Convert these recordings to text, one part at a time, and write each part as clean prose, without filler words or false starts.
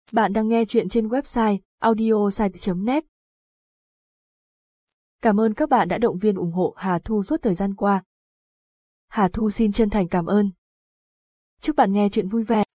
Bạn đang nghe chuyện trên website audiosite.net. Cảm ơn các bạn đã động viên ủng hộ Hà Thu suốt thời gian qua. Hà Thu xin chân thành cảm ơn. Chúc bạn nghe chuyện vui vẻ.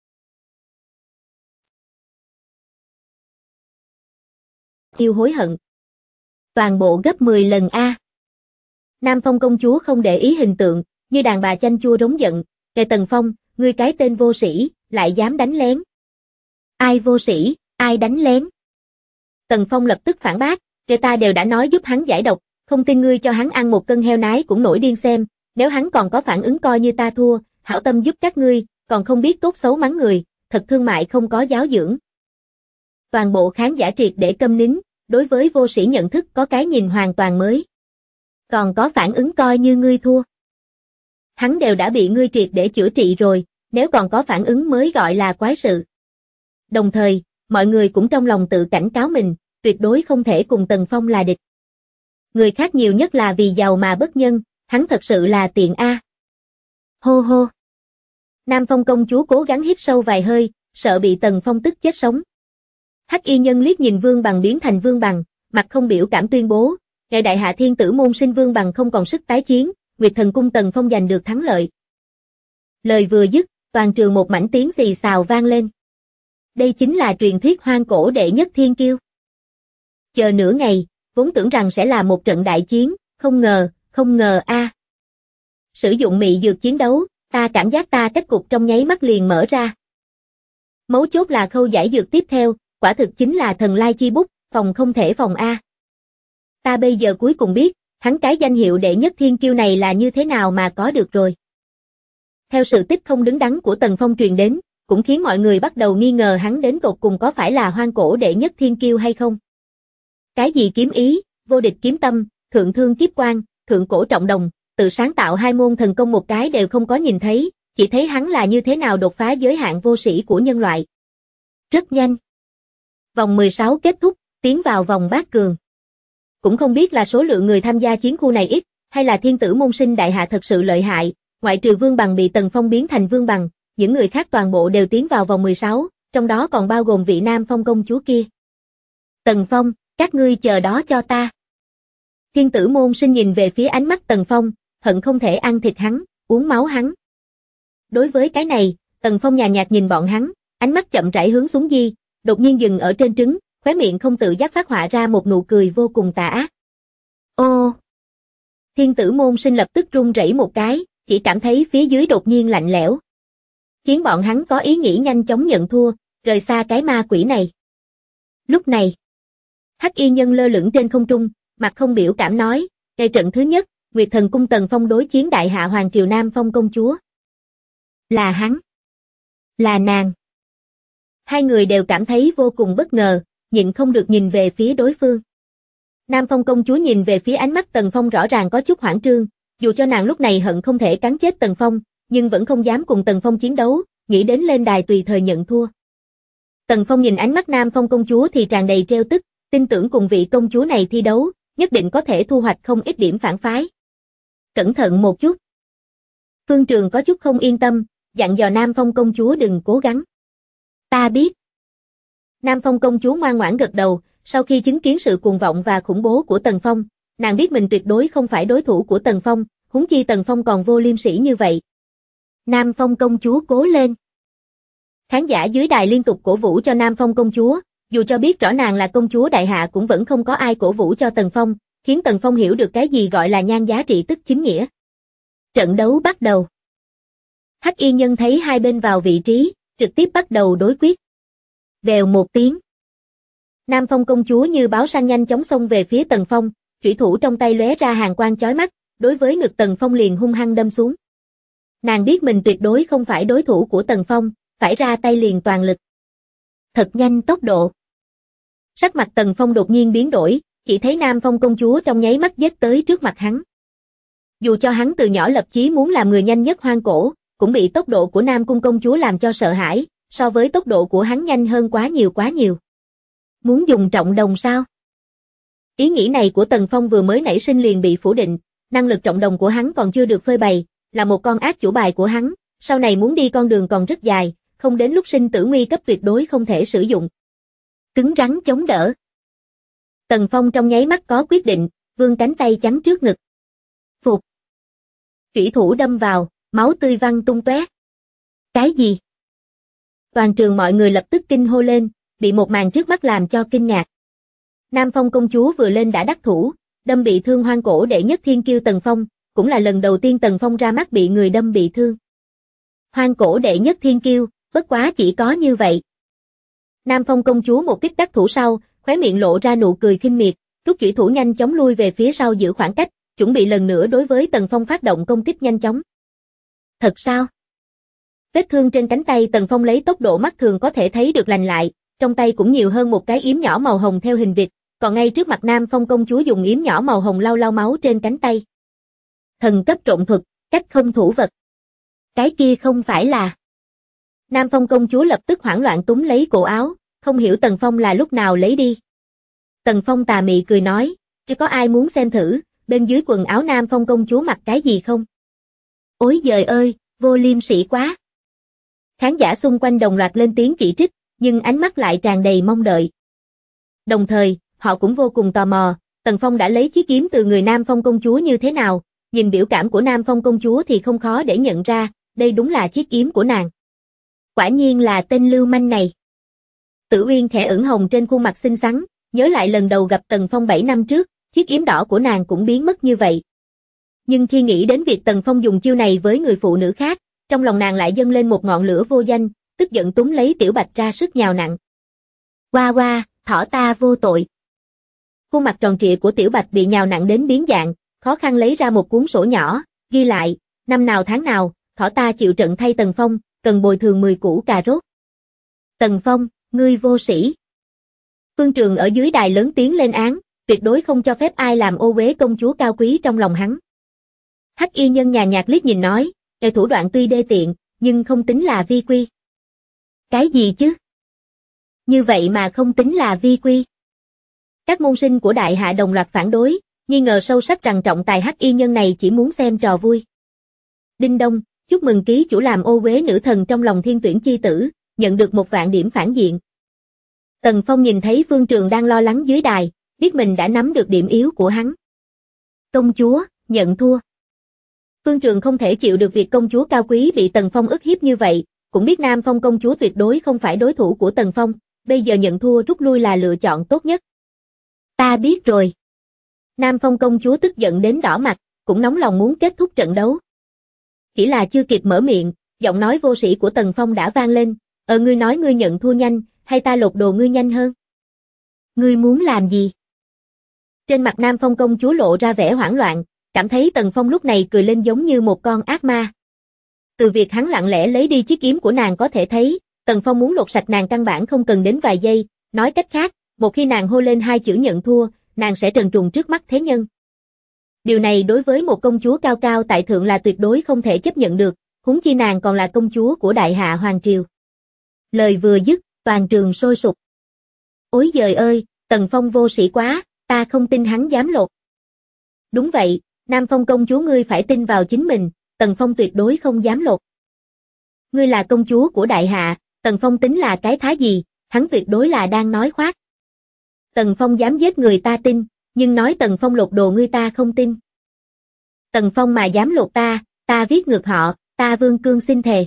Yêu hối hận. Toàn bộ gấp 10 lần a. Nam Phong công chúa không để ý hình tượng, như đàn bà chanh chua rống giận, "Kệ Tần Phong, ngươi cái tên vô sĩ, lại dám đánh lén." "Ai vô sĩ, ai đánh lén?" Tần Phong lập tức phản bác, "Kệ ta đều đã nói giúp hắn giải độc, không tin ngươi cho hắn ăn một cân heo nái cũng nổi điên xem, nếu hắn còn có phản ứng coi như ta thua, hảo tâm giúp các ngươi, còn không biết tốt xấu mắng người, thật thương mại không có giáo dưỡng." Toàn bộ khán giả triệt để câm nín, đối với vô sĩ nhận thức có cái nhìn hoàn toàn mới. Còn có phản ứng coi như ngươi thua. Hắn đều đã bị ngươi triệt để chữa trị rồi, nếu còn có phản ứng mới gọi là quái sự. Đồng thời, mọi người cũng trong lòng tự cảnh cáo mình, tuyệt đối không thể cùng Tần Phong là địch. Người khác nhiều nhất là vì giàu mà bất nhân, hắn thật sự là tiện a. Hô hô. Nam Phong công chúa cố gắng hít sâu vài hơi, sợ bị Tần Phong tức chết sống. Hắc y nhân liếc nhìn Vương Bằng biến thành Vương Bằng, mặt không biểu cảm tuyên bố, "Ngài đại hạ thiên tử môn sinh Vương Bằng không còn sức tái chiến, Nguyệt Thần cung Tần Phong giành được thắng lợi." Lời vừa dứt, toàn trường một mảnh tiếng xì xào vang lên. Đây chính là truyền thuyết hoang cổ đệ nhất thiên kiêu. Chờ nửa ngày, vốn tưởng rằng sẽ là một trận đại chiến, không ngờ a. Sử dụng mị dược chiến đấu, ta cảm giác ta kết cục trong nháy mắt liền mở ra. Mấu chốt là khâu giải dược tiếp theo, quả thực chính là thần lai chi bút, phòng không thể phòng a. Ta bây giờ cuối cùng biết, hắn cái danh hiệu đệ nhất thiên kiêu này là như thế nào mà có được rồi. Theo sự tích không đứng đắn của Tần Phong truyền đến, cũng khiến mọi người bắt đầu nghi ngờ hắn đến tột cùng có phải là hoang cổ đệ nhất thiên kiêu hay không. Cái gì kiếm ý, vô địch kiếm tâm, thượng thương kiếp quan, thượng cổ trọng đồng, tự sáng tạo hai môn thần công một cái đều không có nhìn thấy, chỉ thấy hắn là như thế nào đột phá giới hạn vô sĩ của nhân loại. Rất nhanh. Vòng 16 kết thúc, tiến vào vòng bát cường. Cũng không biết là số lượng người tham gia chiến khu này ít, hay là thiên tử môn sinh đại hạ thật sự lợi hại, ngoại trừ Vương Bằng bị Tần Phong biến thành Vương Bằng, những người khác toàn bộ đều tiến vào vòng 16, trong đó còn bao gồm vị Nam Phong công chúa kia. "Tần Phong, các ngươi chờ đó cho ta." Thiên tử môn sinh nhìn về phía ánh mắt Tần Phong, hận không thể ăn thịt hắn, uống máu hắn. Đối với cái này, Tần Phong nhàn nhạt nhìn bọn hắn, ánh mắt chậm rãi hướng xuống di, đột nhiên dừng ở trên trứng, khóe miệng không tự giác phát họa ra một nụ cười vô cùng tà ác. Ô! Thiên tử môn sinh lập tức run rẩy một cái, chỉ cảm thấy phía dưới đột nhiên lạnh lẽo. Khiến bọn hắn có ý nghĩ nhanh chóng nhận thua, rời xa cái ma quỷ này. Lúc này, Hắc y nhân lơ lửng trên không trung, mặt không biểu cảm nói, "Ngày trận thứ nhất, Nguyệt Thần cung Tần Phong đối chiến đại hạ hoàng triều Nam Phong công chúa." Là hắn. Là nàng. Hai người đều cảm thấy vô cùng bất ngờ, nhịn không được nhìn về phía đối phương. Nam Phong công chúa nhìn về phía ánh mắt Tần Phong rõ ràng có chút hoảng trương, dù cho nàng lúc này hận không thể cắn chết Tần Phong, nhưng vẫn không dám cùng Tần Phong chiến đấu, nghĩ đến lên đài tùy thời nhận thua. Tần Phong nhìn ánh mắt Nam Phong công chúa thì tràn đầy trêu tức, tin tưởng cùng vị công chúa này thi đấu, nhất định có thể thu hoạch không ít điểm phản phái. Cẩn thận một chút. Phương Trường có chút không yên tâm, dặn dò Nam Phong công chúa đừng cố gắng. "Ta biết." Nam Phong công chúa ngoan ngoãn gật đầu, sau khi chứng kiến sự cuồng vọng và khủng bố của Tần Phong, nàng biết mình tuyệt đối không phải đối thủ của Tần Phong, huống chi Tần Phong còn vô liêm sỉ như vậy. "Nam Phong công chúa cố lên." Khán giả dưới đài liên tục cổ vũ cho Nam Phong công chúa, dù cho biết rõ nàng là công chúa đại hạ cũng vẫn không có ai cổ vũ cho Tần Phong, khiến Tần Phong hiểu được cái gì gọi là nhan giá trị tức chính nghĩa. Trận đấu bắt đầu. Hắc y nhân thấy hai bên vào vị trí, trực tiếp bắt đầu đối quyết. Vèo một tiếng. Nam Phong công chúa như báo săn nhanh chóng xông về phía Tần Phong, chủy thủ trong tay lóe ra hàn quang chói mắt, đối với ngực Tần Phong liền hung hăng đâm xuống. Nàng biết mình tuyệt đối không phải đối thủ của Tần Phong, phải ra tay liền toàn lực. Thật nhanh tốc độ. Sắc mặt Tần Phong đột nhiên biến đổi, chỉ thấy Nam Phong công chúa trong nháy mắt giết tới trước mặt hắn. Dù cho hắn từ nhỏ lập chí muốn làm người nhanh nhất hoang cổ, cũng bị tốc độ của Nam Cung công chúa làm cho sợ hãi, so với tốc độ của hắn nhanh hơn quá nhiều. Muốn dùng trọng đồng sao? Ý nghĩ này của Tần Phong vừa mới nảy sinh liền bị phủ định, năng lực trọng đồng của hắn còn chưa được phơi bày, là một con ác chủ bài của hắn, sau này muốn đi con đường còn rất dài, không đến lúc sinh tử nguy cấp tuyệt đối không thể sử dụng, cứng rắn chống đỡ. Tần Phong trong nháy mắt có quyết định, vươn cánh tay chắn trước ngực. Phục. Chủy thủ đâm vào, máu tươi văng tung tóe. Cái gì? Toàn trường mọi người lập tức kinh hô lên, bị một màn trước mắt làm cho kinh ngạc. Nam Phong công chúa vừa lên đã đắc thủ, đâm bị thương hoang cổ đệ nhất thiên kiêu Tần Phong, cũng là lần đầu tiên Tần Phong ra mắt bị người đâm bị thương. Hoang cổ đệ nhất thiên kiêu, bất quá chỉ có như vậy. Nam Phong công chúa một kích đắc thủ sau, khóe miệng lộ ra nụ cười khinh miệt, rút chủy thủ nhanh chóng lui về phía sau giữ khoảng cách, chuẩn bị lần nữa đối với Tần Phong phát động công kích nhanh chóng. Thật sao? Vết thương trên cánh tay Tần Phong lấy tốc độ mắt thường có thể thấy được lành lại, trong tay cũng nhiều hơn một cái yếm nhỏ màu hồng theo hình vịt, còn ngay trước mặt Nam Phong công chúa dùng yếm nhỏ màu hồng lau lau máu trên cánh tay. Thần cấp trộn thuật, cách không thủ vật. Cái kia không phải là... Nam Phong công chúa lập tức hoảng loạn túm lấy cổ áo, không hiểu Tần Phong là lúc nào lấy đi. Tần Phong tà mị cười nói, có ai muốn xem thử, bên dưới quần áo Nam Phong công chúa mặc cái gì không? Ôi giời ơi, vô liêm sỉ quá. Khán giả xung quanh đồng loạt lên tiếng chỉ trích, nhưng ánh mắt lại tràn đầy mong đợi. Đồng thời, họ cũng vô cùng tò mò, Tần Phong đã lấy chiếc kiếm từ người Nam Phong công chúa như thế nào, nhìn biểu cảm của Nam Phong công chúa thì không khó để nhận ra, đây đúng là chiếc kiếm của nàng. Quả nhiên là tên lưu manh này. Tử Uyên khẽ ửng hồng trên khuôn mặt xinh xắn, nhớ lại lần đầu gặp Tần Phong 7 năm trước, chiếc yếm đỏ của nàng cũng biến mất như vậy. Nhưng khi nghĩ đến việc Tần Phong dùng chiêu này với người phụ nữ khác, trong lòng nàng lại dâng lên một ngọn lửa vô danh, tức giận túm lấy Tiểu Bạch ra sức nhào nặn. Qua qua, thỏ ta vô tội. Khuôn mặt tròn trịa của Tiểu Bạch bị nhào nặn đến biến dạng, khó khăn lấy ra một cuốn sổ nhỏ, ghi lại, năm nào tháng nào, thỏ ta chịu trận thay Tần Phong, cần bồi thường 10 củ cà rốt. Tần Phong, ngươi vô sĩ. Phương Trường ở dưới đài lớn tiếng lên án, tuyệt đối không cho phép ai làm ô uế công chúa cao quý trong lòng hắn. Hắc Y Nhân nhàn nhạt liếc nhìn nói, thủ đoạn tuy đê tiện, nhưng không tính là vi quy. Cái gì chứ? Như vậy mà không tính là vi quy. Các môn sinh của đại hạ đồng loạt phản đối, nghi ngờ sâu sắc rằng trọng tài Hắc Y Nhân này chỉ muốn xem trò vui. Đinh đông, chúc mừng ký chủ làm ô uế nữ thần trong lòng thiên tuyển chi tử, nhận được 1.000 điểm phản diện. Tần Phong nhìn thấy Phương Trường đang lo lắng dưới đài, biết mình đã nắm được điểm yếu của hắn. Công chúa, nhận thua. Phương Trường không thể chịu được việc công chúa cao quý bị Tần Phong ức hiếp như vậy, cũng biết Nam Phong công chúa tuyệt đối không phải đối thủ của Tần Phong, bây giờ nhận thua rút lui là lựa chọn tốt nhất. Ta biết rồi. Nam Phong công chúa tức giận đến đỏ mặt, cũng nóng lòng muốn kết thúc trận đấu. Chỉ là chưa kịp mở miệng, giọng nói vô sĩ của Tần Phong đã vang lên, ngươi nói ngươi nhận thua nhanh, hay ta lột đồ ngươi nhanh hơn? Ngươi muốn làm gì? Trên mặt Nam Phong công chúa lộ ra vẻ hoảng loạn, cảm thấy Tần Phong lúc này cười lên giống như một con ác ma. Từ việc hắn lặng lẽ lấy đi chiếc kiếm của nàng có thể thấy, Tần Phong muốn lột sạch nàng căn bản không cần đến vài giây, nói cách khác, một khi nàng hô lên 2 chữ nhận thua, nàng sẽ trần truồng trước mắt thế nhân. Điều này đối với một công chúa cao cao tại thượng là tuyệt đối không thể chấp nhận được, huống chi nàng còn là công chúa của đại hạ hoàng triều. Lời vừa dứt, toàn trường sôi sục. Ôi giời ơi, Tần Phong vô sĩ quá, ta không tin hắn dám lột. Đúng vậy, Nam Phong công chúa ngươi phải tin vào chính mình, Tần Phong tuyệt đối không dám lột. Ngươi là công chúa của đại hạ, Tần Phong tính là cái thá gì, hắn tuyệt đối là đang nói khoác. Tần Phong dám giết người ta tin, nhưng nói Tần Phong lột đồ ngươi ta không tin. Tần Phong mà dám lột ta viết ngược họ, ta Vương Cương xin thề.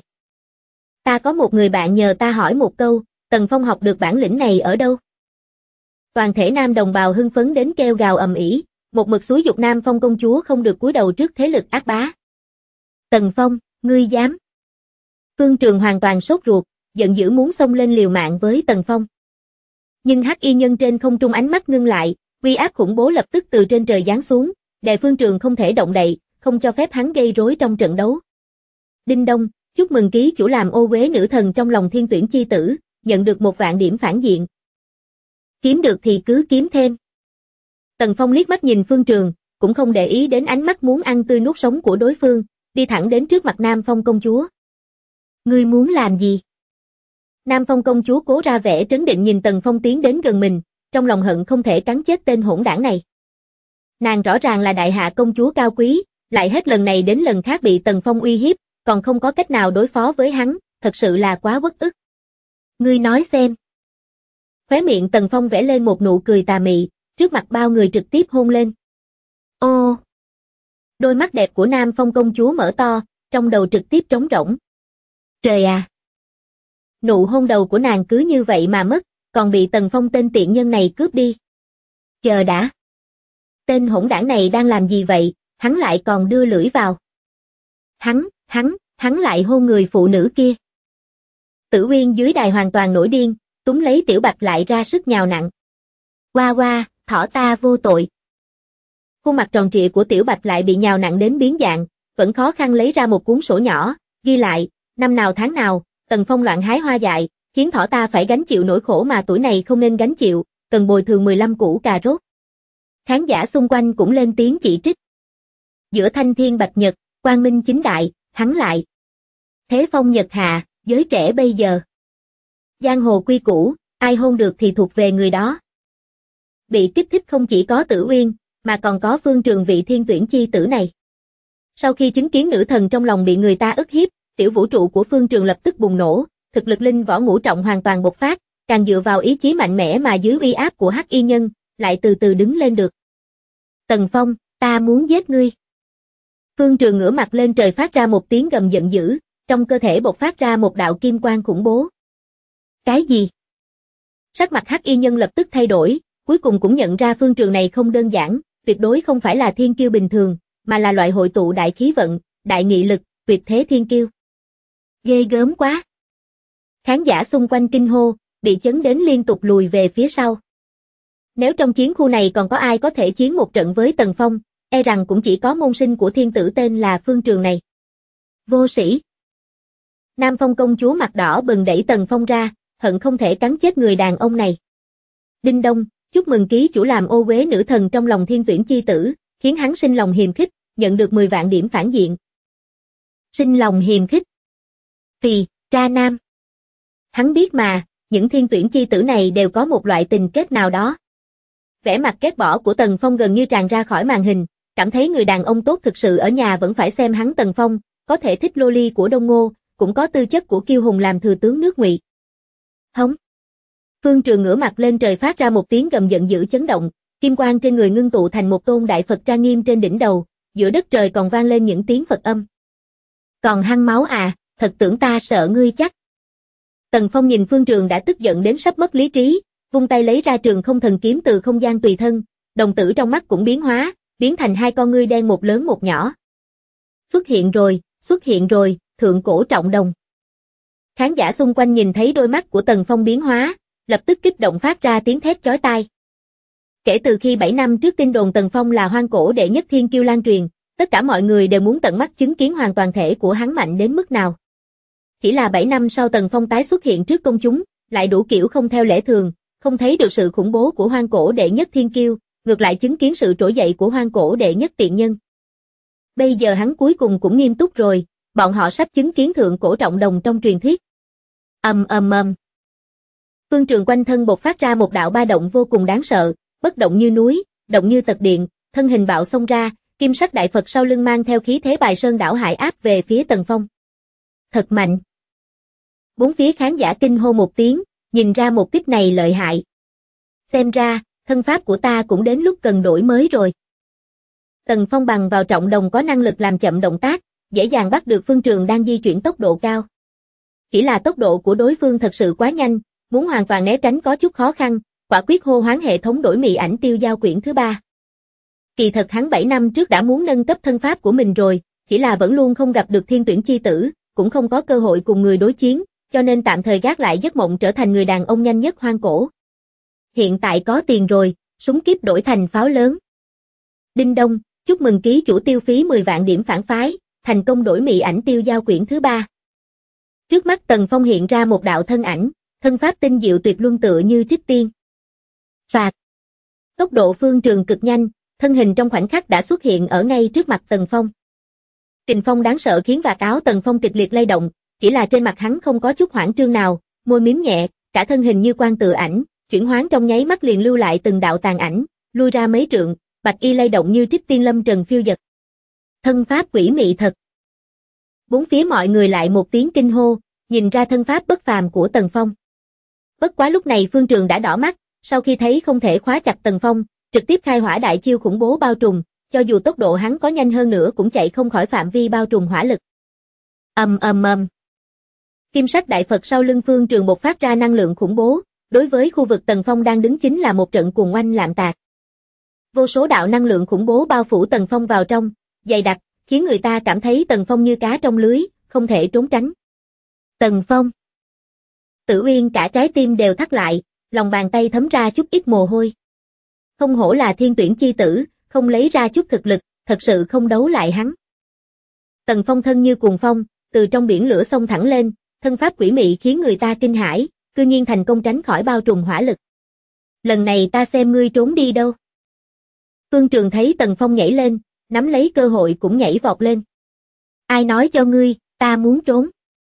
Ta có một người bạn nhờ ta hỏi một câu, Tần Phong học được bản lĩnh này ở đâu? Toàn thể nam đồng bào hưng phấn đến kêu gào ầm ĩ, một mực xúi giục Nam Phong công chúa không được cúi đầu trước thế lực ác bá. Tần Phong, ngươi dám? Phương Trường hoàn toàn sốt ruột, giận dữ muốn xông lên liều mạng với Tần Phong. Nhưng Hắc Y Nhân trên không trung ánh mắt ngưng lại, uy áp khủng bố lập tức từ trên trời giáng xuống, đè Phương Trường không thể động đậy, không cho phép hắn gây rối trong trận đấu. Đinh đông, chúc mừng ký chủ làm ô uế nữ thần trong lòng thiên tuyển chi tử, nhận được 1.000 điểm phản diện. Kiếm được thì cứ kiếm thêm. Tần Phong liếc mắt nhìn Phương Trường, cũng không để ý đến ánh mắt muốn ăn tươi nuốt sống của đối phương, đi thẳng đến trước mặt Nam Phong công chúa. Ngươi muốn làm gì? Nam Phong công chúa cố ra vẻ trấn định nhìn Tần Phong tiến đến gần mình, trong lòng hận không thể cắn chết tên hỗn đảng này. Nàng rõ ràng là đại hạ công chúa cao quý, lại hết lần này đến lần khác bị Tần Phong uy hiếp, còn không có cách nào đối phó với hắn, thật sự là quá uất ức. Ngươi nói xem. Khóe miệng Tần Phong vẽ lên một nụ cười tà mị, trước mặt bao người trực tiếp hôn lên. Ô! Đôi mắt đẹp của Nam Phong công chúa mở to, trong đầu trực tiếp trống rỗng. Trời à! Nụ hôn đầu của nàng cứ như vậy mà mất, còn bị Tần Phong tên tiện nhân này cướp đi. Chờ đã! Tên hỗn đảng này đang làm gì vậy, hắn lại còn đưa lưỡi vào. Hắn lại hôn người phụ nữ kia. Tử Uyên dưới đài hoàn toàn nổi điên, túm lấy Tiểu Bạch lại ra sức nhào nặn. Qua, thỏ ta vô tội. Khuôn mặt tròn trịa của Tiểu Bạch lại bị nhào nặn đến biến dạng, vẫn khó khăn lấy ra một cuốn sổ nhỏ, ghi lại, năm nào tháng nào, Tần Phong loạn hái hoa dại, khiến thỏ ta phải gánh chịu nỗi khổ mà tuổi này không nên gánh chịu, cần bồi thường 15 củ cà rốt. Khán giả xung quanh cũng lên tiếng chỉ trích. Giữa thanh thiên bạch nhật, quang minh chính đại, hắn lại. Thế phong nhật hạ, giới trẻ bây giờ. Giang hồ quy củ, ai hôn được thì thuộc về người đó. Bị kích thích không chỉ có Tử Uyên, mà còn có Phương Trường vị thiên tuyển chi tử này. Sau khi chứng kiến nữ thần trong lòng bị người ta ức hiếp, tiểu vũ trụ của Phương Trường lập tức bùng nổ, thực lực linh võ ngũ trọng hoàn toàn bộc phát, càng dựa vào ý chí mạnh mẽ mà dưới uy áp của Hắc Y Nhân, lại từ từ đứng lên được. Tần Phong, ta muốn giết ngươi. Phương Trường ngửa mặt lên trời phát ra một tiếng gầm giận dữ, trong cơ thể bộc phát ra một đạo kim quang khủng bố. Cái gì? Sắc mặt Hắc Y Nhân lập tức thay đổi, cuối cùng cũng nhận ra Phương Trường này không đơn giản, tuyệt đối không phải là thiên kiêu bình thường, mà là loại hội tụ đại khí vận, đại nghị lực, tuyệt thế thiên kiêu. Ghê gớm quá. Khán giả xung quanh kinh hô, bị chấn đến liên tục lùi về phía sau. Nếu trong chiến khu này còn có ai có thể chiến một trận với Tần Phong, e rằng cũng chỉ có môn sinh của thiên tử tên là Phương Trường này. Vô sĩ. Nam Phong công chúa mặt đỏ bừng đẩy Tần Phong ra, hận không thể cắn chết người đàn ông này. Đinh đông, chúc mừng ký chủ làm ô uế nữ thần trong lòng thiên tuyển chi tử, khiến hắn sinh lòng hiềm khích, nhận được 10 vạn điểm phản diện. Sinh lòng hiềm khích. Phì, tra nam. Hắn biết mà, những thiên tuyển chi tử này đều có một loại tình kết nào đó. Vẻ mặt ghét bỏ của Tần Phong gần như tràn ra khỏi màn hình, cảm thấy người đàn ông tốt thực sự ở nhà vẫn phải xem hắn Tần Phong, có thể thích loli của Đông Ngô, cũng có tư chất của kiêu hùng làm thừa tướng nước Ngụy. Hống. Phương Trường ngửa mặt lên trời phát ra một tiếng gầm giận dữ chấn động, kim quang trên người ngưng tụ thành một tôn đại Phật trang nghiêm trên đỉnh đầu, giữa đất trời còn vang lên những tiếng Phật âm. Còn hăng máu à, thật tưởng ta sợ ngươi chắc. Tần Phong nhìn Phương Trường đã tức giận đến sắp mất lý trí, vung tay lấy ra Trường Không Thần Kiếm từ không gian tùy thân, đồng tử trong mắt cũng biến hóa, biến thành hai con ngươi đen một lớn một nhỏ. Xuất hiện rồi, thượng cổ trọng đồng. Khán giả xung quanh nhìn thấy đôi mắt của Tần Phong biến hóa, lập tức kích động phát ra tiếng thét chói tai. Kể từ khi 7 năm trước tin đồn Tần Phong là hoang cổ đệ nhất thiên kiêu lan truyền, tất cả mọi người đều muốn tận mắt chứng kiến hoàn toàn thể của hắn mạnh đến mức nào. Chỉ là 7 năm sau Tần Phong tái xuất hiện trước công chúng, lại đủ kiểu không theo lẽ thường, không thấy được sự khủng bố của hoang cổ đệ nhất thiên kiêu, ngược lại chứng kiến sự trỗi dậy của hoang cổ đệ nhất tiện nhân. Bây giờ hắn cuối cùng cũng nghiêm túc rồi, bọn họ sắp chứng kiến thượng cổ trọng đồng trong truyền thuyết. Ầm. Phương Trường quanh thân bộc phát ra một đạo ba động vô cùng đáng sợ, bất động như núi, động như tật điện, thân hình bạo xông ra, kim sắc đại Phật sau lưng mang theo khí thế bài sơn đảo hải áp về phía Tần Phong. Thật mạnh. Bốn phía khán giả kinh hô một tiếng, nhìn ra một kích này lợi hại. Xem ra, thân pháp của ta cũng đến lúc cần đổi mới rồi. Tần Phong bằng vào trọng đồng có năng lực làm chậm động tác, dễ dàng bắt được Phương Trường đang di chuyển tốc độ cao. Chỉ là tốc độ của đối phương thật sự quá nhanh, muốn hoàn toàn né tránh có chút khó khăn, quả quyết hô hoán hệ thống đổi mị ảnh tiêu giao quyển thứ 3. Kỳ thật hắn 7 năm trước đã muốn nâng cấp thân pháp của mình rồi, chỉ là vẫn luôn không gặp được thiên tuyển chi tử, cũng không có cơ hội cùng người đối chiến, cho nên tạm thời gác lại giấc mộng trở thành người đàn ông nhanh nhất hoang cổ. Hiện tại có tiền rồi, súng kíp đổi thành pháo lớn. Đinh đông, chúc mừng ký chủ tiêu phí 10 vạn điểm phản phái, thành công đổi mị ảnh tiêu giao quyển thứ 3. Trước mắt Tần Phong hiện ra một đạo thân ảnh, thân pháp tinh diệu tuyệt luân tựa như trích tiên. Phạt. Tốc độ Phương Trường cực nhanh, thân hình trong khoảnh khắc đã xuất hiện ở ngay trước mặt Tần Phong. Kình phong đáng sợ khiến vạt áo Tần Phong kịch liệt lay động, chỉ là trên mặt hắn không có chút hoảng trương nào, môi mím nhẹ, cả thân hình như quang tự ảnh, chuyển hoán trong nháy mắt liền lưu lại từng đạo tàn ảnh, lui ra mấy trượng, bạch y lay động như trích tiên lâm trần phiêu dật. Thân pháp quỷ mị thật. Bốn phía mọi người lại một tiếng kinh hô, nhìn ra thân pháp bất phàm của Tần Phong. Bất quá lúc này Phương Trường đã đỏ mắt, sau khi thấy không thể khóa chặt Tần Phong, trực tiếp khai hỏa đại chiêu khủng bố bao trùm, cho dù tốc độ hắn có nhanh hơn nữa cũng chạy không khỏi phạm vi bao trùm hỏa lực. Ầm ầm ầm. Kim sắc đại Phật sau lưng Phương Trường bộc phát ra năng lượng khủng bố, đối với khu vực Tần Phong đang đứng chính là một trận cuồng oanh lạm tạc. Vô số đạo năng lượng khủng bố bao phủ Tần Phong vào trong, dày đặc, khiến người ta cảm thấy Tần Phong như cá trong lưới, không thể trốn tránh. Tần Phong. Tử Uyên cả trái tim đều thắt lại, lòng bàn tay thấm ra chút ít mồ hôi. Không hổ là thiên tuyển chi tử, không lấy ra chút thực lực, thật sự không đấu lại hắn. Tần Phong thân như cuồng phong, từ trong biển lửa xông thẳng lên, thân pháp quỷ mị khiến người ta kinh hãi, cư nhiên thành công tránh khỏi bao trùm hỏa lực. Lần này ta xem ngươi trốn đi đâu. Phương Trường thấy Tần Phong nhảy lên, nắm lấy cơ hội cũng nhảy vọt lên. Ai nói cho ngươi, ta muốn trốn.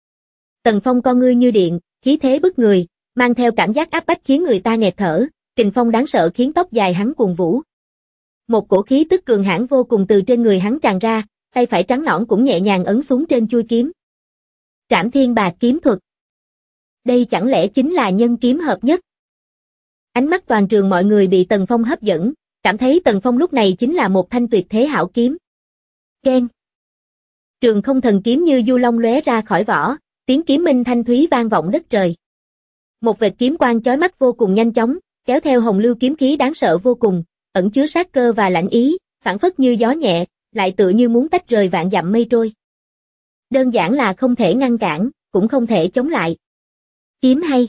Tần Phong con ngươi như điện, khí thế bức người, mang theo cảm giác áp bách khiến người ta nghẹt thở, kình phong đáng sợ khiến tóc dài hắn cuồn vũ. Một cổ khí tức cường hãn vô cùng từ trên người hắn tràn ra, tay phải trắng nõn cũng nhẹ nhàng ấn xuống trên chuôi kiếm. Trảm Thiên Bạc kiếm thuật. Đây chẳng lẽ chính là nhân kiếm hợp nhất? Ánh mắt toàn trường mọi người bị Tần Phong hấp dẫn, cảm thấy Tần Phong lúc này chính là một thanh tuyệt thế hảo kiếm. Keng. Trường không thần kiếm như du long lóe ra khỏi vỏ, tiếng kiếm minh thanh thúy vang vọng đất trời. Một vệt kiếm quang chói mắt vô cùng nhanh chóng, kéo theo hồng lưu kiếm khí đáng sợ vô cùng, ẩn chứa sát cơ và lãnh ý, phảng phất như gió nhẹ, lại tựa như muốn tách rời vạn dặm mây trôi. Đơn giản là không thể ngăn cản, cũng không thể chống lại. Kiếm hay.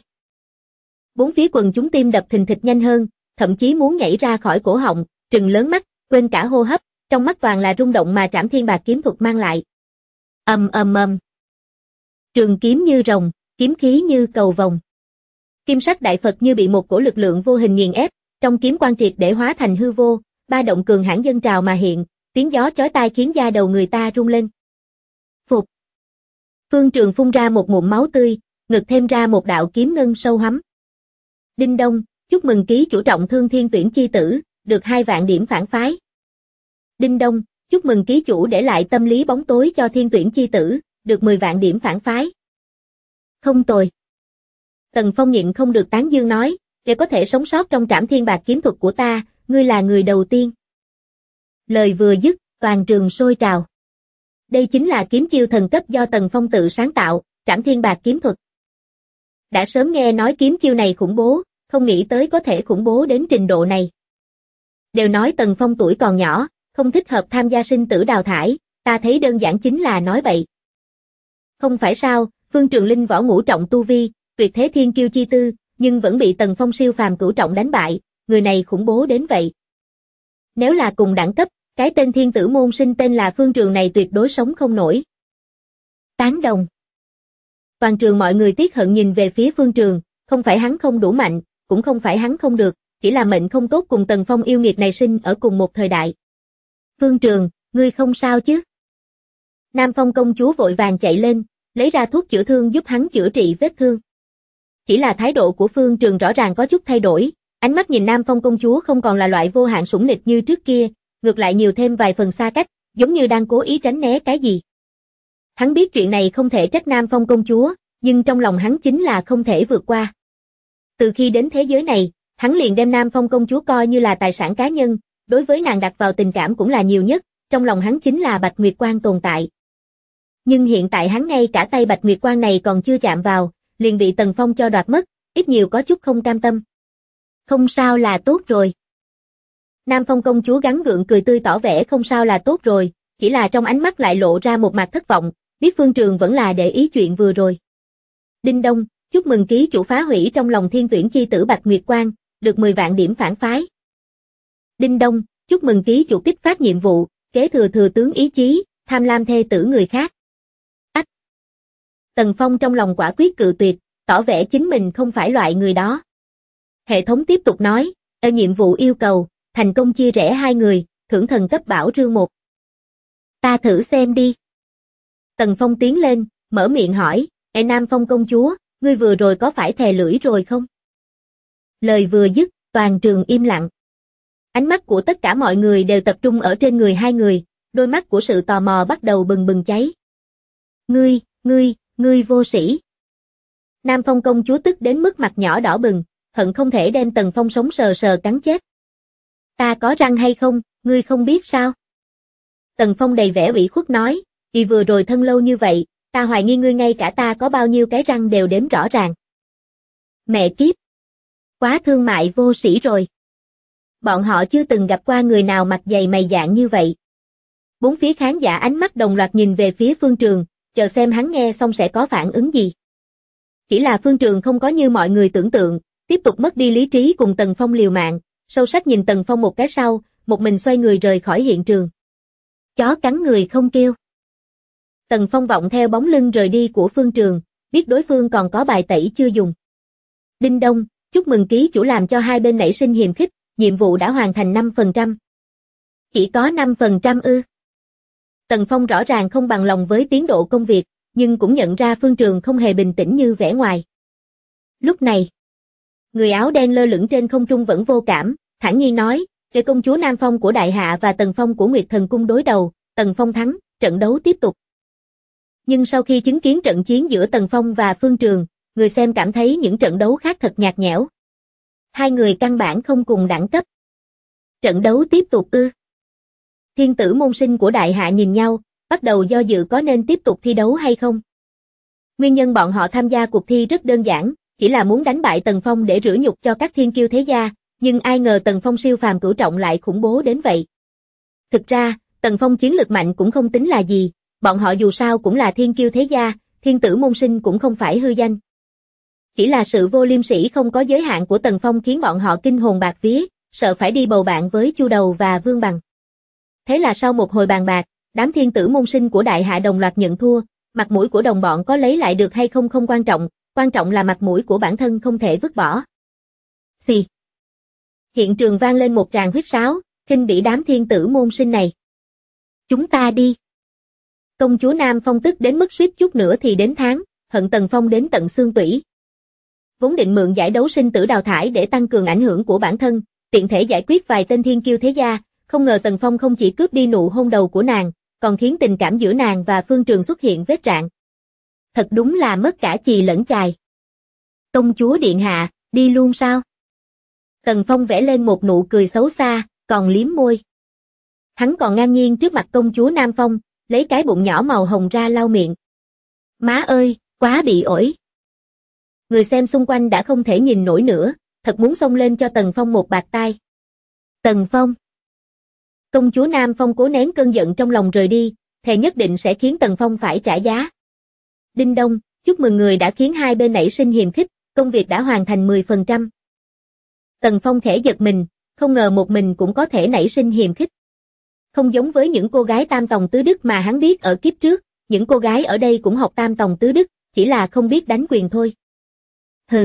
Bốn phía quần chúng tim đập thình thịch nhanh hơn, thậm chí muốn nhảy ra khỏi cổ họng, trừng lớn mắt, quên cả hô hấp, trong mắt toàn là rung động mà Trảm Thiên Bạc kiếm thuật mang lại. Ầm ầm ầm. Trường kiếm như rồng, kiếm khí như cầu vồng. Kim sắc đại Phật như bị một cổ lực lượng vô hình nghiền ép, trong kiếm quang triệt để hóa thành hư vô, ba động cường hãn dâng trào mà hiện, tiếng gió chói tai khiến da đầu người ta rung lên. Phục. Phương Trường phun ra một ngụm máu tươi, ngực thêm ra một đạo kiếm ngân sâu hắm. Đinh đông, chúc mừng ký chủ trọng thương thiên tuyển chi tử, được 2 vạn điểm phản phái. Đinh đông, chúc mừng ký chủ để lại tâm lý bóng tối cho thiên tuyển chi tử, được 10 vạn điểm phản phái. Không tồi. Tần Phong nhịn không được tán dương nói, để có thể sống sót trong Trảm Thiên Bạc kiếm thuật của ta, ngươi là người đầu tiên. Lời vừa dứt, toàn trường sôi trào. Đây chính là kiếm chiêu thần cấp do Tần Phong tự sáng tạo, Trảm Thiên Bạc kiếm thuật. Đã sớm nghe nói kiếm chiêu này khủng bố, không nghĩ tới có thể khủng bố đến trình độ này. Đều nói Tần Phong tuổi còn nhỏ, không thích hợp tham gia sinh tử đào thải, ta thấy đơn giản chính là nói bậy. Không phải sao, Phương Trường Linh võ ngũ trọng tu vi, tuyệt thế thiên kiêu chi tư, nhưng vẫn bị Tần Phong siêu phàm cửu trọng đánh bại, người này khủng bố đến vậy. Nếu là cùng đẳng cấp, cái tên thiên tử môn sinh tên là Phương Trường này tuyệt đối sống không nổi. Tán đồng. Toàn trường mọi người tiếc hận nhìn về phía Phương Trường, không phải hắn không đủ mạnh, cũng không phải hắn không được, chỉ là mệnh không tốt cùng Tần Phong yêu nghiệt này sinh ở cùng một thời đại. Phương Trường, ngươi không sao chứ? Nam Phong công chúa vội vàng chạy lên, lấy ra thuốc chữa thương giúp hắn chữa trị vết thương. Chỉ là thái độ của Phương Trường rõ ràng có chút thay đổi, ánh mắt nhìn Nam Phong công chúa không còn là loại vô hạn sủng nịch như trước kia, ngược lại nhiều thêm vài phần xa cách, giống như đang cố ý tránh né cái gì. Hắn biết chuyện này không thể trách Nam Phong công chúa, nhưng trong lòng hắn chính là không thể vượt qua. Từ khi đến thế giới này, hắn liền đem Nam Phong công chúa coi như là tài sản cá nhân, đối với nàng đặt vào tình cảm cũng là nhiều nhất, trong lòng hắn chính là Bạch Nguyệt Quang tồn tại. Nhưng hiện tại hắn ngay cả tay Bạch Nguyệt Quang này còn chưa chạm vào, liền bị Tần Phong cho đoạt mất, ít nhiều có chút không cam tâm. Không sao là tốt rồi. Nam Phong công chúa gắng gượng cười tươi tỏ vẻ không sao là tốt rồi, chỉ là trong ánh mắt lại lộ ra một mặt thất vọng, biết Phương Trường vẫn là để ý chuyện vừa rồi. Đinh đông, chúc mừng ký chủ phá hủy trong lòng thiên tuyển chi tử Bạch Nguyệt Quang, được 10 vạn điểm phản phái. Đinh đông, chúc mừng ký chủ kích phát nhiệm vụ, kế thừa thừa tướng ý chí, tham lam thê tử người khác. Ách! Tần Phong trong lòng quả quyết cự tuyệt, tỏ vẻ chính mình không phải loại người đó. Hệ thống tiếp tục nói, nhiệm vụ yêu cầu, thành công chia rẽ 2 người, thưởng thần cấp bảo rương 1. Ta thử xem đi. Tần Phong tiến lên, mở miệng hỏi, Nam Phong công chúa, ngươi vừa rồi có phải thè lưỡi rồi không? Lời vừa dứt, toàn trường im lặng. Ánh mắt của tất cả mọi người đều tập trung ở trên người 2 người, đôi mắt của sự tò mò bắt đầu bừng bừng cháy. Ngươi vô sĩ. Nam Phong công chúa tức đến mức mặt nhỏ đỏ bừng, hận không thể đem Tần Phong sống sờ sờ cắn chết. Ta có răng hay không, ngươi không biết sao? Tần Phong đầy vẻ ủy khuất nói, vì vừa rồi thân lâu như vậy, ta hoài nghi ngươi ngay cả ta có bao nhiêu cái răng đều đếm rõ ràng. Mẹ kiếp! Quá thương mại vô sĩ rồi. Bọn họ chưa từng gặp qua người nào mặt dày mày dạn như vậy. Bốn phía khán giả ánh mắt đồng loạt nhìn về phía Phương Trường, chờ xem hắn nghe xong sẽ có phản ứng gì. Chỉ là Phương Trường không có như mọi người tưởng tượng, tiếp tục mất đi lý trí cùng Tần Phong liều mạng, sâu sắc nhìn Tần Phong một cái sau, một mình xoay người rời khỏi hiện trường. Chó cắn người không kêu. Tần Phong vọng theo bóng lưng rời đi của Phương Trường, biết đối phương còn có bài tẩy chưa dùng. Đinh đông, chúc mừng ký chủ làm cho hai bên nảy sinh hiềm khích, nhiệm vụ đã hoàn thành 5%. Chỉ có 5% ư? Tần Phong rõ ràng không bằng lòng với tiến độ công việc, nhưng cũng nhận ra Phương Trường không hề bình tĩnh như vẻ ngoài. Lúc này, người áo đen lơ lửng trên không trung vẫn vô cảm, thản nhiên nói, để công chúa Nam Phong của Đại Hạ và Tần Phong của Nguyệt Thần Cung đối đầu, Tần Phong thắng, trận đấu tiếp tục. Nhưng sau khi chứng kiến trận chiến giữa Tần Phong và Phương Trường, người xem cảm thấy những trận đấu khác thật nhạt nhẽo. Hai người căn bản không cùng đẳng cấp. Trận đấu tiếp tục ư? Thiên tử môn sinh của Đại Hạ nhìn nhau, bắt đầu do dự có nên tiếp tục thi đấu hay không. Nguyên nhân bọn họ tham gia cuộc thi rất đơn giản, chỉ là muốn đánh bại Tần Phong để rửa nhục cho các thiên kiêu thế gia, nhưng ai ngờ Tần Phong siêu phàm cửu trọng lại khủng bố đến vậy. Thực ra, Tần Phong chiến lực mạnh cũng không tính là gì, bọn họ dù sao cũng là thiên kiêu thế gia, thiên tử môn sinh cũng không phải hư danh. Chỉ là sự vô liêm sỉ không có giới hạn của Tần Phong khiến bọn họ kinh hồn bạt vía, sợ phải đi bầu bạn với Chu Đầu và Vương Bằng. Thế là sau một hồi bàn bạc, đám thiên tử môn sinh của Đại Hạ đồng loạt nhận thua, mặt mũi của đồng bọn có lấy lại được hay không không quan trọng là mặt mũi của bản thân không thể vứt bỏ. Xì. Hiện trường vang lên một tràng huýt sáo, khinh bỉ đám thiên tử môn sinh này. Chúng ta đi. Công chúa Nam Phong tức đến mức suýt chút nữa thì đến tháng, hận Tần Phong đến tận xương tủy. Vốn định mượn giải đấu sinh tử đào thải để tăng cường ảnh hưởng của bản thân, tiện thể giải quyết vài tên thiên kiêu thế gia, không ngờ Tần Phong không chỉ cướp đi nụ hôn đầu của nàng, còn khiến tình cảm giữa nàng và Phương Trường xuất hiện vết rạn. Thật đúng là mất cả chì lẫn chài. Công chúa điện hạ, đi luôn sao? Tần Phong vẽ lên một nụ cười xấu xa, còn liếm môi. Hắn còn ngang nhiên trước mặt công chúa Nam Phong, lấy cái bụng nhỏ màu hồng ra lau miệng. Má ơi, quá bị ổi. Người xem xung quanh đã không thể nhìn nổi nữa, thật muốn xông lên cho Tần Phong một bạt tai. Tần Phong. Công chúa Nam Phong cố nén cơn giận trong lòng rời đi, thề nhất định sẽ khiến Tần Phong phải trả giá. Đinh đông, chúc mừng người đã khiến hai bên nảy sinh hiềm khích, công việc đã hoàn thành 10%. Tần Phong khẽ giật mình, không ngờ một mình cũng có thể nảy sinh hiềm khích. Không giống với những cô gái tam tòng tứ đức mà hắn biết ở kiếp trước, những cô gái ở đây cũng học tam tòng tứ đức, chỉ là không biết đánh quyền thôi. Hừ.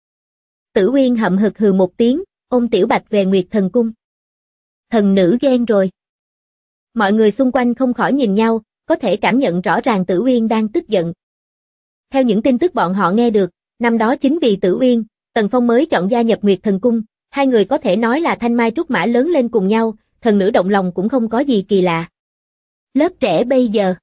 Tử Uyên hậm hực hừ một tiếng, ôm Tiểu Bạch về Nguyệt Thần Cung. Thần nữ ghen rồi. Mọi người xung quanh không khỏi nhìn nhau, có thể cảm nhận rõ ràng Tử Uyên đang tức giận. Theo những tin tức bọn họ nghe được, năm đó chính vì Tử Uyên, Tần Phong mới chọn gia nhập Nguyệt Thần Cung, hai người có thể nói là thanh mai trúc mã lớn lên cùng nhau, thần nữ động lòng cũng không có gì kỳ lạ. Lớp trẻ bây giờ,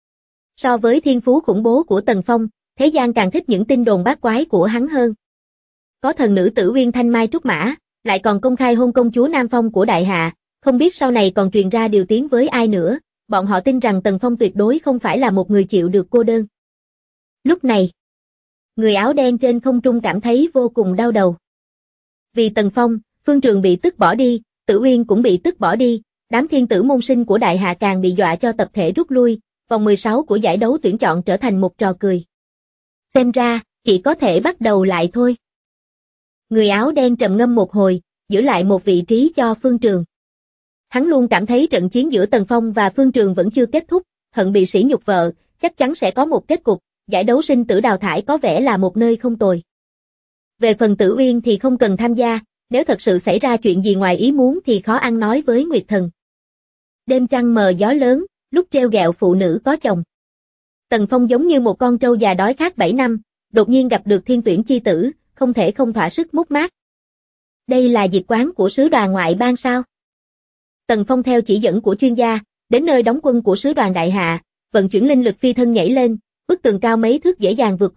so với thiên phú khủng bố của Tần Phong, thế gian càng thích những tin đồn bát quái của hắn hơn. Có thần nữ Tử Uyên thanh mai trúc mã, lại còn công khai hôn công chúa Nam Phong của Đại Hạ, không biết sau này còn truyền ra điều tiếng với ai nữa, bọn họ tin rằng Tần Phong tuyệt đối không phải là một người chịu được cô đơn. Lúc này, người áo đen trên không trung cảm thấy vô cùng đau đầu. Vì Tần Phong, Phương Trường bị tức bỏ đi, Tử Uyên cũng bị tức bỏ đi, đám thiên tử môn sinh của Đại Hạ càng bị dọa cho tập thể rút lui, vòng 16 của giải đấu tuyển chọn trở thành một trò cười. Xem ra, chỉ có thể bắt đầu lại thôi. Người áo đen trầm ngâm một hồi, giữ lại một vị trí cho Phương Trường. Hắn luôn cảm thấy trận chiến giữa Tần Phong và Phương Trường vẫn chưa kết thúc, hận bị sỉ nhục vợ, chắc chắn sẽ có một kết cục, giải đấu sinh tử đào thải có vẻ là một nơi không tồi. Về phần Tử Uyên thì không cần tham gia, nếu thật sự xảy ra chuyện gì ngoài ý muốn thì khó ăn nói với Nguyệt Thần. Đêm trăng mờ gió lớn, lúc treo gẹo phụ nữ có chồng. Tần Phong giống như một con trâu già đói khát 7 năm, đột nhiên gặp được thiên tuyển chi tử, không thể không thỏa sức mút mát. Đây là dịch quán của sứ đoàn ngoại bang sao? Tần Phong theo chỉ dẫn của chuyên gia, đến nơi đóng quân của sứ đoàn Đại Hạ, vận chuyển linh lực phi thân nhảy lên, bức tường cao mấy thước dễ dàng vượt qua,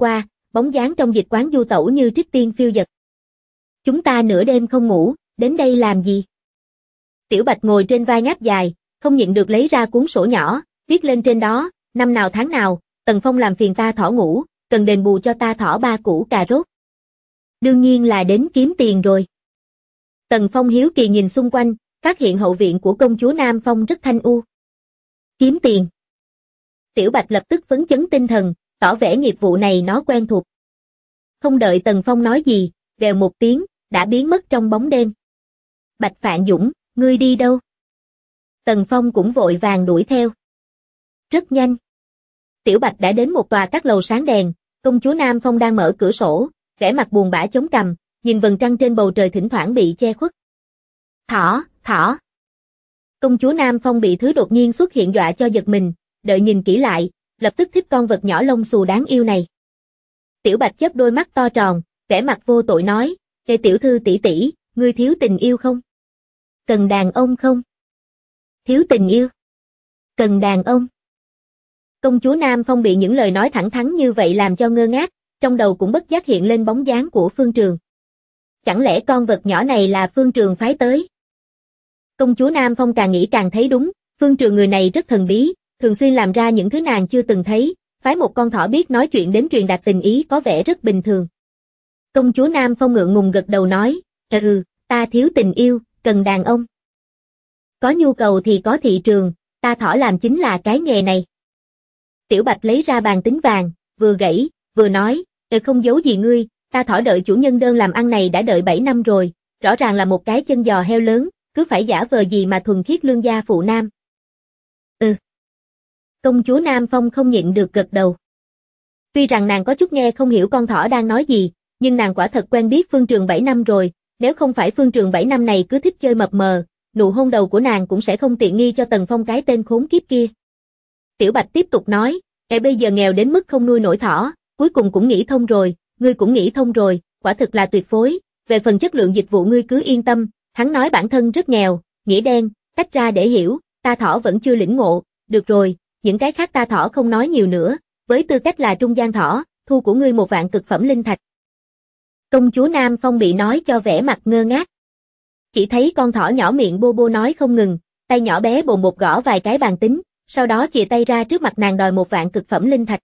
bóng dáng trong dịch quán du tẩu như trích tiên phiêu dật. Chúng ta nửa đêm không ngủ, đến đây làm gì? Tiểu Bạch ngồi trên vai ngáp dài, không nhịn được lấy ra cuốn sổ nhỏ, viết lên trên đó, năm nào tháng nào, Tần Phong làm phiền ta thỏ ngủ, cần đền bù cho ta thỏ 3 củ cà rốt. Đương nhiên là đến kiếm tiền rồi. Tần Phong hiếu kỳ nhìn xung quanh, phát hiện hậu viện của công chúa Nam Phong rất thanh u. Kiếm tiền. Tiểu Bạch lập tức phấn chấn tinh thần, tỏ vẻ nghiệp vụ này nó quen thuộc. Không đợi Tần Phong nói gì, vèo một tiếng, đã biến mất trong bóng đêm. Bạch Phạn Dũng, ngươi đi đâu? Tần Phong cũng vội vàng đuổi theo. Rất nhanh. Tiểu Bạch đã đến một tòa các lầu sáng đèn, công chúa Nam Phong đang mở cửa sổ, vẻ mặt buồn bã chống cằm, nhìn vầng trăng trên bầu trời thỉnh thoảng bị che khuất. Thỏ. Công chúa Nam Phong bị thứ đột nhiên xuất hiện dọa cho giật mình, đợi nhìn kỹ lại, lập tức thích con vật nhỏ lông xù đáng yêu này. Tiểu Bạch chớp đôi mắt to tròn, vẻ mặt vô tội nói, "Ê tiểu thư tỷ tỷ, ngươi thiếu tình yêu không? Cần đàn ông không?" Thiếu tình yêu? Cần đàn ông? Công chúa Nam Phong bị những lời nói thẳng thắn như vậy làm cho ngơ ngác, trong đầu cũng bất giác hiện lên bóng dáng của Phương Trường. Chẳng lẽ con vật nhỏ này là Phương Trường phái tới? Công chúa Nam Phong càng nghĩ càng thấy đúng, Phương Trường người này rất thần bí, thường xuyên làm ra những thứ nàng chưa từng thấy, phái một con thỏ biết nói chuyện đến truyền đạt tình ý có vẻ rất bình thường. Công chúa Nam Phong ngượng ngùng gật đầu nói, ta thiếu tình yêu, cần đàn ông. Có nhu cầu thì có thị trường, ta thỏ làm chính là cái nghề này. Tiểu Bạch lấy ra bàn tính vàng, vừa gãy, vừa nói, không giấu gì ngươi, ta thỏ đợi chủ nhân đơn làm ăn này đã đợi 7 năm rồi, rõ ràng là một cái chân giò heo lớn, cứ phải giả vờ gì mà thuần khiết lương gia phụ nam. Công chúa Nam Phong không nhịn được gật đầu. Tuy rằng nàng có chút nghe không hiểu con thỏ đang nói gì, nhưng nàng quả thật quen biết Phương Trường 7 năm rồi, nếu không phải Phương Trường 7 năm này cứ thích chơi mập mờ, nụ hôn đầu của nàng cũng sẽ không tiện nghi cho Tần Phong cái tên khốn kiếp kia. Tiểu Bạch tiếp tục nói, bây giờ nghèo đến mức không nuôi nổi thỏ, cuối cùng cũng nghĩ thông rồi, ngươi cũng nghĩ thông rồi, quả thực là tuyệt phối, về phần chất lượng dịch vụ ngươi cứ yên tâm, hắn nói bản thân rất nghèo, nghĩa đen, tách ra để hiểu, ta thỏ vẫn chưa lĩnh ngộ, được rồi, những cái khác ta thỏ không nói nhiều nữa, với tư cách là trung gian thỏ, thu của ngươi 1 vạn cực phẩm linh thạch. Công chúa Nam Phong bị nói cho vẻ mặt ngơ ngác. Chỉ thấy con thỏ nhỏ miệng bô bô nói không ngừng, tay nhỏ bé bồn bột gõ vài cái bàn tính, sau đó chìa tay ra trước mặt nàng đòi 1 vạn cực phẩm linh thạch.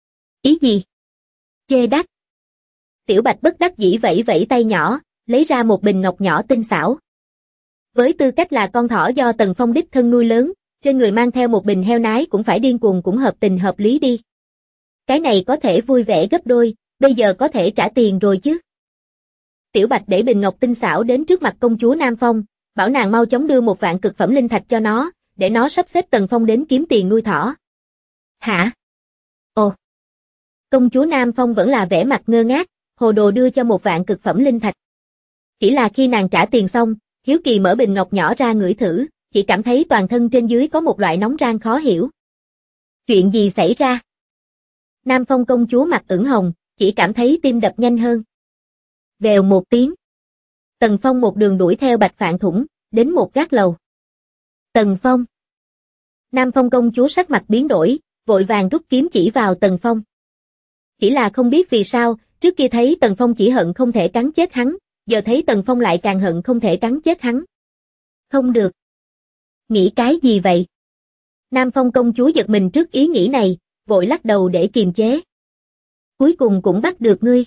Ý gì? Chê đắt. Tiểu Bạch bất đắc dĩ vẫy vẫy tay nhỏ, lấy ra một bình ngọc nhỏ tinh xảo. Với tư cách là con thỏ do Tần Phong đích thân nuôi lớn, trên người mang theo một bình heo nái cũng phải điên cuồng cũng hợp tình hợp lý đi. Cái này có thể vui vẻ gấp đôi, bây giờ có thể trả tiền rồi chứ. Tiểu Bạch để bình ngọc tinh xảo đến trước mặt công chúa Nam Phong, bảo nàng mau chóng đưa 1 vạn cực phẩm linh thạch cho nó, để nó sắp xếp Tần Phong đến kiếm tiền nuôi thỏ. Hả? Ồ. Công chúa Nam Phong vẫn là vẻ mặt ngơ ngác, hồ đồ đưa cho 1 vạn cực phẩm linh thạch. Chỉ là khi nàng trả tiền xong, hiếu kỳ mở bình ngọc nhỏ ra ngửi thử, chỉ cảm thấy toàn thân trên dưới có một loại nóng rang khó hiểu. Chuyện gì xảy ra? Nam Phong công chúa mặt ửng hồng, chỉ cảm thấy tim đập nhanh hơn. Vèo một tiếng. Tần Phong một đường đuổi theo Bạch Phạn Thủng, đến một gác lầu. Tần Phong. Nam Phong công chúa sắc mặt biến đổi, vội vàng rút kiếm chỉ vào Tần Phong. Chỉ là không biết vì sao, trước kia thấy Tần Phong chỉ hận không thể cắn chết hắn, giờ thấy Tần Phong lại càng hận không thể cắn chết hắn. Không được. Nghĩ cái gì vậy? Nam Phong công chúa giật mình trước ý nghĩ này, vội lắc đầu để kiềm chế. Cuối cùng cũng bắt được ngươi.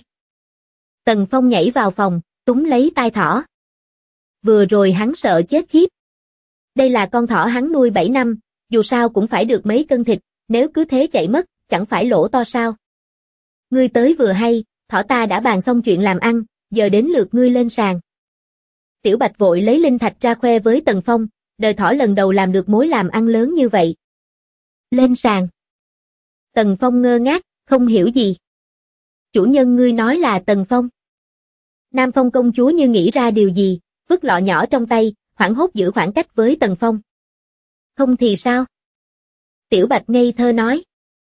Tần Phong nhảy vào phòng, túm lấy tai thỏ. Vừa rồi hắn sợ chết khiếp. Đây là con thỏ hắn nuôi 7 năm, dù sao cũng phải được mấy cân thịt, nếu cứ thế chạy mất, chẳng phải lỗ to sao. Ngươi tới vừa hay, thỏ ta đã bàn xong chuyện làm ăn, giờ đến lượt ngươi lên sàn. Tiểu Bạch vội lấy linh thạch ra khoe với Tần Phong, đời thỏ lần đầu làm được mối làm ăn lớn như vậy. Lên sàn. Tần Phong ngơ ngác, không hiểu gì. Chủ nhân ngươi nói là Tần Phong. Nam Phong công chúa như nghĩ ra điều gì, vứt lọ nhỏ trong tay, hoảng hốt giữ khoảng cách với Tần Phong. Không thì sao? Tiểu Bạch ngây thơ nói.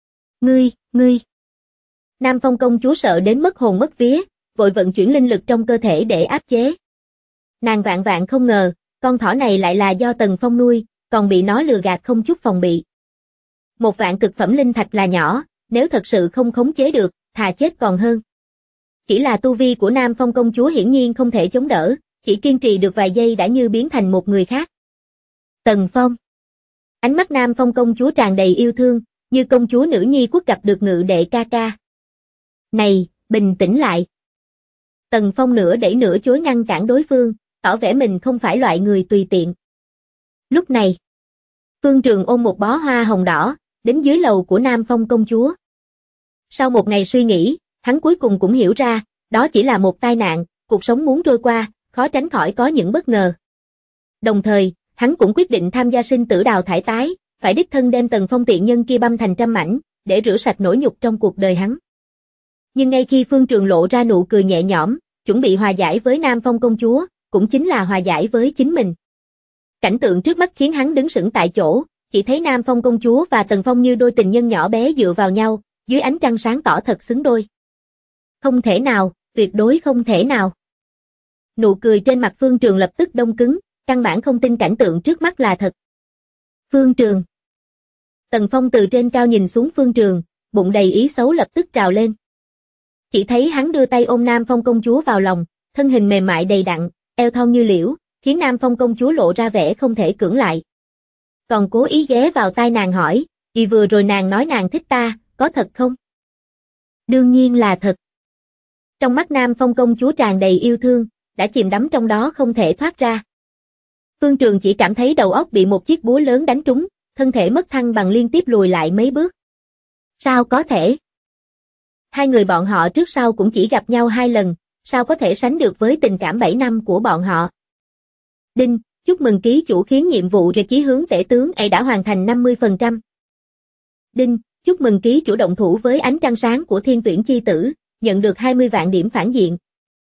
Ngươi. Nam Phong công chúa sợ đến mất hồn mất vía, vội vận chuyển linh lực trong cơ thể để áp chế. Nàng vạn vạn không ngờ, con thỏ này lại là do Tần Phong nuôi, còn bị nó lừa gạt không chút phòng bị. 1 vạn cực phẩm linh thạch là nhỏ, nếu thật sự không khống chế được, thà chết còn hơn. Chỉ là tu vi của Nam Phong công chúa hiển nhiên không thể chống đỡ, chỉ kiên trì được vài giây đã như biến thành một người khác. Tần Phong. Ánh mắt Nam Phong công chúa tràn đầy yêu thương, như công chúa nữ nhi quốc gặp được ngự đệ ca ca. Này, bình tĩnh lại. Tần Phong nửa đẩy nửa chối ngăn cản đối phương, tỏ vẻ mình không phải loại người tùy tiện. Lúc này, Phương Trường ôm một bó hoa hồng đỏ, đến dưới lầu của Nam Phong công chúa. Sau một ngày suy nghĩ, hắn cuối cùng cũng hiểu ra, đó chỉ là một tai nạn, cuộc sống muốn trôi qua, khó tránh khỏi có những bất ngờ. Đồng thời, hắn cũng quyết định tham gia sinh tử đào thải tái, phải đích thân đem Tần Phong tiện nhân kia băm thành trăm mảnh, để rửa sạch nỗi nhục trong cuộc đời hắn. Nhưng ngay khi Phương Trường lộ ra nụ cười nhẹ nhõm, chuẩn bị hòa giải với Nam Phong công chúa, cũng chính là hòa giải với chính mình. Cảnh tượng trước mắt khiến hắn đứng sững tại chỗ, chỉ thấy Nam Phong công chúa và Tần Phong như đôi tình nhân nhỏ bé dựa vào nhau, dưới ánh trăng sáng tỏ thật xứng đôi. Không thể nào, tuyệt đối không thể nào. Nụ cười trên mặt Phương Trường lập tức đông cứng, căn bản không tin cảnh tượng trước mắt là thật. Phương Trường. Tần Phong từ trên cao nhìn xuống Phương Trường, bụng đầy ý xấu lập tức trào lên. Chỉ thấy hắn đưa tay ôm Nam Phong công chúa vào lòng, thân hình mềm mại đầy đặn, eo thon như liễu, khiến Nam Phong công chúa lộ ra vẻ không thể cưỡng lại. Còn cố ý ghé vào tai nàng hỏi, vừa rồi nàng nói nàng thích ta, có thật không? Đương nhiên là thật. Trong mắt Nam Phong công chúa tràn đầy yêu thương, đã chìm đắm trong đó không thể thoát ra. Phương Trường chỉ cảm thấy đầu óc bị một chiếc búa lớn đánh trúng, thân thể mất thăng bằng liên tiếp lùi lại mấy bước. Sao có thể? Hai người bọn họ trước sau cũng chỉ gặp nhau 2 lần, sao có thể sánh được với tình cảm 7 năm của bọn họ? Đinh, chúc mừng ký chủ khiến nhiệm vụ về chí hướng tể tướng ấy đã hoàn thành 50%. Đinh, chúc mừng ký chủ động thủ với ánh trăng sáng của thiên tuyển chi tử, nhận được 20 vạn điểm phản diện.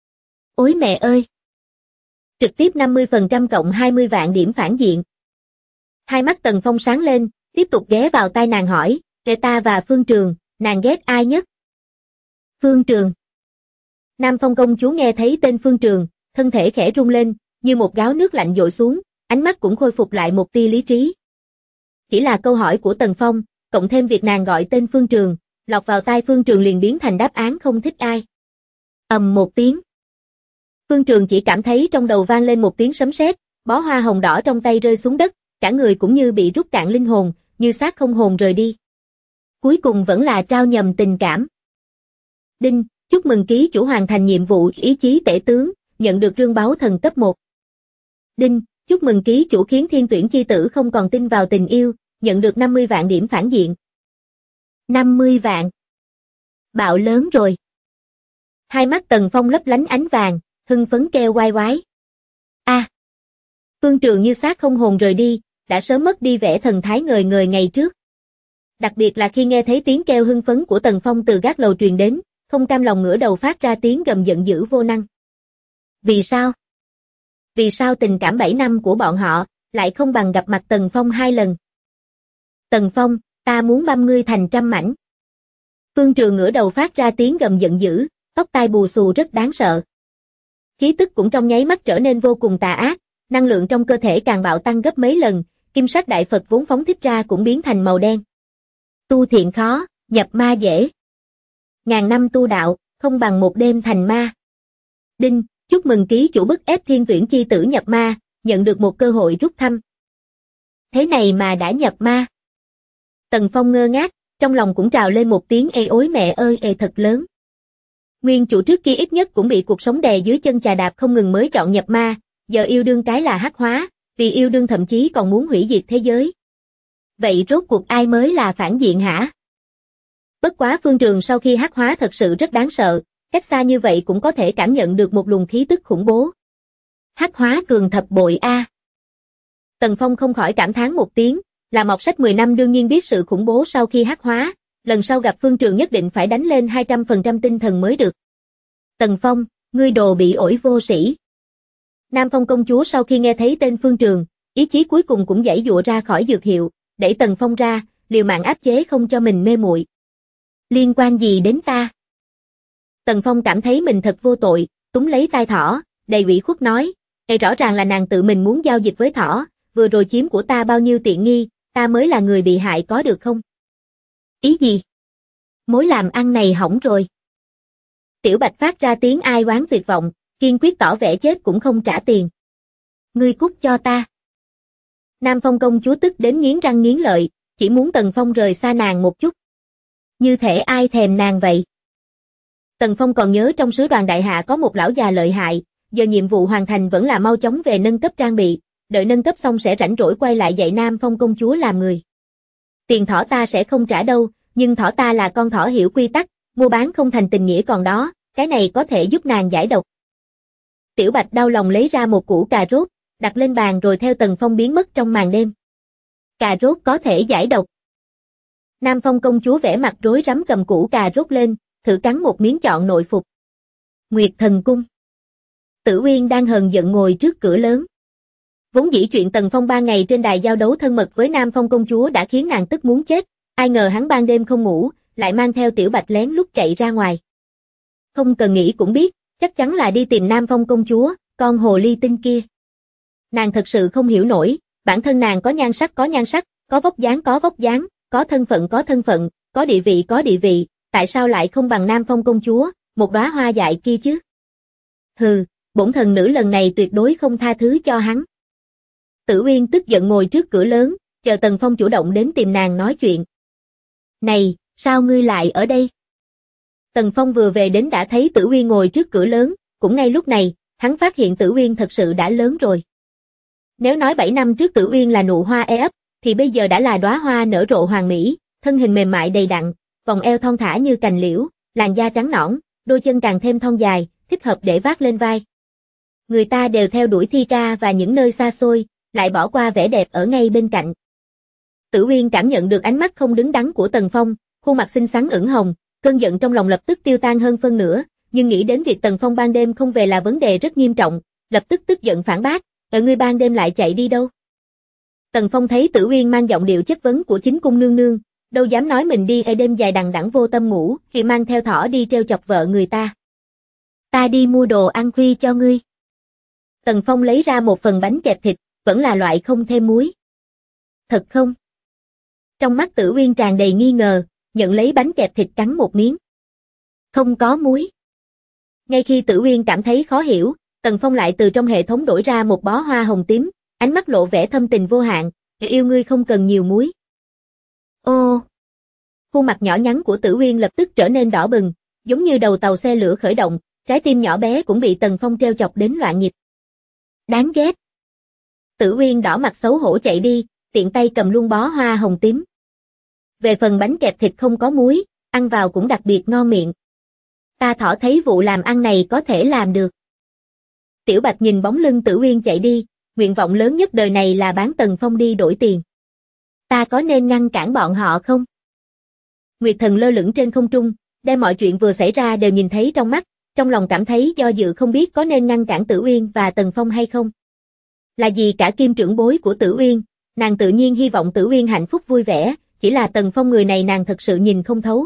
Ôi mẹ ơi! Trực tiếp 50% cộng 20 vạn điểm phản diện. Hai mắt Tần Phong sáng lên, tiếp tục ghé vào tai nàng hỏi, kể ta và Phương Trường, nàng ghét ai nhất? Phương Trường. Nam Phong công chúa nghe thấy tên Phương Trường, thân thể khẽ rung lên, như một gáo nước lạnh dội xuống, ánh mắt cũng khôi phục lại một tia lý trí. Chỉ là câu hỏi của Tần Phong, cộng thêm việc nàng gọi tên Phương Trường, lọt vào tai Phương Trường liền biến thành đáp án không thích ai. Ầm một tiếng. Phương Trường chỉ cảm thấy trong đầu vang lên một tiếng sấm sét, bó hoa hồng đỏ trong tay rơi xuống đất, cả người cũng như bị rút cạn linh hồn, như xác không hồn rời đi. Cuối cùng vẫn là trao nhầm tình cảm. Đinh, chúc mừng ký chủ hoàn thành nhiệm vụ ý chí tể tướng, nhận được rương báu thần cấp 1. Đinh, chúc mừng ký chủ khiến thiên tuyển chi tử không còn tin vào tình yêu, nhận được 50 vạn điểm phản diện. 50 vạn. Bạo lớn rồi. Hai mắt Tần Phong lấp lánh ánh vàng, hưng phấn kêu oai oái. A. Phương Trường như xác không hồn rời đi, đã sớm mất đi vẻ thần thái ngời ngời ngày trước. Đặc biệt là khi nghe thấy tiếng kêu hưng phấn của Tần Phong từ gác lầu truyền đến, không cam lòng ngửa đầu phát ra tiếng gầm giận dữ vô năng. Vì sao? Vì sao tình cảm 7 năm của bọn họ lại không bằng gặp mặt Tần Phong 2 lần? Tần Phong, ta muốn băm ngươi thành trăm mảnh. Phương Trường ngửa đầu phát ra tiếng gầm giận dữ, tóc tai bù xù rất đáng sợ. Khí tức cũng trong nháy mắt trở nên vô cùng tà ác, năng lượng trong cơ thể càng bạo tăng gấp mấy lần, kim sắc đại Phật vốn phóng thích ra cũng biến thành màu đen. Tu thiện khó, nhập ma dễ. Ngàn năm tu đạo, không bằng một đêm thành ma. Đinh, chúc mừng ký chủ bức ép thiên tuyển chi tử nhập ma, nhận được một cơ hội rút thăm. Thế này mà đã nhập ma. Tần Phong ngơ ngác, trong lòng cũng trào lên một tiếng ê ối mẹ ơi ê thật lớn. Nguyên chủ trước kia ít nhất cũng bị cuộc sống đè dưới chân chà đạp không ngừng mới chọn nhập ma, giờ yêu đương cái là hắc hóa, vì yêu đương thậm chí còn muốn hủy diệt thế giới. Vậy rốt cuộc ai mới là phản diện hả? Bất quá Phương Trường sau khi hắc hóa thật sự rất đáng sợ, cách xa như vậy cũng có thể cảm nhận được một luồng khí tức khủng bố. Hắc hóa cường thập bội A. Tần Phong không khỏi cảm thán một tiếng, là mọt sách 10 năm đương nhiên biết sự khủng bố sau khi hắc hóa, lần sau gặp Phương Trường nhất định phải đánh lên 200% tinh thần mới được. Tần Phong, ngươi đồ bị ổi vô sĩ. Nam Phong công chúa sau khi nghe thấy tên Phương Trường, ý chí cuối cùng cũng giãy giụa ra khỏi dược hiệu, đẩy Tần Phong ra, liều mạng áp chế không cho mình mê muội. Liên quan gì đến ta? Tần Phong cảm thấy mình thật vô tội, túm lấy tai thỏ, đầy ủy khuất nói, rõ ràng là nàng tự mình muốn giao dịch với thỏ, vừa rồi chiếm của ta bao nhiêu tiện nghi, ta mới là người bị hại có được không? Ý gì? Mối làm ăn này hỏng rồi. Tiểu Bạch phát ra tiếng ai oán tuyệt vọng, kiên quyết tỏ vẻ chết cũng không trả tiền. Ngươi cút cho ta. Nam Phong công chúa tức đến nghiến răng nghiến lợi, chỉ muốn Tần Phong rời xa nàng một chút. Như thể ai thèm nàng vậy. Tần Phong còn nhớ trong sứ đoàn đại hạ có một lão già lợi hại, giờ nhiệm vụ hoàn thành vẫn là mau chóng về nâng cấp trang bị, đợi nâng cấp xong sẽ rảnh rỗi quay lại dạy Nam Phong công chúa làm người. Tiền thỏ ta sẽ không trả đâu, nhưng thỏ ta là con thỏ hiểu quy tắc, mua bán không thành tình nghĩa còn đó, cái này có thể giúp nàng giải độc. Tiểu Bạch đau lòng lấy ra một củ cà rốt, đặt lên bàn rồi theo Tần Phong biến mất trong màn đêm. Cà rốt có thể giải độc. Nam Phong công chúa vẻ mặt rối rắm cầm củ cà rốt lên, thử cắn một miếng chọn nội phục. Nguyệt Thần Cung. Tử Uyên đang hờn giận ngồi trước cửa lớn. Vốn dĩ chuyện Tần Phong 3 ngày trên đài giao đấu thân mật với Nam Phong công chúa đã khiến nàng tức muốn chết, ai ngờ hắn ban đêm không ngủ, lại mang theo Tiểu Bạch lén lút chạy ra ngoài. Không cần nghĩ cũng biết, chắc chắn là đi tìm Nam Phong công chúa, con hồ ly tinh kia. Nàng thật sự không hiểu nổi, bản thân nàng có nhan sắc, có vóc dáng, có thân phận, có địa vị, tại sao lại không bằng Nam Phong công chúa, một đóa hoa dại kia chứ? Hừ, bổn thần nữ lần này tuyệt đối không tha thứ cho hắn. Tử Uyên tức giận ngồi trước cửa lớn, chờ Tần Phong chủ động đến tìm nàng nói chuyện. Này, sao ngươi lại ở đây? Tần Phong vừa về đến đã thấy Tử Uyên ngồi trước cửa lớn, cũng ngay lúc này, hắn phát hiện Tử Uyên thật sự đã lớn rồi. Nếu nói 7 năm trước Tử Uyên là nụ hoa ấp, thì bây giờ đã là đóa hoa nở rộ hoàn mỹ, thân hình mềm mại đầy đặn, vòng eo thon thả như cành liễu, làn da trắng nõn, đôi chân càng thêm thon dài, thích hợp để vác lên vai. Người ta đều theo đuổi thi ca và những nơi xa xôi, lại bỏ qua vẻ đẹp ở ngay bên cạnh. Tử Uyên cảm nhận được ánh mắt không đứng đắn của Tần Phong, khuôn mặt xinh xắn ửng hồng, cơn giận trong lòng lập tức tiêu tan hơn phân nửa, nhưng nghĩ đến việc Tần Phong ban đêm không về là vấn đề rất nghiêm trọng, lập tức tức giận phản bác, ngươi ban đêm lại chạy đi đâu? Tần Phong thấy Tử Uyên mang giọng điệu chất vấn của chính cung nương nương, đâu dám nói mình đi đêm dài đằng đẵng vô tâm ngủ, thì mang theo thỏ đi trêu chọc vợ người ta. Ta đi mua đồ ăn khuya cho ngươi. Tần Phong lấy ra một phần bánh kẹp thịt, vẫn là loại không thêm muối. Thật không? Trong mắt Tử Uyên tràn đầy nghi ngờ, nhận lấy bánh kẹp thịt cắn một miếng. Không có muối. Ngay khi Tử Uyên cảm thấy khó hiểu, Tần Phong lại từ trong hệ thống đổi ra một bó hoa hồng tím, ánh mắt lộ vẻ thâm tình vô hạn, yêu ngươi không cần nhiều muối. Ô! Khuôn mặt nhỏ nhắn của Tử Uyên lập tức trở nên đỏ bừng, giống như đầu tàu xe lửa khởi động, trái tim nhỏ bé cũng bị Tần Phong trêu chọc đến loạn nhịp. Đáng ghét! Tử Uyên đỏ mặt xấu hổ chạy đi, tiện tay cầm luôn bó hoa hồng tím. Về phần bánh kẹp thịt không có muối, ăn vào cũng đặc biệt ngon miệng. Ta thỏ thấy vụ làm ăn này có thể làm được. Tiểu Bạch nhìn bóng lưng Tử Uyên chạy đi, nguyện vọng lớn nhất đời này là bán Tần Phong đi đổi tiền. Ta có nên ngăn cản bọn họ không? Nguyệt Thần lơ lửng trên không trung, đem mọi chuyện vừa xảy ra đều nhìn thấy trong mắt, trong lòng cảm thấy do dự không biết có nên ngăn cản Tử Uyên và Tần Phong hay không. Là gì cả kim trưởng bối của Tử Uyên, nàng tự nhiên hy vọng Tử Uyên hạnh phúc vui vẻ, chỉ là Tần Phong người này nàng thật sự nhìn không thấu.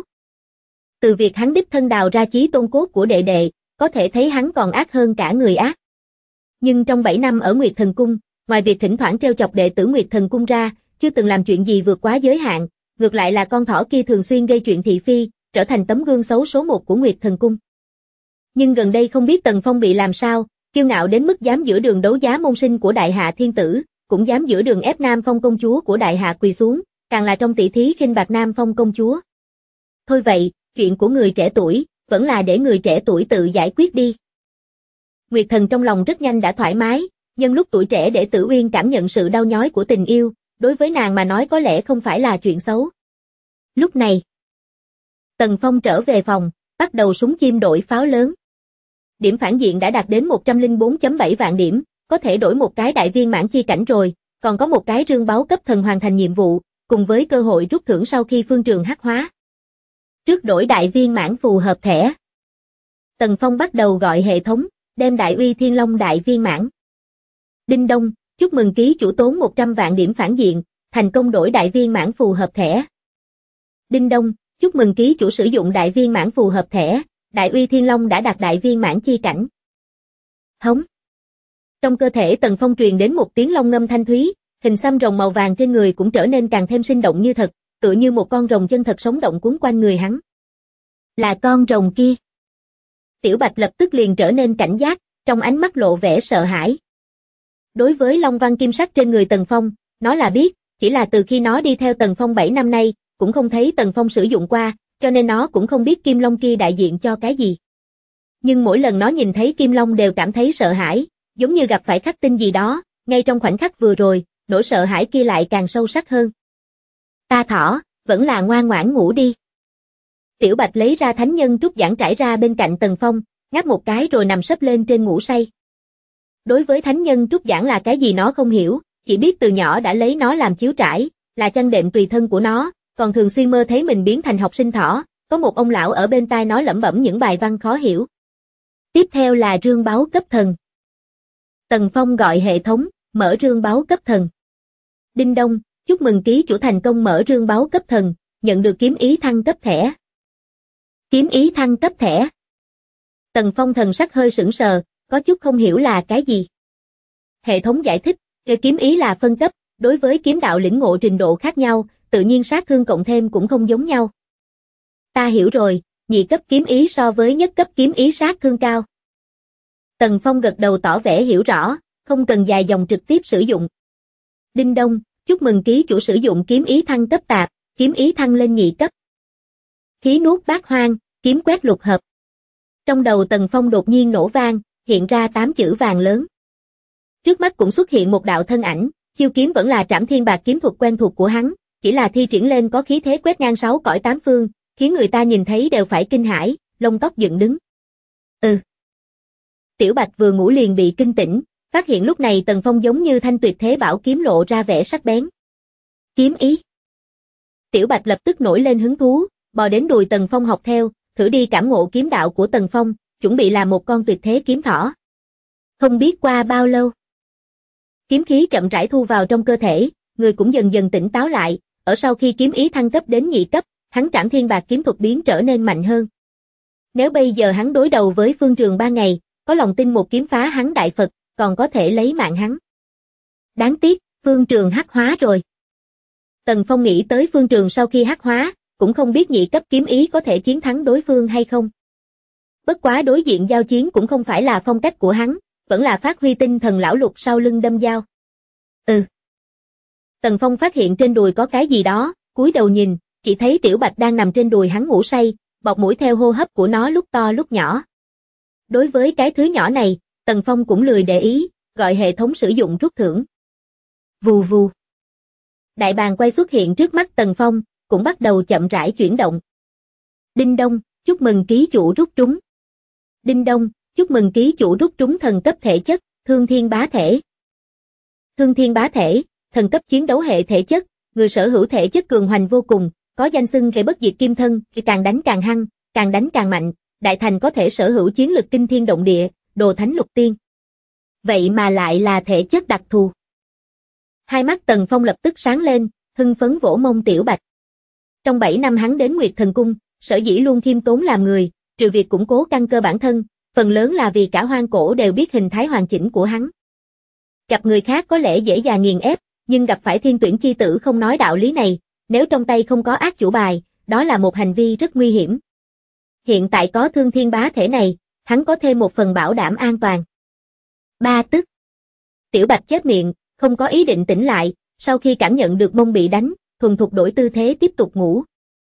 Từ việc hắn đích thân đào ra chí tôn cốt của đệ đệ, có thể thấy hắn còn ác hơn cả người ác. Nhưng trong 7 năm ở Nguyệt Thần Cung, ngoài việc thỉnh thoảng trêu chọc đệ tử Nguyệt Thần Cung ra, chưa từng làm chuyện gì vượt quá giới hạn, ngược lại là con thỏ kia thường xuyên gây chuyện thị phi, trở thành tấm gương xấu số 1 của Nguyệt Thần Cung. Nhưng gần đây không biết Tần Phong bị làm sao, kiêu ngạo đến mức dám giữa đường đấu giá môn sinh của Đại Hạ Thiên Tử, cũng dám giữa đường ép Nam Phong công chúa của Đại Hạ quỳ xuống, càng là trong tỷ thí khinh bạc Nam Phong công chúa. Thôi vậy, chuyện của người trẻ tuổi, vẫn là để người trẻ tuổi tự giải quyết đi. Nguyệt Thần trong lòng rất nhanh đã thoải mái, nhân lúc tuổi trẻ để Tử Uyên cảm nhận sự đau nhói của tình yêu, đối với nàng mà nói có lẽ không phải là chuyện xấu. Lúc này, Tần Phong trở về phòng, bắt đầu súng chim đổi pháo lớn. Điểm phản diện đã đạt đến 104.7 vạn điểm, có thể đổi một cái đại viên mãn chi cảnh rồi, còn có một cái rương báu cấp thần hoàn thành nhiệm vụ, cùng với cơ hội rút thưởng sau khi phương trường hắc hóa. Trước đổi đại viên mãn phù hợp thẻ, Tần Phong bắt đầu gọi hệ thống, đem Đại Uy Thiên Long đại viên mãn. Đinh đông, chúc mừng ký chủ tốn 100 vạn điểm phản diện, thành công đổi đại viên mãn phù hợp thẻ. Đinh đông, chúc mừng ký chủ sử dụng đại viên mãn phù hợp thẻ, Đại Uy Thiên Long đã đạt đại viên mãn chi cảnh. Hống. Trong cơ thể Tần Phong truyền đến một tiếng long ngâm thanh thúy, hình xăm rồng màu vàng trên người cũng trở nên càng thêm sinh động như thật, tựa như một con rồng chân thật sống động cuốn quanh người hắn. Là con rồng kia. Tiểu Bạch lập tức liền trở nên cảnh giác, trong ánh mắt lộ vẻ sợ hãi. Đối với Long Văn Kim Sắc trên người Tần Phong, nó là biết, chỉ là từ khi nó đi theo Tần Phong 7 năm nay, cũng không thấy Tần Phong sử dụng qua, cho nên nó cũng không biết Kim Long kia đại diện cho cái gì. Nhưng mỗi lần nó nhìn thấy Kim Long đều cảm thấy sợ hãi, giống như gặp phải khắc tinh gì đó, ngay trong khoảnh khắc vừa rồi, nỗi sợ hãi kia lại càng sâu sắc hơn. Ta thỏ, vẫn là ngoan ngoãn ngủ đi. Tiểu Bạch lấy ra thánh nhân trúc giản trải ra bên cạnh Tần Phong, ngáp một cái rồi nằm sấp lên trên ngủ say. Đối với thánh nhân trúc giản là cái gì nó không hiểu, chỉ biết từ nhỏ đã lấy nó làm chiếu trải, là chăn đệm tùy thân của nó, còn thường xuyên mơ thấy mình biến thành học sinh thỏ, có một ông lão ở bên tai nó lẩm bẩm những bài văn khó hiểu. Tiếp theo là rương báu cấp thần. Tần Phong gọi hệ thống, mở rương báu cấp thần. Đinh đông, chúc mừng ký chủ thành công mở rương báu cấp thần, nhận được kiếm ý thăng cấp thẻ. Kiếm ý thăng cấp thẻ. Tần Phong thần sắc hơi sững sờ, có chút không hiểu là cái gì. Hệ thống giải thích, kiếm ý là phân cấp, đối với kiếm đạo lĩnh ngộ trình độ khác nhau, tự nhiên sát thương cộng thêm cũng không giống nhau. Ta hiểu rồi, nhị cấp kiếm ý so với nhất cấp kiếm ý sát thương cao. Tần Phong gật đầu tỏ vẻ hiểu rõ, không cần dài dòng trực tiếp sử dụng. Đinh đông, chúc mừng ký chủ sử dụng kiếm ý thăng cấp tạp, kiếm ý thăng lên nhị cấp. Khí nuốt bát hoang, kiếm quét lục hợp. Trong đầu Tần Phong đột nhiên nổ vang, hiện ra 8 chữ vàng lớn. Trước mắt cũng xuất hiện một đạo thân ảnh, chiêu kiếm vẫn là Trảm Thiên Bạc kiếm thuật quen thuộc của hắn, chỉ là thi triển lên có khí thế quét ngang 6 cõi 8 phương, khiến người ta nhìn thấy đều phải kinh hãi, lông tóc dựng đứng. Tiểu Bạch vừa ngủ liền bị kinh tỉnh, phát hiện lúc này Tần Phong giống như thanh tuyệt thế bảo kiếm lộ ra vẻ sắc bén. Kiếm ý. Tiểu Bạch lập tức nổi lên hứng thú, bò đến đùi Tần Phong học theo, thử đi cảm ngộ kiếm đạo của Tần Phong, chuẩn bị làm một con tuyệt thế kiếm thỏ. Không biết qua bao lâu, kiếm khí chậm rãi thu vào trong cơ thể, người cũng dần dần tỉnh táo lại, ở sau khi kiếm ý thăng cấp đến nhị cấp, hắn Trảm Thiên Bạc kiếm thuật biến trở nên mạnh hơn. Nếu bây giờ hắn đối đầu với Phương Trường 3 ngày, có lòng tin một kiếm phá hắn đại Phật, còn có thể lấy mạng hắn. Đáng tiếc, Phương Trường hắc hóa rồi. Tần Phong nghĩ tới Phương Trường sau khi hắc hóa, cũng không biết nhị cấp kiếm ý có thể chiến thắng đối phương hay không. Bất quá đối diện giao chiến cũng không phải là phong cách của hắn, vẫn là phát huy tinh thần lão lục sau lưng đâm dao. Tần Phong phát hiện trên đùi có cái gì đó, cúi đầu nhìn, chỉ thấy Tiểu Bạch đang nằm trên đùi hắn ngủ say, bọt mũi theo hô hấp của nó lúc to lúc nhỏ. Đối với cái thứ nhỏ này, Tần Phong cũng lười để ý, gọi hệ thống sử dụng rút thưởng. Vù vù. Đại bàng quay xuất hiện trước mắt Tần Phong, cũng bắt đầu chậm rãi chuyển động. Đinh đông, chúc mừng ký chủ rút trúng. Đinh đông, chúc mừng ký chủ rút trúng thần cấp thể chất, Thương Thiên Bá Thể. Thương Thiên Bá Thể, thần cấp chiến đấu hệ thể chất, người sở hữu thể chất cường hoành vô cùng, có danh xưng về bất diệt kim thân, càng đánh càng hăng, càng đánh càng mạnh, đại thành có thể sở hữu chiến lực kinh thiên động địa, đồ thánh lục tiên. Vậy mà lại là thể chất đặc thù. Hai mắt Tần Phong lập tức sáng lên, hưng phấn vỗ mông Tiểu Bạch. Trong 7 năm hắn đến Nguyệt Thần Cung, sở dĩ luôn khiêm tốn làm người, trừ việc củng cố căn cơ bản thân, phần lớn là vì cả hoang cổ đều biết hình thái hoàn chỉnh của hắn. Gặp người khác có lẽ dễ dàng nghiền ép, nhưng gặp phải thiên tuyển chi tử không nói đạo lý này, nếu trong tay không có ác chủ bài, đó là một hành vi rất nguy hiểm. Hiện tại có Thương Thiên Bá Thể này, hắn có thêm một phần bảo đảm an toàn. Ba tức. Tiểu Bạch chép miệng, không có ý định tỉnh lại, sau khi cảm nhận được mông bị đánh, thuần thục đổi tư thế tiếp tục ngủ.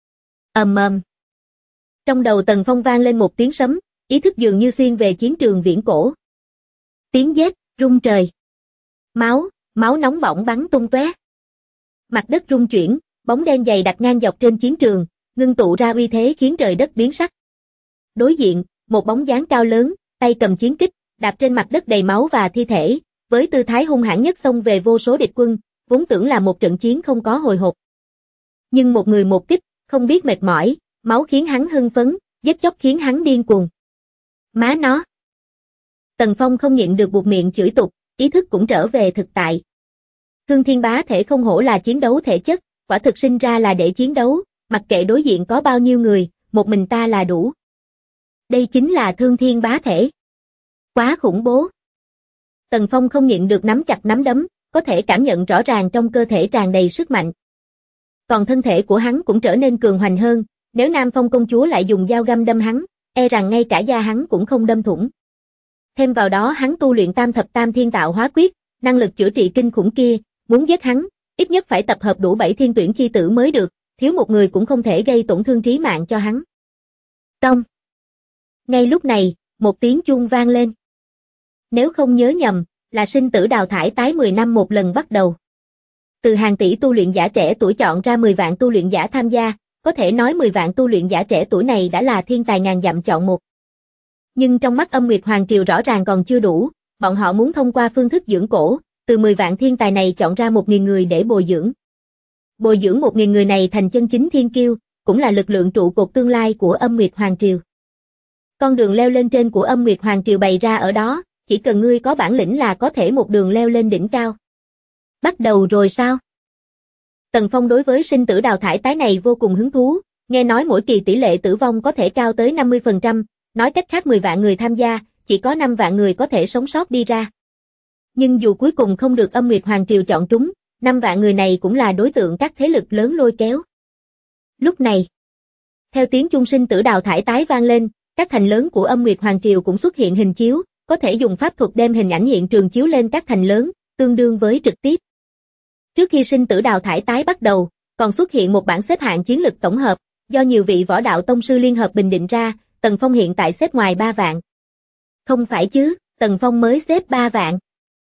Trong đầu Tần Phong vang lên một tiếng sấm, ý thức dường như xuyên về chiến trường viễn cổ. Tiếng giết, rung trời. Máu nóng bỏng bắn tung tóe. Mặt đất rung chuyển, bóng đen dày đặc ngang dọc trên chiến trường, ngưng tụ ra uy thế khiến trời đất biến sắc. Đối diện, một bóng dáng cao lớn, tay cầm chiến kích, đạp trên mặt đất đầy máu và thi thể, với tư thái hung hãn nhất xông về vô số địch quân, vốn tưởng là một trận chiến không có hồi hộp. Nhưng một người một kích, không biết mệt mỏi, máu khiến hắn hưng phấn, giết chóc khiến hắn điên cuồng. Má nó! Tần Phong không nhịn được buột miệng chửi tục, ý thức cũng trở về thực tại. Thương Thiên Bá Thể không hổ là chiến đấu thể chất, quả thực sinh ra là để chiến đấu, mặc kệ đối diện có bao nhiêu người, một mình ta là đủ. Đây chính là Thương Thiên Bá Thể. Quá khủng bố. Tần Phong không nhịn được nắm chặt nắm đấm, có thể cảm nhận rõ ràng trong cơ thể tràn đầy sức mạnh. Còn thân thể của hắn cũng trở nên cường hoành hơn, nếu Nam Phong công chúa lại dùng dao găm đâm hắn, e rằng ngay cả da hắn cũng không đâm thủng. Thêm vào đó hắn tu luyện tam thập tam thiên tạo hóa quyết, năng lực chữa trị kinh khủng kia, muốn giết hắn, ít nhất phải tập hợp đủ 7 thiên tuyển chi tử mới được, thiếu một người cũng không thể gây tổn thương trí mạng cho hắn. Tông. Ngay lúc này, một tiếng chuông vang lên. Nếu không nhớ nhầm, là sinh tử đào thải tái 10 năm một lần bắt đầu. Từ hàng tỷ tu luyện giả trẻ tuổi chọn ra 10 vạn tu luyện giả tham gia, có thể nói 10 vạn tu luyện giả trẻ tuổi này đã là thiên tài ngàn dặm chọn một. Nhưng trong mắt Âm Nguyệt Hoàng Triều rõ ràng còn chưa đủ, bọn họ muốn thông qua phương thức dưỡng cổ, từ 10 vạn thiên tài này chọn ra 1.000 người để bồi dưỡng. Bồi dưỡng 1.000 người này thành chân chính thiên kiêu, cũng là lực lượng trụ cột tương lai của Âm Nguyệt Hoàng Triều. Con đường leo lên trên của Âm Nguyệt Hoàng Triều bày ra ở đó, chỉ cần ngươi có bản lĩnh là có thể một đường leo lên đỉnh cao. Bắt đầu rồi sao? Tần Phong đối với sinh tử đào thải tái này vô cùng hứng thú, nghe nói mỗi kỳ tỷ lệ tử vong có thể cao tới 50%, nói cách khác 10 vạn người tham gia, chỉ có 5 vạn người có thể sống sót đi ra. Nhưng dù cuối cùng không được Âm Nguyệt Hoàng Triều chọn trúng, 5 vạn người này cũng là đối tượng các thế lực lớn lôi kéo. Lúc này, theo tiếng chuông sinh tử đào thải tái vang lên, các thành lớn của Âm Nguyệt Hoàng Triều cũng xuất hiện hình chiếu, có thể dùng pháp thuật đem hình ảnh hiện trường chiếu lên các thành lớn, tương đương với trực tiếp. Trước khi sinh tử đào thải tái bắt đầu, còn xuất hiện một bảng xếp hạng chiến lực tổng hợp, do nhiều vị võ đạo tông sư liên hợp bình định ra, Tần Phong hiện tại xếp ngoài 3 vạn. Không phải chứ, Tần Phong mới xếp 3 vạn.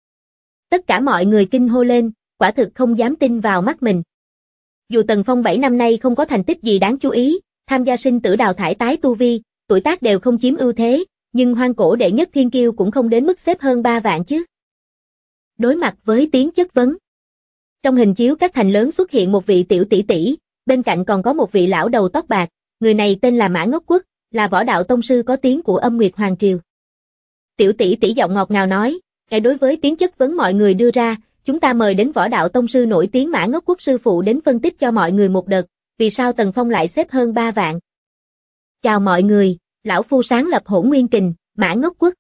Tất cả mọi người kinh hô lên, quả thực không dám tin vào mắt mình. Dù Tần Phong 7 năm nay không có thành tích gì đáng chú ý, tham gia sinh tử đào thải tái tu vi, tuổi tác đều không chiếm ưu thế, nhưng hoang cổ đệ nhất thiên kiêu cũng không đến mức xếp hơn 3 vạn chứ. Đối mặt với tiếng chất vấn, trong hình chiếu các thành lớn xuất hiện một vị tiểu tỷ tỷ, bên cạnh còn có một vị lão đầu tóc bạc, người này tên là Mã Ngốc Quốc, là võ đạo tông sư có tiếng của Âm Nguyệt Hoàng Triều. Tiểu tỷ tỷ giọng ngọt ngào nói, ngay đối với tiếng chất vấn mọi người đưa ra, chúng ta mời đến võ đạo tông sư nổi tiếng Mã Ngốc Quốc sư phụ đến phân tích cho mọi người một đợt, vì sao Tần Phong lại xếp hơn 3 vạn. Chào mọi người, lão phu sáng lập Hỗn Nguyên Kình, Mã Ngốc Quốc.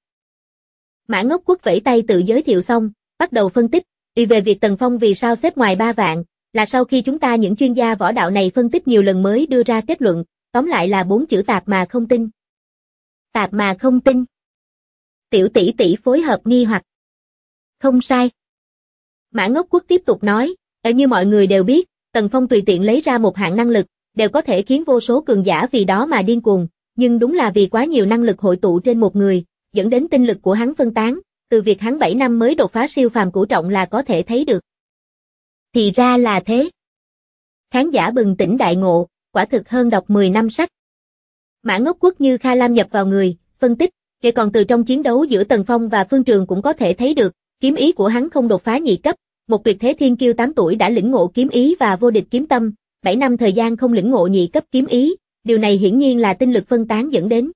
Mã Ngốc Quốc vẫy tay tự giới thiệu xong, bắt đầu phân tích, về việc Tần Phong vì sao xếp ngoài 3 vạn, là sau khi chúng ta những chuyên gia võ đạo này phân tích nhiều lần mới đưa ra kết luận, tóm lại là 4 chữ tạp mà không tin. Tạp mà không tin. Tiểu tỷ tỷ phối hợp nghi hoặc. Không sai. Mã Ngốc Quốc tiếp tục nói, như mọi người đều biết, Tần Phong tùy tiện lấy ra một hạng năng lực, đều có thể khiến vô số cường giả vì đó mà điên cuồng, nhưng đúng là vì quá nhiều năng lực hội tụ trên một người, dẫn đến tinh lực của hắn phân tán, từ việc hắn 7 năm mới đột phá siêu phàm cửu trọng là có thể thấy được. Thì ra là thế. Khán giả bừng tỉnh đại ngộ, quả thực hơn đọc 10 năm sách. Mã Ngốc Quốc như Kha Lam nhập vào người, phân tích, kể còn từ trong chiến đấu giữa Tần Phong và Phương Trường cũng có thể thấy được, kiếm ý của hắn không đột phá nhị cấp, một tuyệt thế thiên kiêu 8 tuổi đã lĩnh ngộ kiếm ý và vô địch kiếm tâm, 7 năm thời gian không lĩnh ngộ nhị cấp kiếm ý, điều này hiển nhiên là tinh lực phân tán dẫn đến.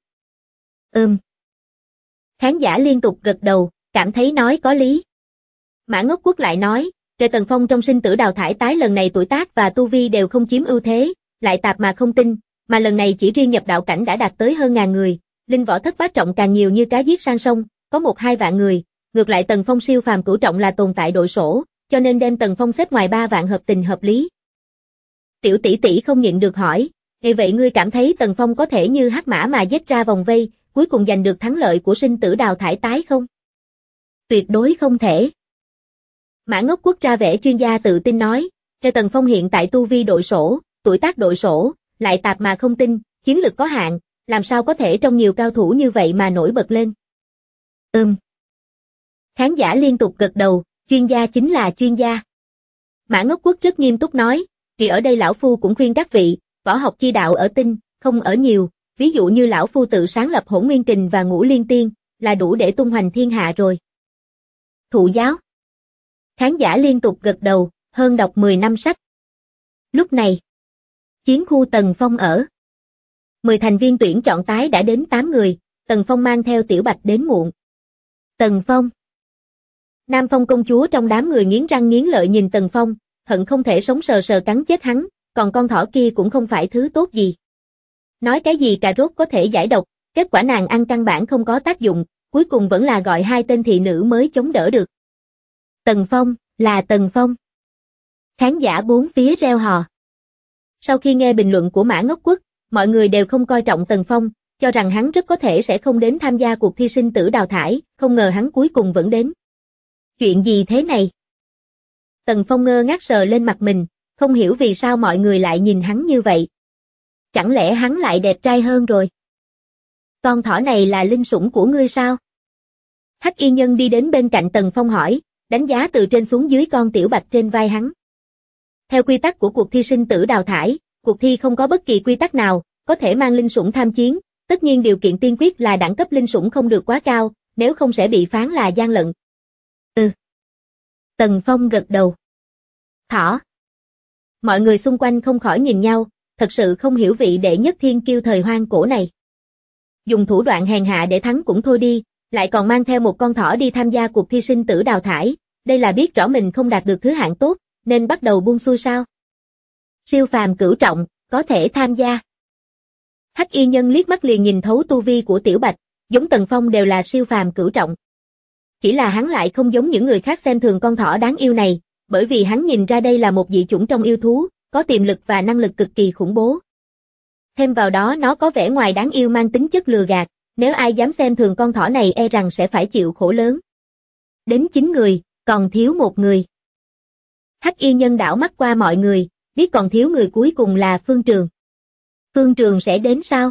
Khán giả liên tục gật đầu, cảm thấy nói có lý. Mã Ngốc Quốc lại nói, Tần Phong trong sinh tử đào thải tái lần này tuổi tác và tu vi đều không chiếm ưu thế, lại tạp mà không tin, mà lần này chỉ riêng nhập đạo cảnh đã đạt tới hơn ngàn người, linh võ thất bát trọng càng nhiều như cá giết sang sông, có 1-2 vạn người, ngược lại Tần Phong siêu phàm cửu trọng là tồn tại đội sổ, cho nên đem Tần Phong xếp ngoài 3 vạn hợp tình hợp lý. Tiểu tỷ tỷ không nhịn được hỏi, vậy ngươi cảm thấy Tần Phong có thể như hắc mã mà giết ra vòng vây, cuối cùng giành được thắng lợi của sinh tử đào thải tái không? Tuyệt đối không thể. Mã Ngốc Quốc ra vẻ chuyên gia tự tin nói, Tần Phong hiện tại tu vi đội sổ, tuổi tác đội sổ, lại tạp mà không tin, chiến lực có hạn, làm sao có thể trong nhiều cao thủ như vậy mà nổi bật lên? Khán giả liên tục gật đầu, chuyên gia chính là chuyên gia. Mã Ngốc Quốc rất nghiêm túc nói, vì ở đây lão phu cũng khuyên các vị, võ học chi đạo ở tinh, không ở nhiều, ví dụ như lão phu tự sáng lập Hỗn Nguyên Kình và Ngũ Liên Tiên, là đủ để tung hoành thiên hạ rồi. Thụ giáo. Khán giả liên tục gật đầu, hơn đọc 10 năm sách. Lúc này, chiến khu Tần Phong ở. 10 thành viên tuyển chọn tái đã đến 8 người, Tần Phong mang theo Tiểu Bạch đến muộn. Tần Phong. Nam Phong công chúa trong đám người nghiến răng nghiến lợi nhìn Tần Phong, hận không thể sống sờ sờ cắn chết hắn, còn con thỏ kia cũng không phải thứ tốt gì. Nói cái gì cà rốt có thể giải độc, kết quả nàng ăn căn bản không có tác dụng, cuối cùng vẫn là gọi 2 tên thị nữ mới chống đỡ được. Tần Phong, là Tần Phong. Khán giả bốn phía reo hò. Sau khi nghe bình luận của Mã Ngốc Quốc, mọi người đều không coi trọng Tần Phong, cho rằng hắn rất có thể sẽ không đến tham gia cuộc thi sinh tử đào thải, không ngờ hắn cuối cùng vẫn đến. Chuyện gì thế này? Tần Phong ngơ ngác sờ lên mặt mình, không hiểu vì sao mọi người lại nhìn hắn như vậy. Chẳng lẽ hắn lại đẹp trai hơn rồi? Con thỏ này là linh sủng của ngươi sao? Hắc y nhân đi đến bên cạnh Tần Phong hỏi, đánh giá từ trên xuống dưới con tiểu bạch trên vai hắn. Theo quy tắc của cuộc thi sinh tử đào thải, cuộc thi không có bất kỳ quy tắc nào, có thể mang linh sủng tham chiến, tất nhiên điều kiện tiên quyết là đẳng cấp linh sủng không được quá cao, nếu không sẽ bị phán là gian lận. Tần Phong gật đầu. Thỏ. Mọi người xung quanh không khỏi nhìn nhau, thật sự không hiểu vị đệ nhất thiên kiêu thời hoang cổ này. Dùng thủ đoạn hèn hạ để thắng cũng thôi đi, lại còn mang theo một con thỏ đi tham gia cuộc thi sinh tử đào thải, đây là biết rõ mình không đạt được thứ hạng tốt, nên bắt đầu buông xuôi sao? Siêu phàm cửu trọng, có thể tham gia. Hắc y nhân liếc mắt liền nhìn thấu tu vi của Tiểu Bạch, giống Tần Phong đều là siêu phàm cửu trọng. Chỉ là hắn lại không giống những người khác xem thường con thỏ đáng yêu này, bởi vì hắn nhìn ra đây là một dị chủng trong yêu thú, có tiềm lực và năng lực cực kỳ khủng bố. Thêm vào đó nó có vẻ ngoài đáng yêu mang tính chất lừa gạt, nếu ai dám xem thường con thỏ này e rằng sẽ phải chịu khổ lớn. Đến 9 người, còn thiếu một người. Hắc y nhân đảo mắt qua mọi người, biết còn thiếu người cuối cùng là Phương Trường. Phương Trường sẽ đến sao?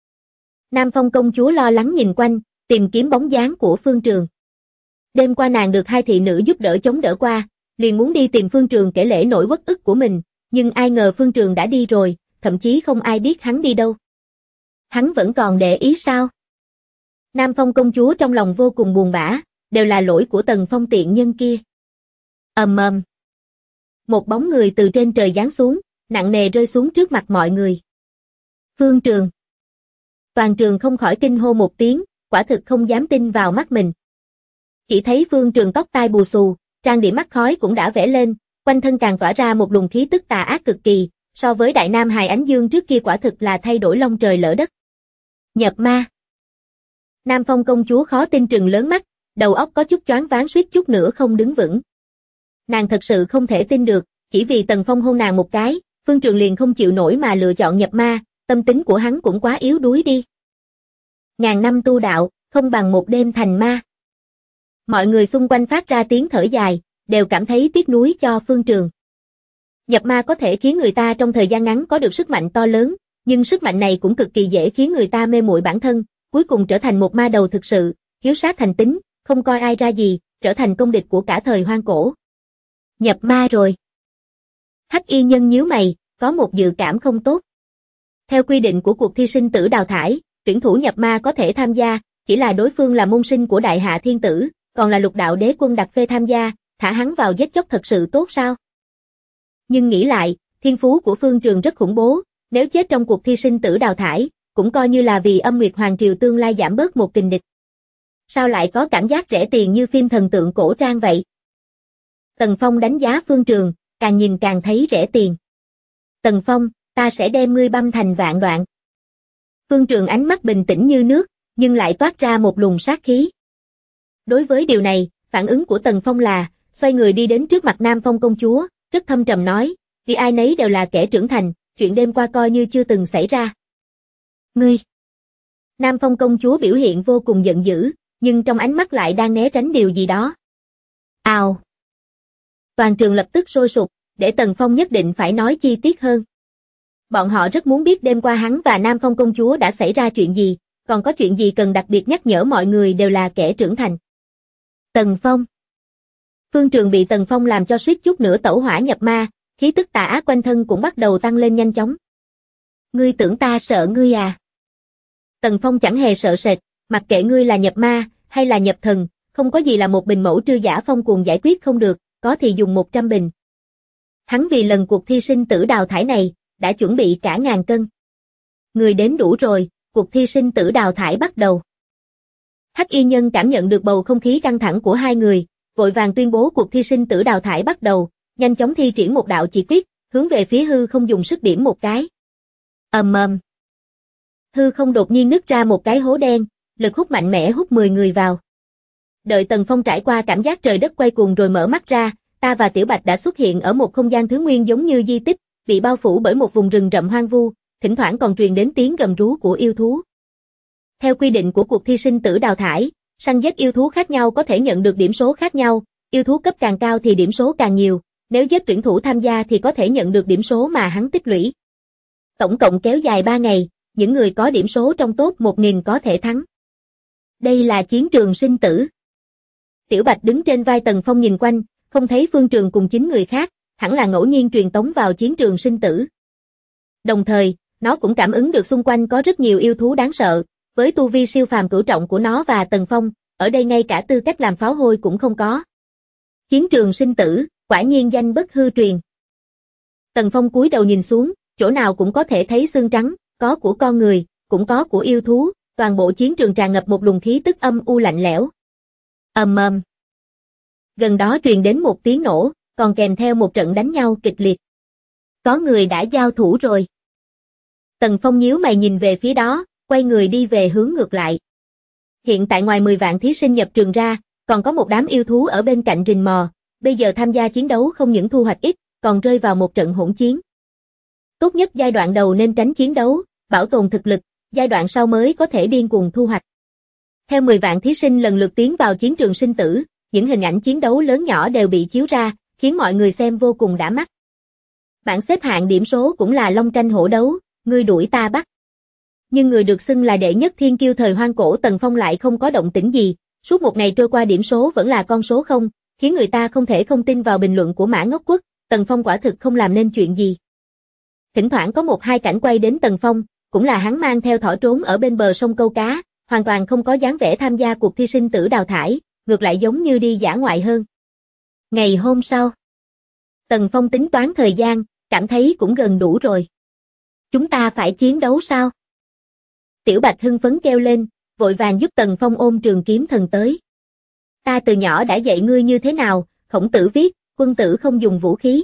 Nam Phong công chúa lo lắng nhìn quanh, tìm kiếm bóng dáng của Phương Trường. Đêm qua nàng được hai thị nữ giúp đỡ chống đỡ qua, liền muốn đi tìm Phương Trường kể lể nỗi uất ức của mình, nhưng ai ngờ Phương Trường đã đi rồi, thậm chí không ai biết hắn đi đâu. Hắn vẫn còn để ý sao? Nam Phong công chúa trong lòng vô cùng buồn bã, đều là lỗi của Tần Phong tiện nhân kia. Ầm ầm. Một bóng người từ trên trời giáng xuống, nặng nề rơi xuống trước mặt mọi người. Phương Trường. Toàn trường không khỏi kinh hô một tiếng, quả thực không dám tin vào mắt mình. Chỉ thấy Phương Trường tóc tai bù xù, trang điểm mắt khói cũng đã vẽ lên, quanh thân càng tỏa ra một luồng khí tức tà ác cực kỳ, so với đại nam hài ánh dương trước kia quả thực là thay đổi long trời lỡ đất. Nhập ma. Nam Phong công chúa khó tin trừng lớn mắt, đầu óc có chút choáng váng suýt chút nữa không đứng vững. Nàng thật sự không thể tin được, chỉ vì Tần Phong hôn nàng một cái, Phương Trường liền không chịu nổi mà lựa chọn nhập ma, tâm tính của hắn cũng quá yếu đuối đi. Ngàn năm tu đạo, không bằng một đêm thành ma. Mọi người xung quanh phát ra tiếng thở dài, đều cảm thấy tiếc nuối cho Phương Trường. Nhập ma có thể khiến người ta trong thời gian ngắn có được sức mạnh to lớn, nhưng sức mạnh này cũng cực kỳ dễ khiến người ta mê muội bản thân, cuối cùng trở thành một ma đầu thực sự, hiếu sát thành tính, không coi ai ra gì, trở thành công địch của cả thời hoang cổ. Nhập ma rồi. Hắc y nhân nhíu mày, có một dự cảm không tốt. Theo quy định của cuộc thi sinh tử đào thải, tuyển thủ nhập ma có thể tham gia, chỉ là đối phương là môn sinh của Đại Hạ Thiên Tử, còn là Lục Đạo Đế Quân đặt phê tham gia, thả hắn vào giết chóc thật sự tốt sao? Nhưng nghĩ lại, thiên phú của Phương Trường rất khủng bố, nếu chết trong cuộc thi sinh tử đào thải, cũng coi như là vì Âm Nguyệt Hoàng Triều tương lai giảm bớt một kình địch. Sao lại có cảm giác rẻ tiền như phim thần tượng cổ trang vậy? Tần Phong đánh giá Phương Trường, càng nhìn càng thấy rẻ tiền. Tần Phong, ta sẽ đem ngươi băm thành vạn đoạn. Phương Trường ánh mắt bình tĩnh như nước, nhưng lại toát ra một luồng sát khí. Đối với điều này, phản ứng của Tần Phong là, xoay người đi đến trước mặt Nam Phong công chúa, rất thâm trầm nói, vì ai nấy đều là kẻ trưởng thành, chuyện đêm qua coi như chưa từng xảy ra. Ngươi! Nam Phong công chúa biểu hiện vô cùng giận dữ, nhưng trong ánh mắt lại đang né tránh điều gì đó. Ào! Toàn trường lập tức sôi sục, để Tần Phong nhất định phải nói chi tiết hơn. Bọn họ rất muốn biết đêm qua hắn và Nam Phong công chúa đã xảy ra chuyện gì, còn có chuyện gì cần đặc biệt nhắc nhở mọi người đều là kẻ trưởng thành. Tần Phong. Phương Trường bị Tần Phong làm cho suýt chút nữa tẩu hỏa nhập ma, khí tức tà ác quanh thân cũng bắt đầu tăng lên nhanh chóng. Ngươi tưởng ta sợ ngươi à? Tần Phong chẳng hề sợ sệt, mặc kệ ngươi là nhập ma, hay là nhập thần, không có gì là một bình mẫu trư giả phong cuồng giải quyết không được, có thì dùng 100 bình. Hắn vì lần cuộc thi sinh tử đào thải này, đã chuẩn bị cả ngàn cân. Người đến đủ rồi, cuộc thi sinh tử đào thải bắt đầu. Hắc y nhân cảm nhận được bầu không khí căng thẳng của hai người, vội vàng tuyên bố cuộc thi sinh tử đào thải bắt đầu, nhanh chóng thi triển một đạo chỉ quyết, hướng về phía hư không dùng sức điểm một cái. Ầm ầm. Hư không đột nhiên nứt ra một cái hố đen, lực hút mạnh mẽ hút 10 người vào. Đợi Tần Phong trải qua cảm giác trời đất quay cuồng rồi mở mắt ra, ta và Tiểu Bạch đã xuất hiện ở một không gian thứ nguyên giống như di tích, bị bao phủ bởi một vùng rừng rậm hoang vu, thỉnh thoảng còn truyền đến tiếng gầm rú của yêu thú. Theo quy định của cuộc thi sinh tử đào thải, săn giết yêu thú khác nhau có thể nhận được điểm số khác nhau, yêu thú cấp càng cao thì điểm số càng nhiều, nếu giết tuyển thủ tham gia thì có thể nhận được điểm số mà hắn tích lũy. Tổng cộng kéo dài 3 ngày, những người có điểm số trong top 1000 có thể thắng. Đây là chiến trường sinh tử. Tiểu Bạch đứng trên vai Tần Phong nhìn quanh, không thấy Phương Trường cùng 9 người khác, hẳn là ngẫu nhiên truyền tống vào chiến trường sinh tử. Đồng thời, nó cũng cảm ứng được xung quanh có rất nhiều yêu thú đáng sợ, với tu vi siêu phàm cửu trọng của nó và Tần Phong, ở đây ngay cả tư cách làm pháo hôi cũng không có. Chiến trường sinh tử, quả nhiên danh bất hư truyền. Tần Phong cúi đầu nhìn xuống, chỗ nào cũng có thể thấy xương trắng, có của con người, cũng có của yêu thú, toàn bộ chiến trường tràn ngập một luồng khí tức âm u lạnh lẽo. Ầm ầm. Gần đó truyền đến một tiếng nổ, còn kèm theo một trận đánh nhau kịch liệt. Có người đã giao thủ rồi. Tần Phong nhíu mày nhìn về phía đó, quay người đi về hướng ngược lại. Hiện tại ngoài 10 vạn thí sinh nhập trường ra, còn có một đám yêu thú ở bên cạnh rình mò, bây giờ tham gia chiến đấu không những thu hoạch ít, còn rơi vào một trận hỗn chiến. Tốt nhất giai đoạn đầu nên tránh chiến đấu, bảo tồn thực lực, giai đoạn sau mới có thể điên cuồng thu hoạch. Theo 10 vạn thí sinh lần lượt tiến vào chiến trường sinh tử, những hình ảnh chiến đấu lớn nhỏ đều bị chiếu ra, khiến mọi người xem vô cùng đã mắt. Bảng xếp hạng điểm số cũng là long tranh hổ đấu, ngươi đuổi ta bắt. Nhưng người được xưng là đệ nhất thiên kiêu thời hoang cổ Tần Phong lại không có động tĩnh gì, suốt một ngày trôi qua điểm số vẫn là con số 0, khiến người ta không thể không tin vào bình luận của Mã Ngốc Quốc, Tần Phong quả thực không làm nên chuyện gì. Thỉnh thoảng có 1-2 cảnh quay đến Tần Phong, cũng là hắn mang theo thỏ trốn ở bên bờ sông câu cá, hoàn toàn không có dáng vẻ tham gia cuộc thi sinh tử đào thải, ngược lại giống như đi dã ngoại hơn. Ngày hôm sau, Tần Phong tính toán thời gian, cảm thấy cũng gần đủ rồi. Chúng ta phải chiến đấu sao? Tiểu Bạch hưng phấn kêu lên, vội vàng giúp Tần Phong ôm trường kiếm thần tới. Ta từ nhỏ đã dạy ngươi như thế nào, Khổng Tử viết, quân tử không dùng vũ khí.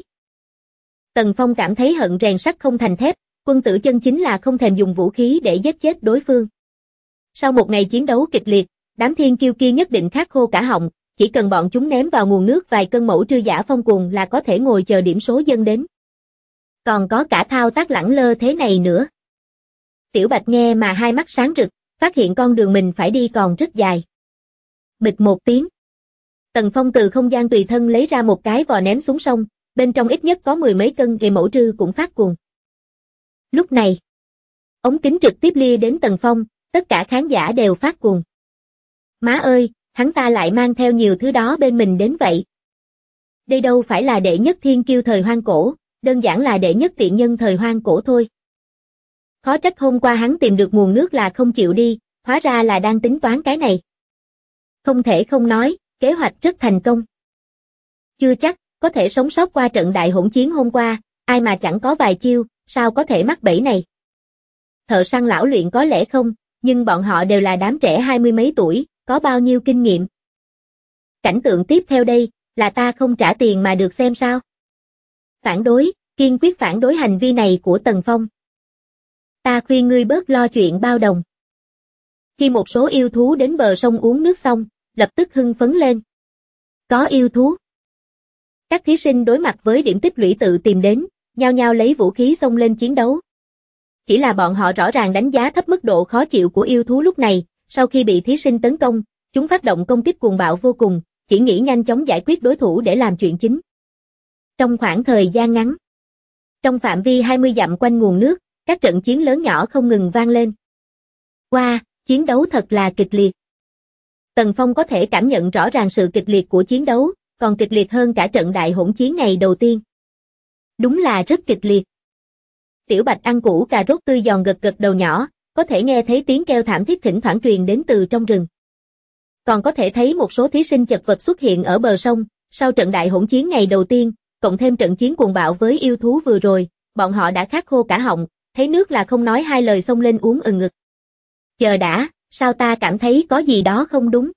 Tần Phong cảm thấy hận rèn sắt không thành thép, quân tử chân chính là không thèm dùng vũ khí để giết chết đối phương. Sau một ngày chiến đấu kịch liệt, đám thiên kiêu kia nhất định khát khô cả họng, chỉ cần bọn chúng ném vào nguồn nước vài cân mẫu trư giả phong cuồng là có thể ngồi chờ điểm số dâng đến. Còn có cả thao tác lẳng lơ thế này nữa. Tiểu Bạch nghe mà hai mắt sáng rực, phát hiện con đường mình phải đi còn rất dài. Bịch một tiếng. Tần Phong từ không gian tùy thân lấy ra một cái vò ném xuống sông, bên trong ít nhất có 10 mấy cân gậy mẫu trư cũng phát cuồng. Lúc này, ống kính trực tiếp lia đến Tần Phong, tất cả khán giả đều phát cuồng. Má ơi, hắn ta lại mang theo nhiều thứ đó bên mình đến vậy. Đây đâu phải là đệ nhất thiên kiêu thời hoang cổ, đơn giản là đệ nhất tiện nhân thời hoang cổ thôi. Khó trách hôm qua hắn tìm được nguồn nước là không chịu đi, hóa ra là đang tính toán cái này. Không thể không nói, kế hoạch rất thành công. Chưa chắc, có thể sống sót qua trận đại hỗn chiến hôm qua, ai mà chẳng có vài chiêu, sao có thể mắc bẫy này. Thợ săn lão luyện có lẽ không, nhưng bọn họ đều là đám trẻ 20 mấy tuổi, có bao nhiêu kinh nghiệm. Cảnh tượng tiếp theo đây, là ta không trả tiền mà được xem sao. Phản đối, kiên quyết phản đối hành vi này của Tần Phong. Ta khuyên ngươi bớt lo chuyện bao đồng. Khi một số yêu thú đến bờ sông uống nước xong, lập tức hưng phấn lên. Có yêu thú. Các thí sinh đối mặt với điểm tích lũy tự tìm đến, nhao nhao lấy vũ khí xông lên chiến đấu. Chỉ là bọn họ rõ ràng đánh giá thấp mức độ khó chịu của yêu thú lúc này, sau khi bị thí sinh tấn công, chúng phát động công kích cuồng bạo vô cùng, chỉ nghĩ nhanh chóng giải quyết đối thủ để làm chuyện chính. Trong khoảng thời gian ngắn, trong phạm vi 20 dặm quanh nguồn nước, các trận chiến lớn nhỏ không ngừng vang lên. Wow, chiến đấu thật là kịch liệt. Tần Phong có thể cảm nhận rõ ràng sự kịch liệt của chiến đấu, còn kịch liệt hơn cả trận đại hỗn chiến ngày đầu tiên. Đúng là rất kịch liệt. Tiểu Bạch ăn củ cà rốt tươi giòn gật gật đầu nhỏ, có thể nghe thấy tiếng kêu thảm thiết thỉnh thoảng truyền đến từ trong rừng. Còn có thể thấy một số thí sinh chật vật xuất hiện ở bờ sông, sau trận đại hỗn chiến ngày đầu tiên, cộng thêm trận chiến cuồng bạo với yêu thú vừa rồi, bọn họ đã khát khô cả họng, thấy nước là không nói hai lời xông lên uống ừng ngực. Chờ đã, sao ta cảm thấy có gì đó không đúng?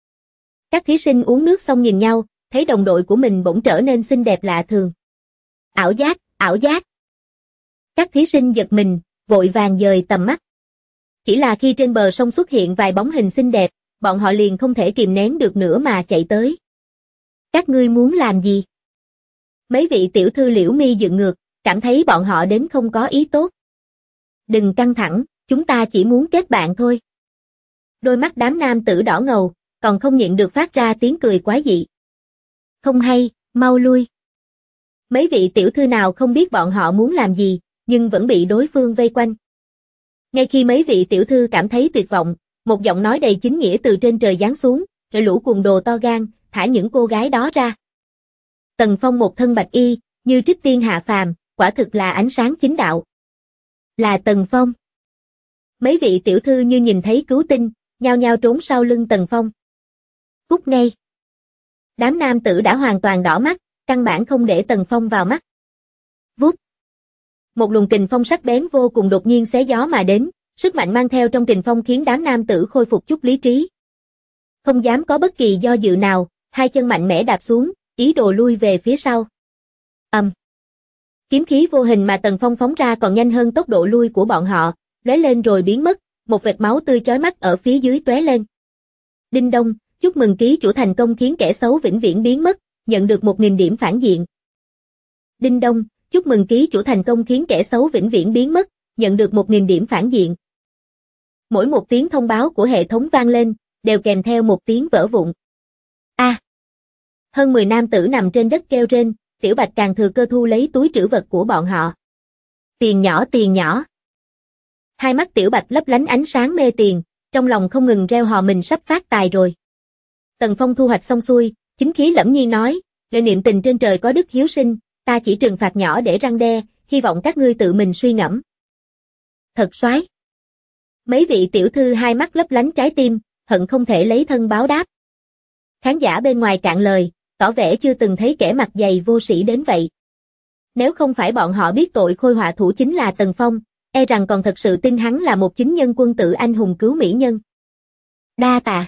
Các thí sinh uống nước xong nhìn nhau, thấy đồng đội của mình bỗng trở nên xinh đẹp lạ thường. Ảo giác, ảo giác. Các thí sinh giật mình, vội vàng dời tầm mắt. Chỉ là khi trên bờ sông xuất hiện vài bóng hình xinh đẹp, bọn họ liền không thể kìm nén được nữa mà chạy tới. Các ngươi muốn làm gì? Mấy vị tiểu thư liễu mi dựng ngược, cảm thấy bọn họ đến không có ý tốt. Đừng căng thẳng, chúng ta chỉ muốn kết bạn thôi. Đôi mắt đám nam tử đỏ ngầu, còn không nhịn được phát ra tiếng cười quái dị. Không hay, mau lui. Mấy vị tiểu thư nào không biết bọn họ muốn làm gì, nhưng vẫn bị đối phương vây quanh. Ngay khi mấy vị tiểu thư cảm thấy tuyệt vọng, một giọng nói đầy chính nghĩa từ trên trời giáng xuống, "Cái lũ cuồng đồ to gan, thả những cô gái đó ra." Tần Phong một thân bạch y, như trích tiên hạ phàm, quả thực là ánh sáng chính đạo. Là Tần Phong. Mấy vị tiểu thư như nhìn thấy cứu tinh, nhao nhao trốn sau lưng Tần Phong. Cút ngay. Đám nam tử đã hoàn toàn đỏ mắt, căn bản không để Tần Phong vào mắt. Vút. Một luồng kình phong sắc bén vô cùng đột nhiên xé gió mà đến, sức mạnh mang theo trong kình phong khiến đám nam tử khôi phục chút lý trí. Không dám có bất kỳ do dự nào, hai chân mạnh mẽ đạp xuống, ý đồ lui về phía sau. Kiếm khí vô hình mà Tần Phong phóng ra còn nhanh hơn tốc độ lui của bọn họ, lóe lên rồi biến mất, một vệt máu tươi chói mắt ở phía dưới tóe lên. Đinh đông, chúc mừng ký chủ thành công khiến kẻ xấu vĩnh viễn biến mất, nhận được 1000 điểm phản diện. Đinh đông, chúc mừng ký chủ thành công khiến kẻ xấu vĩnh viễn biến mất, nhận được 1000 điểm phản diện. Mỗi một tiếng thông báo của hệ thống vang lên, đều kèm theo một tiếng vỡ vụn. Hơn 10 nam tử nằm trên đất kêu rên, Tiểu Bạch càng thừa cơ thu lấy túi trữ vật của bọn họ. Tiền nhỏ tiền nhỏ. Hai mắt Tiểu Bạch lấp lánh ánh sáng mê tiền, trong lòng không ngừng reo hò mình sắp phát tài rồi. Tần Phong thu hoạch xong xuôi, chính khí lẫm nhiên nói, "Lời niệm tình trên trời có đức hiếu sinh, ta chỉ trừng phạt nhỏ để răn đe, hy vọng các ngươi tự mình suy ngẫm." Thật soái. Mấy vị tiểu thư hai mắt lấp lánh trái tim, hận không thể lấy thân báo đáp. Khán giả bên ngoài cạn lời, tỏ vẻ chưa từng thấy kẻ mặt dày vô sĩ đến vậy. Nếu không phải bọn họ biết tội khôi họa thủ chính là Tần Phong, e rằng còn thật sự tin hắn là một chính nhân quân tử anh hùng cứu mỹ nhân. Đa tạ.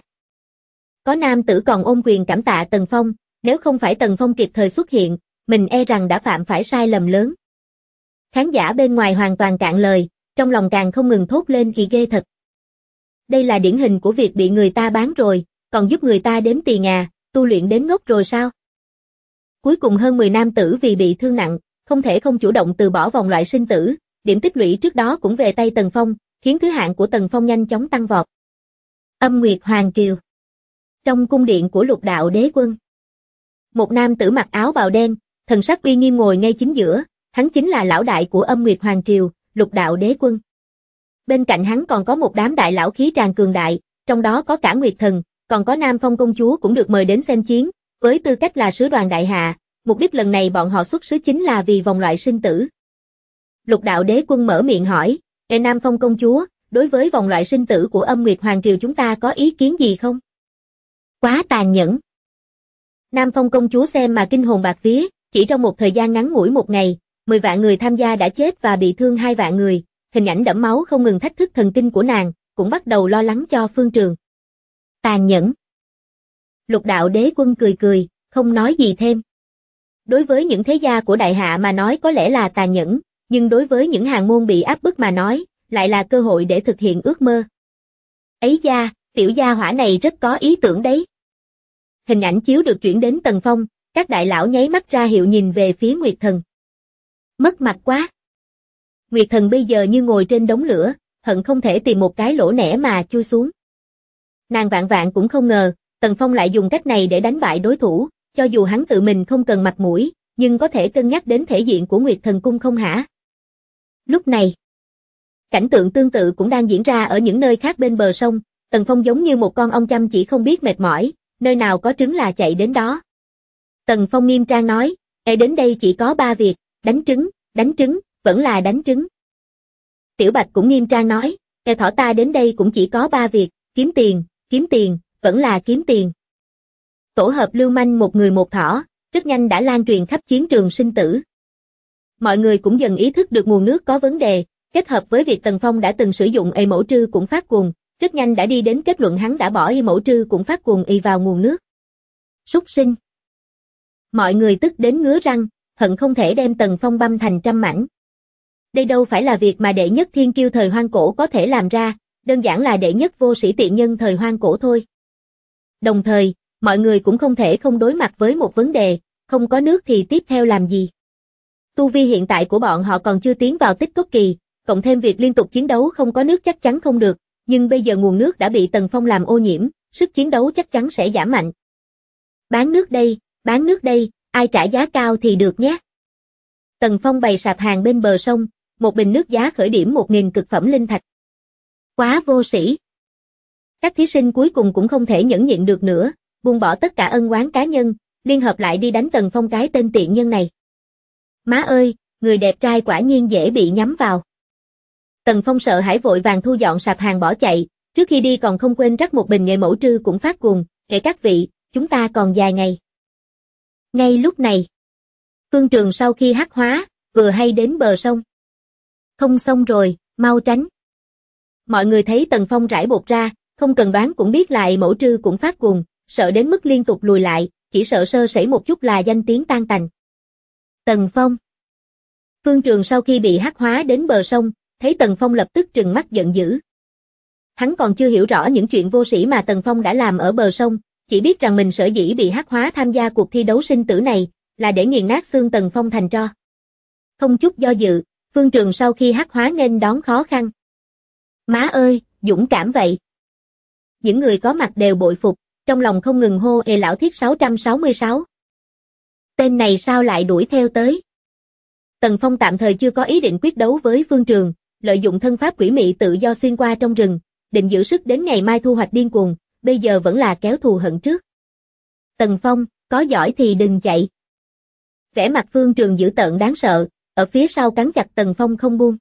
Có nam tử còn ôm quyền cảm tạ Tần Phong, nếu không phải Tần Phong kịp thời xuất hiện, mình e rằng đã phạm phải sai lầm lớn. Khán giả bên ngoài hoàn toàn cạn lời, trong lòng càng không ngừng thốt lên kỳ ghê thật. Đây là điển hình của việc bị người ta bán rồi, còn giúp người ta đếm tiền à, tu luyện đến ngốc rồi sao? Cuối cùng hơn 10 nam tử vì bị thương nặng, không thể không chủ động từ bỏ vòng loại sinh tử, điểm tích lũy trước đó cũng về tay Tần Phong, khiến thứ hạng của Tần Phong nhanh chóng tăng vọt. Âm Nguyệt Hoàng Triều. Trong cung điện của Lục Đạo Đế Quân, một nam tử mặc áo bào đen, thần sắc uy nghiêm ngồi ngay chính giữa, hắn chính là lão đại của Âm Nguyệt Hoàng Triều, Lục Đạo Đế Quân. Bên cạnh hắn còn có một đám đại lão khí tràn cường đại, trong đó có cả Nguyệt Thần, còn có Nam Phong công chúa cũng được mời đến xem chiến, với tư cách là sứ đoàn đại hạ, mục đích lần này bọn họ xuất sứ chính là vì vòng loại sinh tử. Lục Đạo Đế Quân mở miệng hỏi, Nam Phong công chúa, đối với vòng loại sinh tử của Âm Nguyệt Hoàng Triều chúng ta có ý kiến gì không? Quá tàn nhẫn. Nam Phong công chúa xem mà kinh hồn bạt vía, chỉ trong một thời gian ngắn ngủi một ngày, 10 vạn người tham gia đã chết và bị thương 2 vạn người, hình ảnh đẫm máu không ngừng thách thức thần kinh của nàng, cũng bắt đầu lo lắng cho phương trường. Tàn nhẫn. Lục Đạo Đế Quân cười cười, không nói gì thêm. Đối với những thế gia của đại hạ mà nói có lẽ là tàn nhẫn, nhưng đối với những hàng môn bị áp bức mà nói, lại là cơ hội để thực hiện ước mơ. Ấy da, tiểu gia hỏa này rất có ý tưởng đấy. Hình ảnh chiếu được chuyển đến Tần Phong, các đại lão nháy mắt ra hiệu nhìn về phía Nguyệt Thần. Mất mặt quá. Nguyệt Thần bây giờ như ngồi trên đống lửa, hận không thể tìm một cái lỗ nẻ mà chui xuống. Nàng vạn vạn cũng không ngờ, Tần Phong lại dùng cách này để đánh bại đối thủ, cho dù hắn tự mình không cần mặt mũi, nhưng có thể cân nhắc đến thể diện của Nguyệt Thần cung không hả? Lúc này, cảnh tượng tương tự cũng đang diễn ra ở những nơi khác bên bờ sông, Tần Phong giống như một con ong chăm chỉ không biết mệt mỏi, nơi nào có trứng là chạy đến đó. Tần Phong nghiêm trang nói, đến đây chỉ có 3 việc, đánh trứng, vẫn là đánh trứng. Tiểu Bạch cũng nghiêm trang nói, thỏ ta đến đây cũng chỉ có 3 việc, kiếm tiền, vẫn là kiếm tiền. Tổ hợp lưu manh một người một thỏ, rất nhanh đã lan truyền khắp chiến trường sinh tử. Mọi người cũng dần ý thức được nguồn nước có vấn đề, kết hợp với việc Tần Phong đã từng sử dụng y mẫu trư cũng phát cuồng, rất nhanh đã đi đến kết luận hắn đã bỏ y mẫu trư cũng phát cuồng y vào nguồn nước. Súc sinh. Mọi người tức đến ngứa răng, hận không thể đem Tần Phong băm thành trăm mảnh. Đây đâu phải là việc mà đệ nhất thiên kiêu thời hoang cổ có thể làm ra, đơn giản là đệ nhất vô sĩ tiện nhân thời hoang cổ thôi. Đồng thời, mọi người cũng không thể không đối mặt với một vấn đề, không có nước thì tiếp theo làm gì. Tu vi hiện tại của bọn họ còn chưa tiến vào tích cốc kỳ, cộng thêm việc liên tục chiến đấu không có nước chắc chắn không được, nhưng bây giờ nguồn nước đã bị Tần Phong làm ô nhiễm, sức chiến đấu chắc chắn sẽ giảm mạnh. Bán nước đây, ai trả giá cao thì được nhé. Tần Phong bày sạp hàng bên bờ sông, một bình nước giá khởi điểm 1.000 cực phẩm linh thạch. Quá vô sĩ. Các thí sinh cuối cùng cũng không thể nhẫn nhịn được nữa, buông bỏ tất cả ân oán cá nhân, liên hợp lại đi đánh Tần Phong cái tên tiện nhân này. Má ơi, người đẹp trai quả nhiên dễ bị nhắm vào. Tần Phong sợ hãi vội vàng thu dọn sạp hàng bỏ chạy, trước khi đi còn không quên rắc một bình nghệ mẫu trư cũng phát cuồng, kể các vị, chúng ta còn dài ngày. Ngay lúc này, Phương Trường sau khi hắc hóa, vừa hay đến bờ sông. Không xong rồi, mau tránh. Mọi người thấy Tần Phong rải bột ra, không cần đoán cũng biết lại mẫu trư cũng phát cuồng, sợ đến mức liên tục lùi lại, chỉ sợ sơ sẩy một chút là danh tiếng tan tành. Tần Phong. Phương Trường sau khi bị hắc hóa đến bờ sông, thấy Tần Phong lập tức trừng mắt giận dữ. Hắn còn chưa hiểu rõ những chuyện vô sĩ mà Tần Phong đã làm ở bờ sông, chỉ biết rằng mình sở dĩ bị hắc hóa tham gia cuộc thi đấu sinh tử này, là để nghiền nát xương Tần Phong thành tro. Không chút do dự, Phương Trường sau khi hắc hóa nghênh đón khó khăn. Má ơi, dũng cảm vậy. Những người có mặt đều bội phục, trong lòng không ngừng hô ê lão thiết 666. Tên này sao lại đuổi theo tới? Tần Phong tạm thời chưa có ý định quyết đấu với Phương Trường, lợi dụng thân pháp quỷ mị tự do xuyên qua trong rừng, định giữ sức đến ngày mai thu hoạch điên cuồng, bây giờ vẫn là kéo thù hận trước. Tần Phong, có giỏi thì đừng chạy. Vẻ mặt Phương Trường dữ tợn đáng sợ, ở phía sau cắn chặt Tần Phong không buông.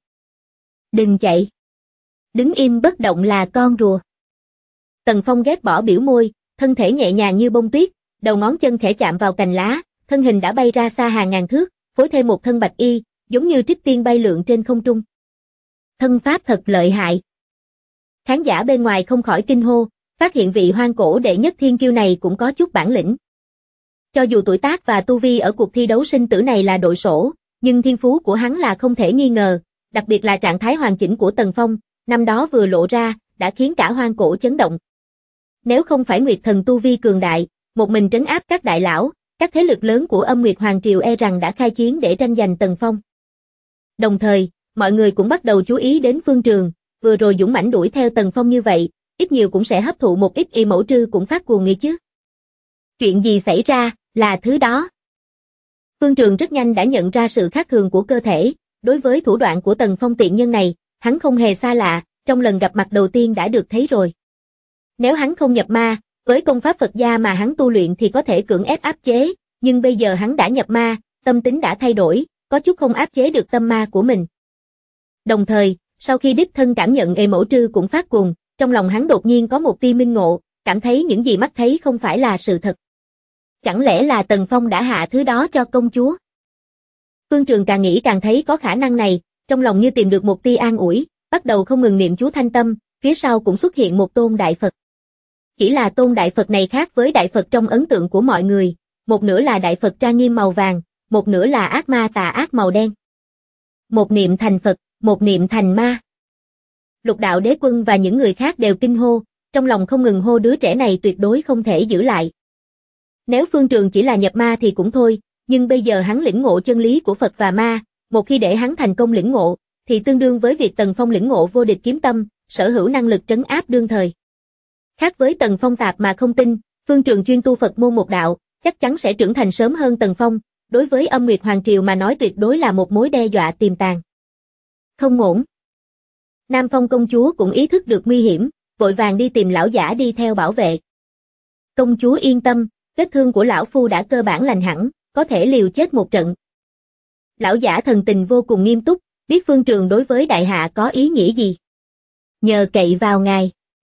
Đừng chạy. Đứng im bất động là con rùa. Tần Phong ghét bỏ biểu môi, thân thể nhẹ nhàng như bông tuyết, đầu ngón chân khẽ chạm vào cành lá, thân hình đã bay ra xa hàng ngàn thước, phối thêm một thân bạch y, giống như trích tiên bay lượn trên không trung. Thân pháp thật lợi hại. Khán giả bên ngoài không khỏi kinh hô, phát hiện vị hoang cổ đệ nhất thiên kiêu này cũng có chút bản lĩnh. Cho dù tuổi tác và tu vi ở cuộc thi đấu sinh tử này là đội sổ, nhưng thiên phú của hắn là không thể nghi ngờ, đặc biệt là trạng thái hoàn chỉnh của Tần Phong, năm đó vừa lộ ra, đã khiến cả hoang cổ chấn động. Nếu không phải Nguyệt Thần tu vi cường đại, một mình trấn áp các đại lão, các thế lực lớn của Âm Nguyệt Hoàng Triều e rằng đã khai chiến để tranh giành Tần Phong. Đồng thời, mọi người cũng bắt đầu chú ý đến Phương Trường, vừa rồi dũng mãnh đuổi theo Tần Phong như vậy, ít nhiều cũng sẽ hấp thụ một ít y mẫu trư cũng phát cuồng nghĩ chứ. Chuyện gì xảy ra, là thứ đó. Phương Trường rất nhanh đã nhận ra sự khác thường của cơ thể, đối với thủ đoạn của Tần Phong tiện nhân này, hắn không hề xa lạ, trong lần gặp mặt đầu tiên đã được thấy rồi. Nếu hắn không nhập ma, với công pháp Phật gia mà hắn tu luyện thì có thể cưỡng ép áp chế, nhưng bây giờ hắn đã nhập ma, tâm tính đã thay đổi, có chút không áp chế được tâm ma của mình. Đồng thời, sau khi đích thân cảm nhận y mẫu trư cũng phát cuồng, trong lòng hắn đột nhiên có một tia minh ngộ, cảm thấy những gì mắt thấy không phải là sự thật. Chẳng lẽ là Tần Phong đã hạ thứ đó cho công chúa? Phương Trường càng nghĩ càng thấy có khả năng này, trong lòng như tìm được một tia an ủi, bắt đầu không ngừng niệm chú thanh tâm, phía sau cũng xuất hiện một tôn đại Phật. Chỉ là tôn đại Phật này khác với đại Phật trong ấn tượng của mọi người, một nửa là đại Phật trang nghiêm màu vàng, một nửa là ác ma tà ác màu đen. Một niệm thành Phật, một niệm thành ma. Lục đạo đế quân và những người khác đều kinh hô, trong lòng không ngừng hô đứa trẻ này tuyệt đối không thể giữ lại. Nếu Phương Trường chỉ là nhập ma thì cũng thôi, nhưng bây giờ hắn lĩnh ngộ chân lý của Phật và ma, một khi để hắn thành công lĩnh ngộ, thì tương đương với việc Tần Phong lĩnh ngộ vô địch kiếm tâm, sở hữu năng lực trấn áp đương thời. Khác với Tần Phong tạp mà không tin, Phương Trường chuyên tu Phật môn một đạo, chắc chắn sẽ trưởng thành sớm hơn Tần Phong, đối với Âm Nguyệt Hoàng Triều mà nói tuyệt đối là một mối đe dọa tiềm tàng. Không ổn. Nam Phong công chúa cũng ý thức được nguy hiểm, vội vàng đi tìm lão giả đi theo bảo vệ. Công chúa yên tâm, vết thương của lão phu đã cơ bản lành hẳn, có thể liều chết một trận. Lão giả thần tình vô cùng nghiêm túc, biết Phương Trường đối với đại hạ có ý nghĩa gì. Nhờ cậy vào ngài.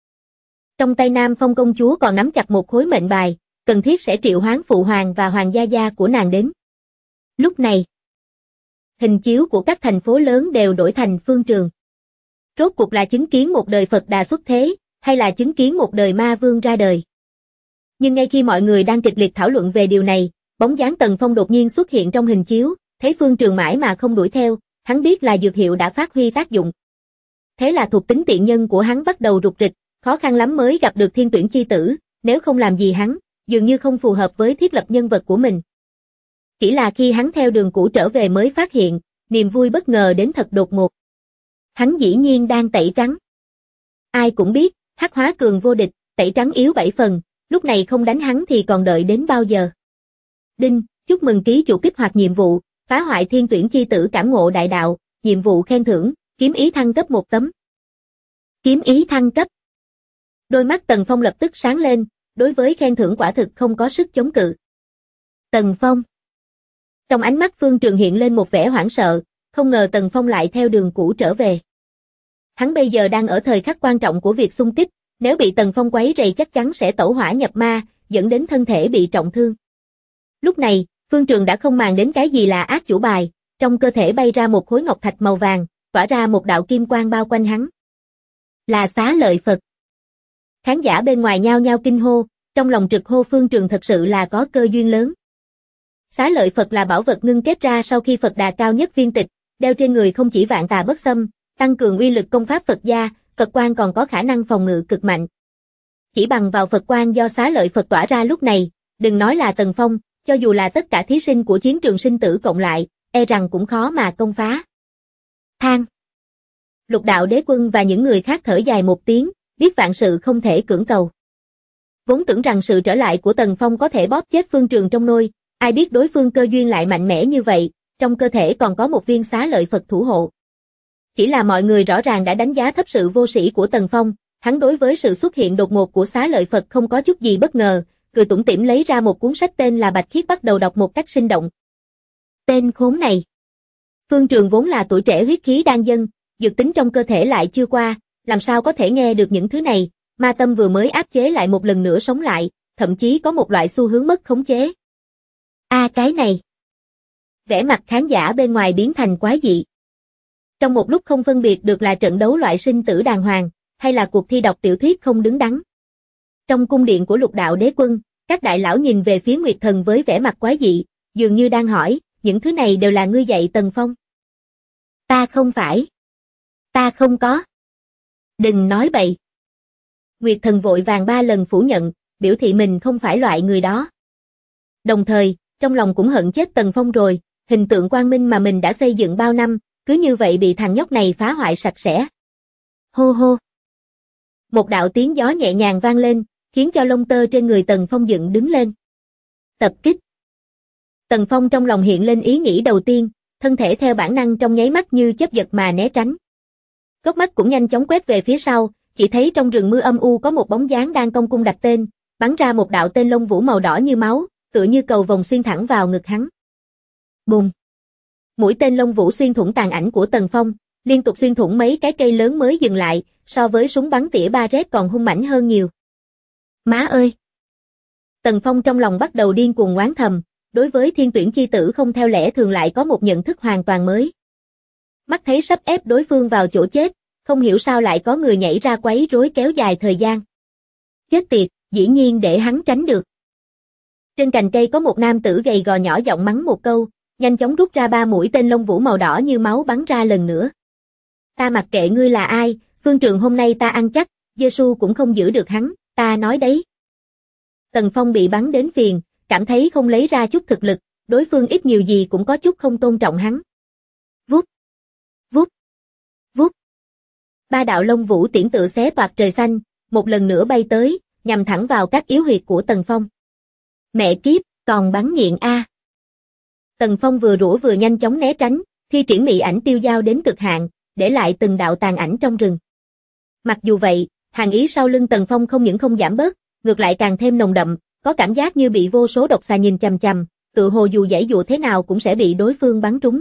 Trong tay Nam Phong công chúa còn nắm chặt một khối mệnh bài, cần thiết sẽ triệu hoán phụ hoàng và hoàng gia gia của nàng đến. Lúc này, hình chiếu của các thành phố lớn đều đổi thành Phương Trường. Rốt cuộc là chứng kiến một đời Phật Đà xuất thế, hay là chứng kiến một đời ma vương ra đời. Nhưng ngay khi mọi người đang kịch liệt thảo luận về điều này, bóng dáng Tần Phong đột nhiên xuất hiện trong hình chiếu, thấy Phương Trường mãi mà không đuổi theo, hắn biết là dược hiệu đã phát huy tác dụng. Thế là thuộc tính tiện nhân của hắn bắt đầu rục rịch, khó khăn lắm mới gặp được thiên tuyển chi tử, nếu không làm gì hắn, dường như không phù hợp với thiết lập nhân vật của mình. Chỉ là khi hắn theo đường cũ trở về mới phát hiện, niềm vui bất ngờ đến thật đột ngột. Hắn dĩ nhiên đang tẩy trắng. Ai cũng biết, hắc hóa cường vô địch, tẩy trắng yếu 7 phần, lúc này không đánh hắn thì còn đợi đến bao giờ. Đinh, chúc mừng ký chủ kích hoạt nhiệm vụ, phá hoại thiên tuyển chi tử cảm ngộ đại đạo, nhiệm vụ khen thưởng, kiếm ý thăng cấp 1 tấm. Kiếm ý thăng cấp. Đôi mắt Tần Phong lập tức sáng lên, đối với khen thưởng quả thực không có sức chống cự. Tần Phong. Trong ánh mắt Phương Trường hiện lên một vẻ hoảng sợ, không ngờ Tần Phong lại theo đường cũ trở về. Hắn bây giờ đang ở thời khắc quan trọng của việc xung kích, nếu bị Tần Phong quấy rầy chắc chắn sẽ tẩu hỏa nhập ma, dẫn đến thân thể bị trọng thương. Lúc này, Phương Trường đã không màng đến cái gì là ác chủ bài, trong cơ thể bay ra một khối ngọc thạch màu vàng, tỏa ra một đạo kim quang bao quanh hắn. Là Xá Lợi Phật. Khán giả bên ngoài nhao nhao kinh hô, trong lòng trực hô Phương Trường thật sự là có cơ duyên lớn. Xá Lợi Phật là bảo vật ngưng kết ra sau khi Phật Đà cao nhất viên tịch, đeo trên người không chỉ vạn tà bất xâm, tăng cường uy lực công pháp Phật gia, Phật quang còn có khả năng phòng ngự cực mạnh. Chỉ bằng vào Phật quang do Xá Lợi Phật tỏa ra lúc này, đừng nói là Tần Phong, cho dù là tất cả thí sinh của chiến trường sinh tử cộng lại, e rằng cũng khó mà công phá. Thang. Lục Đạo Đế Quân và những người khác thở dài một tiếng, biết vạn sự không thể cưỡng cầu. Vốn tưởng rằng sự trở lại của Tần Phong có thể bóp chết Phương Trường trong nôi, ai biết đối phương cơ duyên lại mạnh mẽ như vậy, trong cơ thể còn có một viên Xá Lợi Phật thủ hộ. Chỉ là mọi người rõ ràng đã đánh giá thấp sự vô sĩ của Tần Phong, hắn đối với sự xuất hiện đột ngột của Xá Lợi Phật không có chút gì bất ngờ, cười tủm tỉm lấy ra một cuốn sách tên là Bạch Khiết bắt đầu đọc một cách sinh động. Tên khốn này. Phương Trường vốn là tuổi trẻ huyết khí đang dâng, dược tính trong cơ thể lại chưa qua, làm sao có thể nghe được những thứ này, ma tâm vừa mới áp chế lại một lần nữa sống lại, thậm chí có một loại xu hướng mất khống chế. Cái này. Vẻ mặt khán giả bên ngoài biến thành quái dị. Trong một lúc không phân biệt được là trận đấu loại sinh tử đàng hoàng, hay là cuộc thi đọc tiểu thuyết không đứng đắn. Trong cung điện của Lục Đạo Đế Quân, các đại lão nhìn về phía Nguyệt Thần với vẻ mặt quái dị, dường như đang hỏi, những thứ này đều là ngươi dạy Tần Phong. Ta không phải. Ta không có. Đừng nói bậy. Nguyệt Thần vội vàng 3 lần phủ nhận, biểu thị mình không phải loại người đó. Đồng thời, trong lòng cũng hận chết Tần Phong rồi, hình tượng quang minh mà mình đã xây dựng bao năm, cứ như vậy bị thằng nhóc này phá hoại sạch sẽ. Hô hô. Một đạo tiếng gió nhẹ nhàng vang lên, khiến cho lông tơ trên người Tần Phong dựng đứng lên. Tập kích. Tần Phong trong lòng hiện lên ý nghĩ đầu tiên, thân thể theo bản năng trong nháy mắt như chớp giật mà né tránh. Cốc mắt cũng nhanh chóng quét về phía sau, chỉ thấy trong rừng mưa âm u có một bóng dáng đang cong cung đặt tên, bắn ra một đạo tên lông vũ màu đỏ như máu, tựa như cầu vồng xuyên thẳng vào ngực hắn. Bùng! Mũi tên lông vũ xuyên thủng tàn ảnh của Tần Phong, liên tục xuyên thủng mấy cái cây lớn mới dừng lại, so với súng bắn tỉa Barrett còn hung mãnh hơn nhiều. Má ơi! Tần Phong trong lòng bắt đầu điên cuồng oán thầm, đối với thiên tuyển chi tử không theo lẽ thường lại có một nhận thức hoàn toàn mới. Mắt thấy sắp ép đối phương vào chỗ chết, không hiểu sao lại có người nhảy ra quấy rối kéo dài thời gian. Chết tiệt, dĩ nhiên để hắn tránh được. Trên cành cây có một nam tử gầy gò nhỏ giọng mắng một câu, nhanh chóng rút ra 3 mũi tên lông vũ màu đỏ như máu bắn ra lần nữa. Ta mặc kệ ngươi là ai, Phương Trường hôm nay ta ăn chắc, Giê-xu cũng không giữ được hắn, ta nói đấy. Tần Phong bị bắn đến phiền, cảm thấy không lấy ra chút thực lực, đối phương ít nhiều gì cũng có chút không tôn trọng hắn. Vút, vút, vút. 3 đạo lông vũ tiễn tự xé toạc trời xanh, một lần nữa bay tới, nhằm thẳng vào các yếu huyệt của Tần Phong. Mẹ kiếp, còn bắn nghiện a. Tần Phong vừa rủa vừa nhanh chóng né tránh, thi triển mị ảnh tiêu dao đến cực hạn, để lại từng đạo tàn ảnh trong rừng. Mặc dù vậy, hàn ý sau lưng Tần Phong không những không giảm bớt, ngược lại càng thêm nồng đậm, có cảm giác như bị vô số độc xà nhìn chằm chằm, tự hồ dù giãy giụa thế nào cũng sẽ bị đối phương bắn trúng.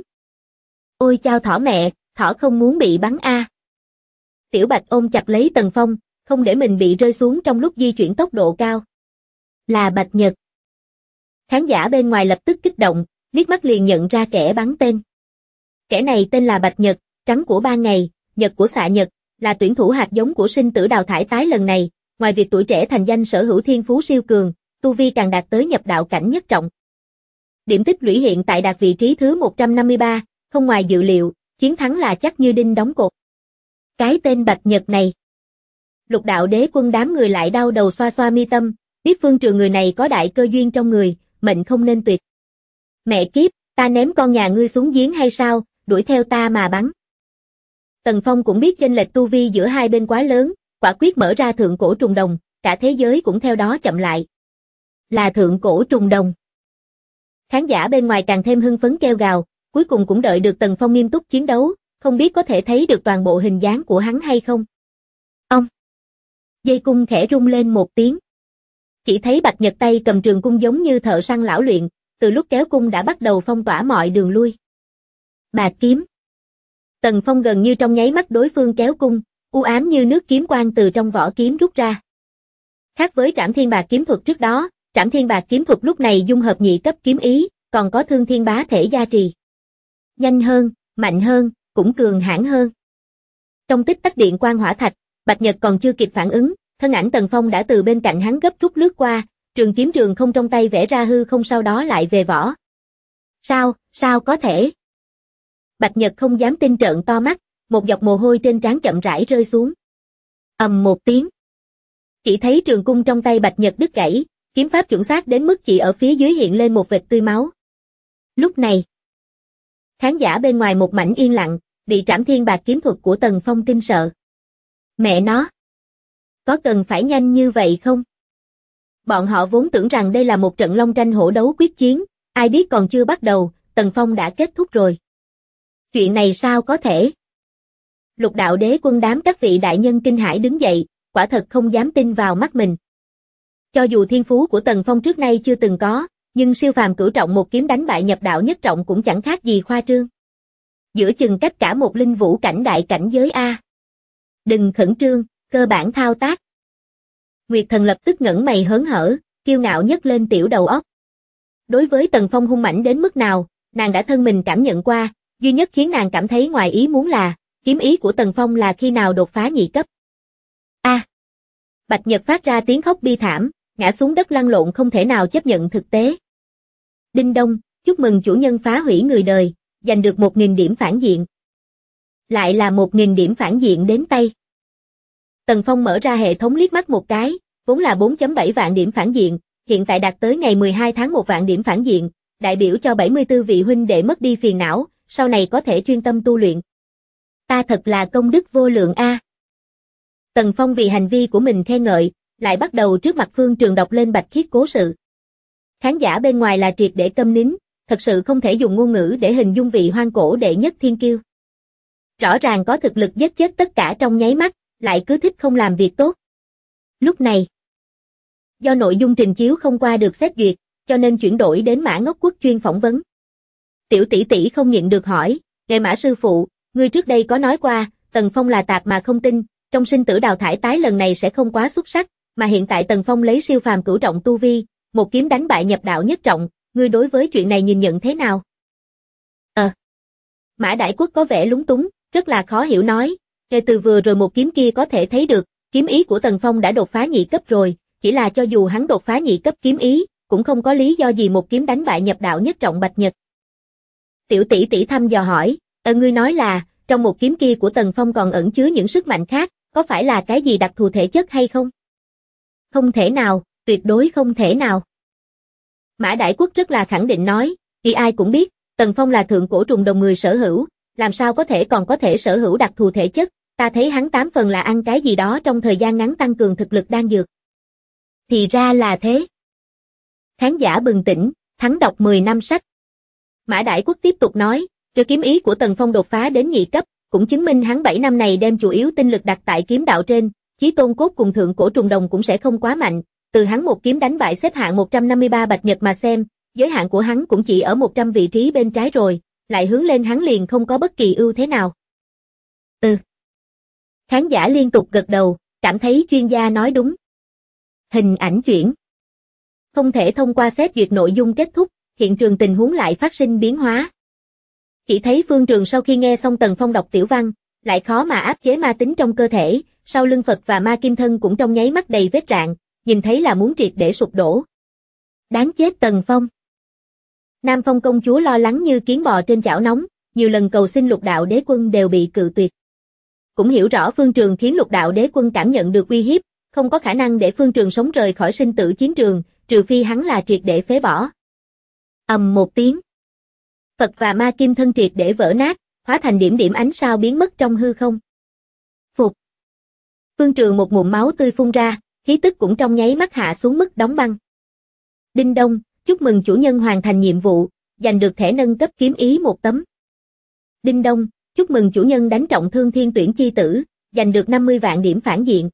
Ôi chao thỏ mẹ, thỏ không muốn bị bắn a. Tiểu Bạch ôm chặt lấy Tần Phong, không để mình bị rơi xuống trong lúc di chuyển tốc độ cao. Là Bạch Nhật. Khán giả bên ngoài lập tức kích động, liếc mắt liền nhận ra kẻ bắn tên. Kẻ này tên là Bạch Nhật, trắng của 3 ngày, nhật của xạ nhật, là tuyển thủ hạt giống của sinh tử đào thải tái lần này, ngoài việc tuổi trẻ thành danh sở hữu thiên phú siêu cường, tu vi càng đạt tới nhập đạo cảnh nhất trọng. Điểm tích lũy hiện tại đạt vị trí thứ 153, không ngoài dự liệu, chiến thắng là chắc như đinh đóng cột. Cái tên Bạch Nhật này. Lục Đạo Đế Quân đám người lại đau đầu xoa xoa mi tâm, biết Phương Trường người này có đại cơ duyên trong người, mệnh không nên tuyệt. Mẹ kiếp, ta ném con nhà ngươi xuống giếng hay sao, đuổi theo ta mà bắn. Tần Phong cũng biết chênh lệch tu vi giữa hai bên quá lớn, quả quyết mở ra thượng cổ trùng đồng, cả thế giới cũng theo đó chậm lại. Là thượng cổ trùng đồng. Khán giả bên ngoài càng thêm hưng phấn kêu gào, cuối cùng cũng đợi được Tần Phong nghiêm túc chiến đấu, không biết có thể thấy được toàn bộ hình dáng của hắn hay không. Ông! Dây cung khẽ rung lên một tiếng. Chỉ thấy Bạch Nhật tay cầm trường cung giống như thợ săn lão luyện, từ lúc kéo cung đã bắt đầu phong tỏa mọi đường lui. Bạc kiếm. Tần Phong gần như trong nháy mắt đối phương kéo cung, u ám như nước kiếm quang từ trong vỏ kiếm rút ra. Khác với Trảm Thiên Bạc kiếm thuật trước đó, Trảm Thiên Bạc kiếm thuật lúc này dung hợp nhị cấp kiếm ý, còn có Thương Thiên Bá thể gia trì. Nhanh hơn, mạnh hơn, cũng cường hãn hơn. Trong tích tắc điện quang hỏa thạch, Bạch Nhật còn chưa kịp phản ứng, thân ảnh Tần Phong đã từ bên cạnh hắn gấp rút lướt qua, trường kiếm trường không trong tay vẽ ra hư không sau đó lại về vỏ. Sao có thể? Bạch Nhật không dám tin trợn to mắt, một giọt mồ hôi trên trán chậm rãi rơi xuống. Ầm một tiếng. Chỉ thấy trường cung trong tay Bạch Nhật đứt gãy, kiếm pháp chuẩn xác đến mức chỉ ở phía dưới hiện lên một vệt tươi máu. Lúc này, khán giả bên ngoài một mảnh yên lặng, bị Trảm Thiên Bạc kiếm thuật của Tần Phong kinh sợ. Mẹ nó! Có cần phải nhanh như vậy không? Bọn họ vốn tưởng rằng đây là một trận long tranh hổ đấu quyết chiến, ai biết còn chưa bắt đầu, Tần Phong đã kết thúc rồi. Chuyện này sao có thể? Lục Đạo Đế Quân đám các vị đại nhân kinh hãi đứng dậy, quả thật không dám tin vào mắt mình. Cho dù thiên phú của Tần Phong trước nay chưa từng có, nhưng siêu phàm cửu trọng một kiếm đánh bại nhập đạo nhất trọng cũng chẳng khác gì khoa trương. Giữa chừng cách cả một linh vũ cảnh đại cảnh giới A. Đừng khẩn trương, cơ bản thao tác. Nguyệt Thần lập tức ngẩng mày hớn hở, kiêu ngạo nhấc lên tiểu đầu óc. Đối với Tần Phong hung mãnh đến mức nào, nàng đã thân mình cảm nhận qua, duy nhất khiến nàng cảm thấy ngoài ý muốn là, kiếm ý của Tần Phong là khi nào đột phá nhị cấp. A! Bạch Nhật phát ra tiếng khóc bi thảm, ngã xuống đất lăn lộn không thể nào chấp nhận thực tế. Đinh đông, chúc mừng chủ nhân phá hủy người đời, giành được 1000 điểm phản diện. Lại là 1000 điểm phản diện đến tay. Tần Phong mở ra hệ thống liếc mắt một cái, vốn là 4.7 vạn điểm phản diện, hiện tại đạt tới ngày 12 tháng 1 vạn điểm phản diện, đại biểu cho 74 vị huynh đệ mất đi phiền não, sau này có thể chuyên tâm tu luyện. Ta thật là công đức vô lượng a. Tần Phong vì hành vi của mình khen ngợi, lại bắt đầu trước mặt Phương Trường đọc lên Bạch Khiết cố sự. Khán giả bên ngoài là triệt để câm nín, thật sự không thể dùng ngôn ngữ để hình dung vị hoang cổ đệ nhất thiên kiêu. Rõ ràng có thực lực giết chết tất cả trong nháy mắt, lại cứ thích không làm việc tốt. Lúc này, do nội dung trình chiếu không qua được xét duyệt, cho nên chuyển đổi đến Mã Ngốc Quốc chuyên phỏng vấn. Tiểu tỷ tỷ không nhịn được hỏi, Nghệ Mã sư phụ, ngươi trước đây có nói qua, Tần Phong là tạp mà không tin, trong sinh tử đào thải tái lần này sẽ không quá xuất sắc, mà hiện tại Tần Phong lấy siêu phàm cửu trọng tu vi, một kiếm đánh bại nhập đạo nhất trọng, ngươi đối với chuyện này nhìn nhận thế nào? Mã Đại Quốc có vẻ lúng túng, rất là khó hiểu nói, kể từ vừa rồi một kiếm kia có thể thấy được, kiếm ý của Tần Phong đã đột phá nhị cấp rồi, chỉ là cho dù hắn đột phá nhị cấp kiếm ý, cũng không có lý do gì một kiếm đánh bại nhập đạo nhất trọng Bạch Nhật. Tiểu tỷ tỷ thăm dò hỏi, ngươi nói là, trong một kiếm kia của Tần Phong còn ẩn chứa những sức mạnh khác, có phải là cái gì đặc thù thể chất hay không? Không thể nào, tuyệt đối không thể nào. Mã Đại Quốc rất là khẳng định nói, ai cũng biết, Tần Phong là thượng cổ trùng đồng người sở hữu, làm sao có thể còn có thể sở hữu đặc thù thể chất, ta thấy hắn 8 phần là ăn cái gì đó trong thời gian ngắn tăng cường thực lực đan dược. Thì ra là thế. Khán giả bừng tỉnh, hắn đọc 10 năm sách. Mã Đại Quốc tiếp tục nói, cho kiếm ý của Tần Phong đột phá đến nhị cấp, cũng chứng minh hắn 7 năm này đem chủ yếu tinh lực đặt tại kiếm đạo trên, chí tôn cốt cùng thượng cổ trùng đồng cũng sẽ không quá mạnh, từ hắn một kiếm đánh bại xếp hạng 153 Bạch Nhật mà xem, giới hạn của hắn cũng chỉ ở 100 vị trí bên trái rồi, lại hướng lên hắn liền không có bất kỳ ưu thế nào. Khán giả liên tục gật đầu, cảm thấy chuyên gia nói đúng. Hình ảnh chuyển. Không thể thông qua xét duyệt nội dung kết thúc, hiện trường tình huống lại phát sinh biến hóa. Chỉ thấy Phương Trường sau khi nghe xong Tần Phong đọc tiểu văn, lại khó mà áp chế ma tính trong cơ thể, sau lưng Phật và ma kim thân cũng trong nháy mắt đầy vết rạn, nhìn thấy là muốn triệt để sụp đổ. Đáng chết Tần Phong. Nam Phong công chúa lo lắng như kiến bò trên chảo nóng, nhiều lần cầu xin Lục Đạo Đế Quân đều bị cự tuyệt. Cũng hiểu rõ Phương Trường khiến Lục Đạo Đế Quân cảm nhận được uy hiếp, không có khả năng để Phương Trường sống rời khỏi sinh tử chiến trường, trừ phi hắn là triệt để phế bỏ. Ầm một tiếng. Phật và ma kim thân triệt để vỡ nát, hóa thành điểm điểm ánh sao biến mất trong hư không. Phục. Phương Trường một ngụm máu tươi phun ra, khí tức cũng trong nháy mắt hạ xuống mức đóng băng. Đinh đông, chúc mừng chủ nhân hoàn thành nhiệm vụ, giành được thẻ nâng cấp kiếm ý 1 tấm. Đinh đông, chúc mừng chủ nhân đánh trọng thương thiên tuyển chi tử, giành được 50 vạn điểm phản diện.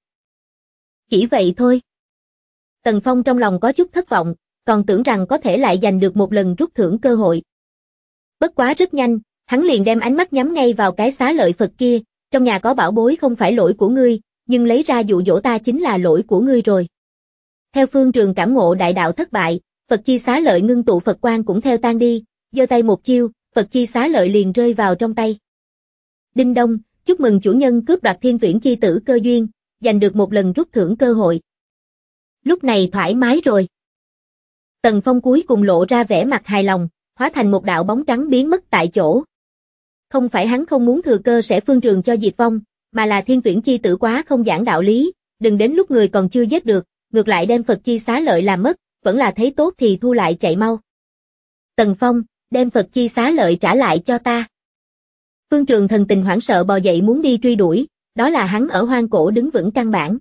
Chỉ vậy thôi. Tần Phong trong lòng có chút thất vọng, còn tưởng rằng có thể lại giành được một lần rút thưởng cơ hội. Bất quá rất nhanh, hắn liền đem ánh mắt nhắm ngay vào cái xá lợi Phật kia, trong nhà có bảo bối không phải lỗi của ngươi, nhưng lấy ra dụ dỗ ta chính là lỗi của ngươi rồi. Theo Phương Trường cảm ngộ đại đạo thất bại, Phật chi xá lợi ngưng tụ Phật quang cũng theo tan đi, giơ tay một chiêu, Phật chi xá lợi liền rơi vào trong tay. Đinh đông, chúc mừng chủ nhân cướp đoạt thiên tuyển chi tử cơ duyên, giành được một lần rút thưởng cơ hội. Lúc này thoải mái rồi. Tần Phong cuối cùng lộ ra vẻ mặt hài lòng, hóa thành một đạo bóng trắng biến mất tại chỗ. Không phải hắn không muốn thừa cơ sẽ Phương Trường cho diệt vong, mà là thiên tuyển chi tử quá không giảng đạo lý, đừng đến lúc người còn chưa giết được, ngược lại đem Phật chi xá lợi làm mất, vẫn là thấy tốt thì thu lại chạy mau. Tần Phong, đem Phật chi xá lợi trả lại cho ta. Phương Trường thần tình hoảng sợ bò dậy muốn đi truy đuổi, đó là hắn ở hoang cổ đứng vững căn bản.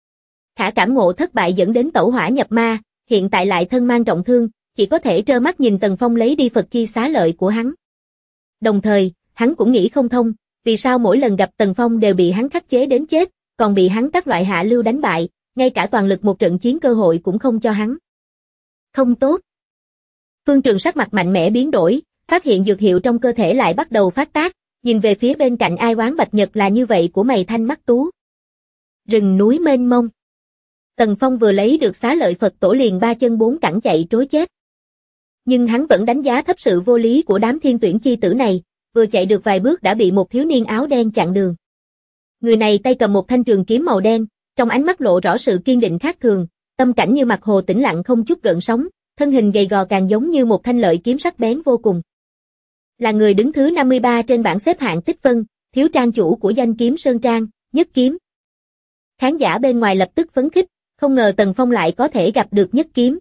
Khả cảm ngộ thất bại dẫn đến tẩu hỏa nhập ma, hiện tại lại thân mang trọng thương, chỉ có thể trơ mắt nhìn Tần Phong lấy đi Phật chi xá lợi của hắn. Đồng thời, hắn cũng nghĩ không thông, vì sao mỗi lần gặp Tần Phong đều bị hắn khắc chế đến chết, còn bị hắn các loại hạ lưu đánh bại, ngay cả toàn lực một trận chiến cơ hội cũng không cho hắn. Không tốt. Phương Trường sắc mặt mạnh mẽ biến đổi, phát hiện dược hiệu trong cơ thể lại bắt đầu phát tác, nhìn về phía bên cạnh ai oán bạch nhật là như vậy của mày thanh mắt tú. Rừng núi mênh mông. Tần Phong vừa lấy được xá lợi Phật tổ liền 3 chân 4 cẳng chạy trối chết. Nhưng hắn vẫn đánh giá thấp sự vô lý của đám thiên tuyển chi tử này, vừa chạy được vài bước đã bị một thiếu niên áo đen chặn đường. Người này tay cầm một thanh trường kiếm màu đen, trong ánh mắt lộ rõ sự kiên định khác thường, tâm cảnh như mặt hồ tĩnh lặng không chút gợn sóng, thân hình gầy gò càng giống như một thanh lợi kiếm sắc bén vô cùng. Là người đứng thứ 53 trên bảng xếp hạng tích phân, thiếu trang chủ của Danh Kiếm Sơn Trang, Nhất Kiếm. Khán giả bên ngoài lập tức phấn khích, không ngờ Tần Phong lại có thể gặp được Nhất Kiếm.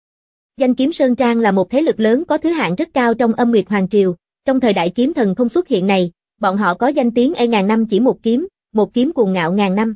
Danh Kiếm Sơn Trang là một thế lực lớn có thứ hạng rất cao trong Âm Nguyệt Hoàng Triều, trong thời đại kiếm thần không xuất hiện này, bọn họ có danh tiếng ngàn năm chỉ một kiếm cuồng ngạo ngàn năm.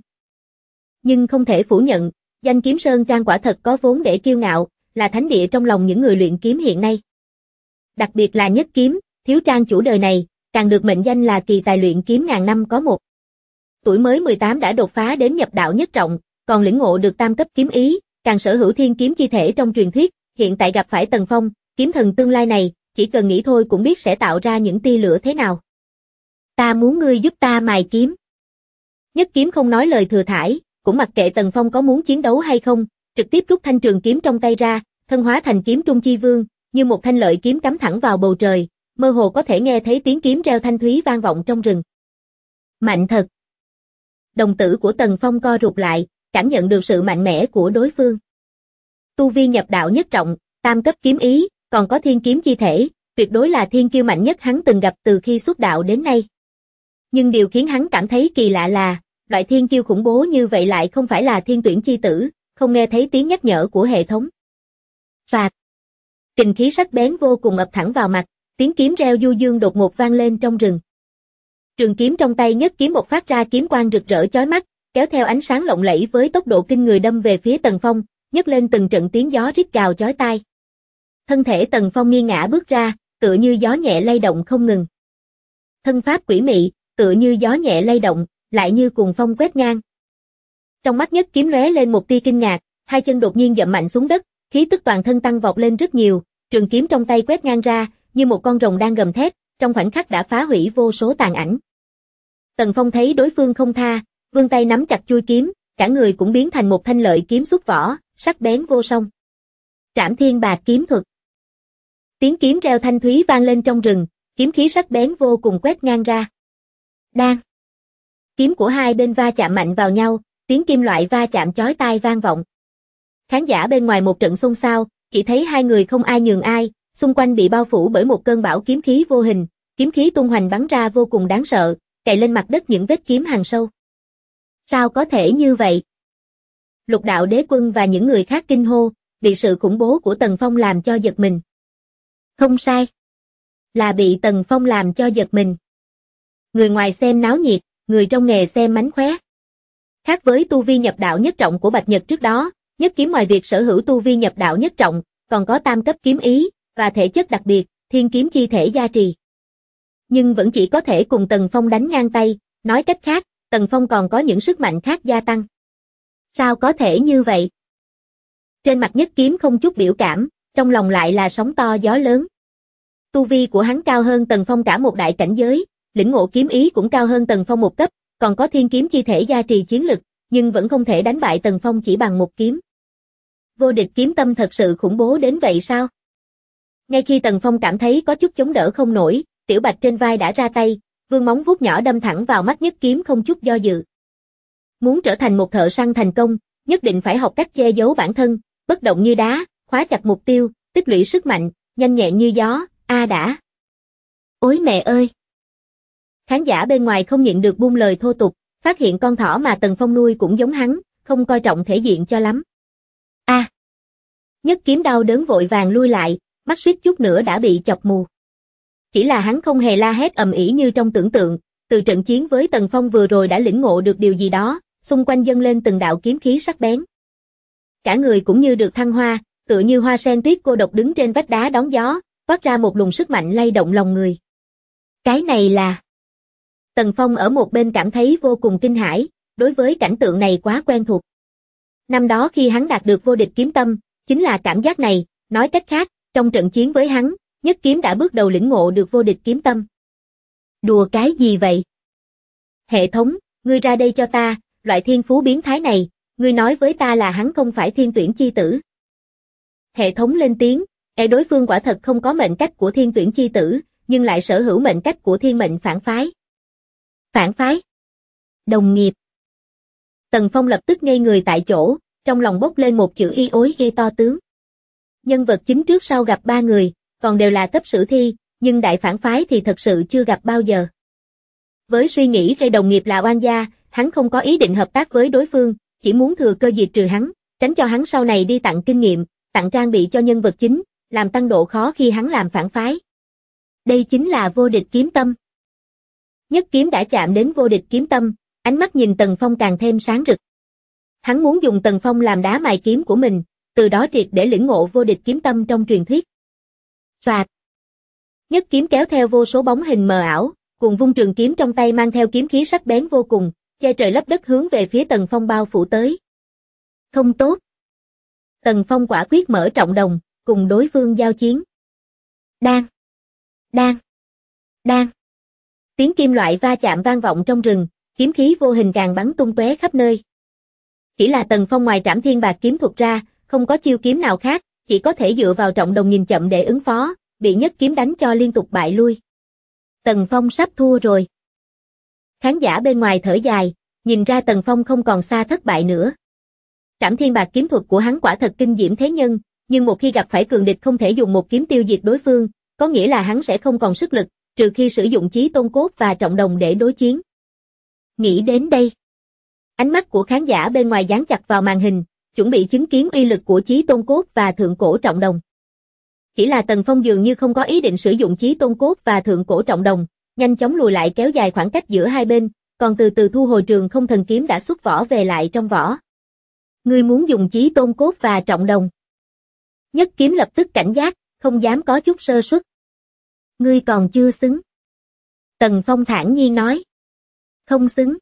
Nhưng không thể phủ nhận, Danh Kiếm Sơn Trang quả thật có vốn để kiêu ngạo, là thánh địa trong lòng những người luyện kiếm hiện nay. Đặc biệt là Nhất Kiếm, thiếu trang chủ đời này, càng được mệnh danh là kỳ tài luyện kiếm ngàn năm có một. Tuổi mới 18 đã đột phá đến nhập đạo nhất trọng, còn lĩnh ngộ được tam cấp kiếm ý, càng sở hữu thiên kiếm chi thể trong truyền thuyết, hiện tại gặp phải Tần Phong, kiếm thần tương lai này, chỉ cần nghĩ thôi cũng biết sẽ tạo ra những tia lửa thế nào. Ta muốn ngươi giúp ta mài kiếm. Nhất Kiếm không nói lời thừa thãi, cũng mặc kệ Tần Phong có muốn chiến đấu hay không, trực tiếp rút thanh trường kiếm trong tay ra, thân hóa thành kiếm Trung Chi Vương, như một thanh lợi kiếm cắm thẳng vào bầu trời, mơ hồ có thể nghe thấy tiếng kiếm reo thanh thúy vang vọng trong rừng. Mạnh thật. Đồng tử của Tần Phong co rụt lại, cảm nhận được sự mạnh mẽ của đối phương. Tu vi nhập đạo nhất trọng, tam cấp kiếm ý, còn có thiên kiếm chi thể, tuyệt đối là thiên kiêu mạnh nhất hắn từng gặp từ khi xuất đạo đến nay. Nhưng điều khiến hắn cảm thấy kỳ lạ là, loại thiên kiêu khủng bố như vậy lại không phải là thiên tuyển chi tử, không nghe thấy tiếng nhắc nhở của hệ thống. Phạt. Kình khí sắc bén vô cùng ập thẳng vào mặt, tiếng kiếm reo du dương đột ngột vang lên trong rừng. Trường kiếm trong tay Nhất Kiếm bộc phát ra kiếm quang rực rỡ chói mắt, kéo theo ánh sáng lộng lẫy với tốc độ kinh người đâm về phía Tần Phong, nhấc lên từng trận tiếng gió rít gào chói tai. Thân thể Tần Phong nghiêng ngã bước ra, tựa như gió nhẹ lay động không ngừng. Thân pháp quỷ mị, tựa như gió nhẹ lay động, lại như cuồng phong quét ngang. Trong mắt Nhất Kiếm lóe lên một tia kinh ngạc, hai chân đột nhiên dậm mạnh xuống đất, khí tức toàn thân tăng vọt lên rất nhiều, trường kiếm trong tay quét ngang ra, như một con rồng đang gầm thét, trong khoảnh khắc đã phá hủy vô số tàn ảnh. Tần Phong thấy đối phương không tha, vươn tay nắm chặt chuôi kiếm, cả người cũng biến thành một thanh lợi kiếm xuất vỏ, sắc bén vô song. Trảm Thiên Bạt Kiếm Thuật. Tiếng kiếm reo thanh thúy vang lên trong rừng, kiếm khí sắc bén vô cùng quét ngang ra. Đang. Kiếm của hai bên va chạm mạnh vào nhau, tiếng kim loại va chạm chói tai vang vọng. Khán giả bên ngoài một trận xôn xao, chỉ thấy hai người không ai nhường ai, xung quanh bị bao phủ bởi một cơn bão kiếm khí vô hình, kiếm khí tung hoành bắn ra vô cùng đáng sợ, cày lên mặt đất những vết kiếm hằn sâu. Sao có thể như vậy? Lục Đạo Đế Quân và những người khác kinh hô, bị sự khủng bố của Tần Phong làm cho giật mình. Không sai. Là bị Tần Phong làm cho giật mình. Người ngoài xem náo nhiệt, người trong nghề xem mánh khóe. Khác với tu vi nhập đạo nhất trọng của Bạch Nhật trước đó, nhất kiếm ngoài việc sở hữu tu vi nhập đạo nhất trọng, còn có tam cấp kiếm ý, và thể chất đặc biệt, thiên kiếm chi thể gia trì. Nhưng vẫn chỉ có thể cùng Tần Phong đánh ngang tay, nói cách khác, Tần Phong còn có những sức mạnh khác gia tăng. Sao có thể như vậy? Trên mặt nhất kiếm không chút biểu cảm, trong lòng lại là sóng to gió lớn. Tu vi của hắn cao hơn Tần Phong cả một đại cảnh giới, lĩnh ngộ kiếm ý cũng cao hơn Tần Phong một cấp, còn có thiên kiếm chi thể gia trì chiến lực, nhưng vẫn không thể đánh bại Tần Phong chỉ bằng một kiếm. Vô địch kiếm tâm thật sự khủng bố đến vậy sao? Ngay khi Tần Phong cảm thấy có chút chống đỡ không nổi, Tiểu Bạch trên vai đã ra tay, vươn móng vuốt nhỏ đâm thẳng vào mắt nhất kiếm không chút do dự. Muốn trở thành một thợ săn thành công, nhất định phải học cách che giấu bản thân, bất động như đá, khóa chặt mục tiêu, tích lũy sức mạnh, nhanh nhẹn như gió, đã. Ôi mẹ ơi! Khán giả bên ngoài không nhịn được buông lời thô tục, phát hiện con thỏ mà Tần Phong nuôi cũng giống hắn, không coi trọng thể diện cho lắm. Nhất kiếm đau đớn vội vàng lui lại, mắt suýt chút nữa đã bị chọc mù. Chỉ là hắn không hề la hét ầm ĩ như trong tưởng tượng, từ trận chiến với Tần Phong vừa rồi đã lĩnh ngộ được điều gì đó, xung quanh dâng lên từng đạo kiếm khí sắc bén. Cả người cũng như được thăng hoa, tựa như hoa sen tuyết cô độc đứng trên vách đá đón gió, toát ra một luồng sức mạnh lay động lòng người. Cái này là... Tần Phong ở một bên cảm thấy vô cùng kinh hãi, đối với cảnh tượng này quá quen thuộc. Năm đó khi hắn đạt được vô địch kiếm tâm, chính là cảm giác này, nói cách khác, trong trận chiến với hắn, nhất kiếm đã bước đầu lĩnh ngộ được vô địch kiếm tâm. Đùa cái gì vậy? Hệ thống, ngươi ra đây cho ta, loại thiên phú biến thái này, ngươi nói với ta là hắn không phải thiên tuyển chi tử. Hệ thống lên tiếng, đối phương quả thật không có mệnh cách của thiên tuyển chi tử, nhưng lại sở hữu mệnh cách của thiên mệnh phản phái. Phản phái? Đồng nghiệp. Tần Phong lập tức ngây người tại chỗ, trong lòng bốc lên một chữ y ối ghê to tướng. Nhân vật chính trước sau gặp 3 người, còn đều là cấp sử thi, nhưng đại phản phái thì thật sự chưa gặp bao giờ. Với suy nghĩ về đồng nghiệp là oan gia, hắn không có ý định hợp tác với đối phương, chỉ muốn thừa cơ diệt trừ hắn, tránh cho hắn sau này đi tặng kinh nghiệm, tặng trang bị cho nhân vật chính, làm tăng độ khó khi hắn làm phản phái. Đây chính là vô địch kiếm tâm. Nhất kiếm đã chạm đến vô địch kiếm tâm, ánh mắt nhìn Tần Phong càng thêm sáng rực. Hắn muốn dùng Tần Phong làm đá mài kiếm của mình, từ đó triệt để lĩnh ngộ vô địch kiếm tâm trong truyền thuyết. Soạt. Nhất kiếm kéo theo vô số bóng hình mờ ảo, cùng vung trường kiếm trong tay mang theo kiếm khí sắc bén vô cùng, che trời lấp đất hướng về phía Tần Phong bao phủ tới. Không tốt. Tần Phong quả quyết mở trọng đồng, cùng đối phương giao chiến. Đan. Đan. Đan. Tiếng kim loại va chạm vang vọng trong rừng, kiếm khí vô hình càng bắn tung tóe khắp nơi. Chỉ là Tần Phong ngoài trảm thiên bạc kiếm thuật ra, không có chiêu kiếm nào khác, chỉ có thể dựa vào trọng đồng nhìn chậm để ứng phó, bị nhất kiếm đánh cho liên tục bại lui. Tần Phong sắp thua rồi. Khán giả bên ngoài thở dài, nhìn ra Tần Phong không còn xa thất bại nữa. Trảm thiên bạc kiếm thuật của hắn quả thật kinh diễm thế nhân, nhưng một khi gặp phải cường địch không thể dùng một kiếm tiêu diệt đối phương, có nghĩa là hắn sẽ không còn sức lực, trừ khi sử dụng chí tôn cốt và trọng đồng để đối chiến. Nghĩ đến đây, ánh mắt của khán giả bên ngoài dán chặt vào màn hình, chuẩn bị chứng kiến uy lực của chí tôn cốt và thượng cổ trọng đồng. Chỉ là Tần Phong dường như không có ý định sử dụng chí tôn cốt và thượng cổ trọng đồng, nhanh chóng lùi lại kéo dài khoảng cách giữa hai bên, còn từ từ thu hồi trường không thần kiếm đã xuất vỏ về lại trong vỏ. Ngươi muốn dùng chí tôn cốt và trọng đồng? Nhất kiếm lập tức cảnh giác, không dám có chút sơ suất. Ngươi còn chưa xứng. Tần Phong thản nhiên nói. Không xứng.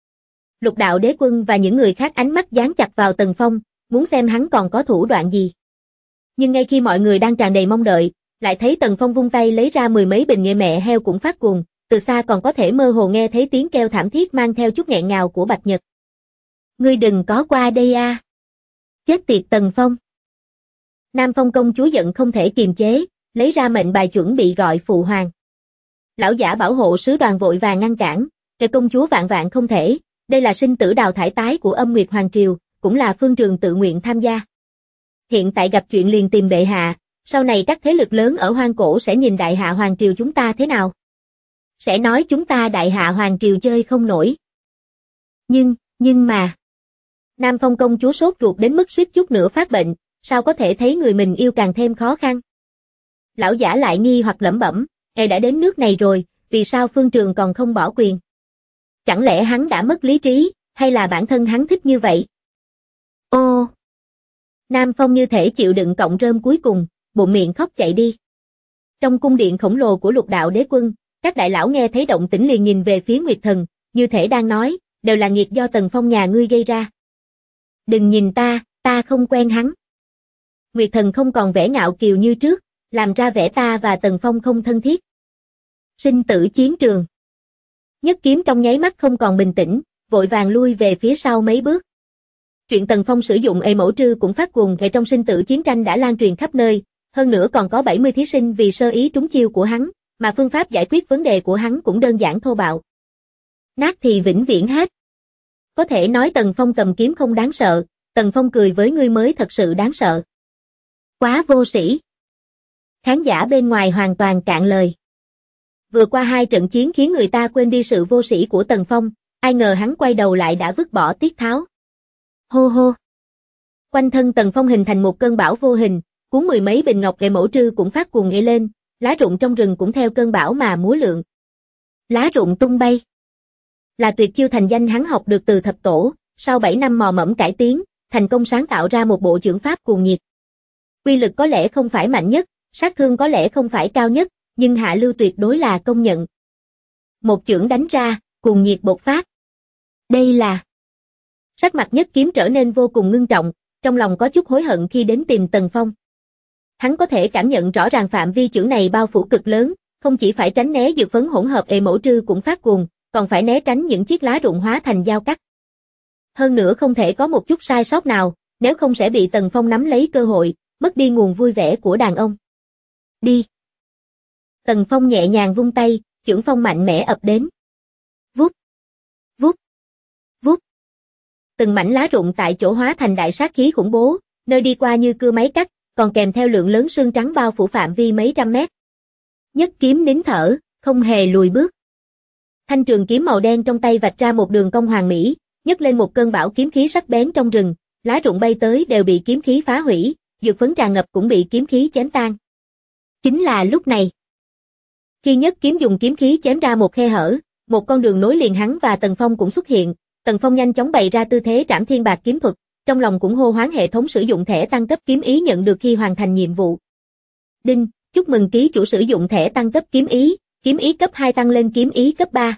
Lục đạo đế quân và những người khác ánh mắt dán chặt vào Tần Phong, muốn xem hắn còn có thủ đoạn gì. Nhưng ngay khi mọi người đang tràn đầy mong đợi, lại thấy Tần Phong vung tay lấy ra 10 mấy bình nghệ mẹ heo cũng phát cuồng, từ xa còn có thể mơ hồ nghe thấy tiếng kêu thảm thiết mang theo chút nghẹn ngào của Bạch Nhật. Ngươi đừng có qua đây a. Chết tiệt Tần Phong. Nam Phong công chúa giận không thể kiềm chế, lấy ra mệnh bài chuẩn bị gọi phụ hoàng. Lão giả bảo hộ sứ đoàn vội vàng ngăn cản, kẻ công chúa vạn vạn không thể, đây là sinh tử đào thải tái của Âm Nguyệt Hoàng Triều, cũng là phương trường tự nguyện tham gia. Hiện tại gặp chuyện liền tìm bệ hạ, sau này các thế lực lớn ở hoang cổ sẽ nhìn đại hạ Hoàng Triều chúng ta thế nào? Sẽ nói chúng ta đại hạ Hoàng Triều chơi không nổi. Nhưng mà... Nam Phong công chúa sốt ruột đến mức suýt chút nữa phát bệnh, sao có thể thấy người mình yêu càng thêm khó khăn? Lão giả lại nghi hoặc lẩm bẩm, đã đến nước này rồi, vì sao phương trường còn không bỏ quyền? Chẳng lẽ hắn đã mất lý trí, hay là bản thân hắn thích như vậy? Ô! Nam Phong như thể chịu đựng cọng rơm cuối cùng, bụng miệng khóc chạy đi. Trong cung điện khổng lồ của Lục Đạo Đế Quân, các đại lão nghe thấy động tĩnh liền nhìn về phía Nguyệt Thần, như thể đang nói, đều là nghiệt do Tần Phong nhà ngươi gây ra. Đừng nhìn ta không quen hắn. Nguyệt Thần không còn vẻ ngạo kiều như trước, làm ra vẻ ta và Tần Phong không thân thiết. Sinh tử chiến trường. Nhất Kiếm trong nháy mắt không còn bình tĩnh, vội vàng lui về phía sau mấy bước. Chuyện Tần Phong sử dụng mẫu trư cũng phát cuồng ở trong sinh tử chiến tranh đã lan truyền khắp nơi, hơn nữa còn có 70 thí sinh vì sơ ý trúng chiêu của hắn, mà phương pháp giải quyết vấn đề của hắn cũng đơn giản thô bạo. Nát thì vĩnh viễn hết. Có thể nói Tần Phong cầm kiếm không đáng sợ, Tần Phong cười với ngươi mới thật sự đáng sợ. Quá vô sĩ. Khán giả bên ngoài hoàn toàn cạn lời. Vừa qua 2 trận chiến khiến người ta quên đi sự vô sĩ của Tần Phong, ai ngờ hắn quay đầu lại đã vứt bỏ tiết tháo. Hô hô. Quanh thân Tần Phong hình thành một cơn bão vô hình, cuốn 10 mấy bình ngọc mẫu trư cũng phát cuồng nhảy lên, lá rụng trong rừng cũng theo cơn bão mà múa lượn. Lá rụng tung bay. Là tuyệt chiêu thành danh hắn học được từ thập tổ, sau 7 năm mò mẫm cải tiến, thành công sáng tạo ra một bộ chưởng pháp cuồng nhiệt. Quy lực có lẽ không phải mạnh nhất, sát thương có lẽ không phải cao nhất, nhưng hạ lưu tuyệt đối là công nhận. Một chưởng đánh ra, cuồng nhiệt bộc phát. Đây là... Sắc mặt Nhất Kiếm trở nên vô cùng ngưng trọng, trong lòng có chút hối hận khi đến tìm Tần Phong. Hắn có thể cảm nhận rõ ràng phạm vi chưởng này bao phủ cực lớn, không chỉ phải tránh né dược phấn hỗn hợp mẫu trư cũng phát cuồng, còn phải né tránh những chiếc lá rụng hóa thành dao cắt. Hơn nữa không thể có một chút sai sót nào, nếu không sẽ bị Tần Phong nắm lấy cơ hội, mất đi nguồn vui vẻ của đàn ông. Đi! Tần Phong nhẹ nhàng vung tay, chưởng phong mạnh mẽ ập đến. Vút! Vút! Vút! Từng mảnh lá rụng tại chỗ hóa thành đại sát khí khủng bố, nơi đi qua như cưa máy cắt, còn kèm theo lượng lớn sương trắng bao phủ phạm vi mấy trăm mét. Nhất Kiếm nín thở, không hề lùi bước. Thanh trường kiếm màu đen trong tay vạch ra một đường cong hoàn mỹ, nhấc lên một cơn bão kiếm khí sắc bén trong rừng, lá rụng bay tới đều bị kiếm khí phá hủy, dược phấn tràn ngập cũng bị kiếm khí chém tan. Chính là lúc này, khi Nhất Kiếm dùng kiếm khí chém ra một khe hở, một con đường nối liền hắn và Tần Phong cũng xuất hiện. Tần Phong nhanh chóng bày ra tư thế trảm thiên bạc kiếm thuật, trong lòng cũng hô hoán hệ thống sử dụng thẻ tăng cấp kiếm ý nhận được khi hoàn thành nhiệm vụ. Đinh, chúc mừng ký chủ sử dụng thẻ tăng cấp kiếm ý cấp 2 tăng lên kiếm ý cấp 3.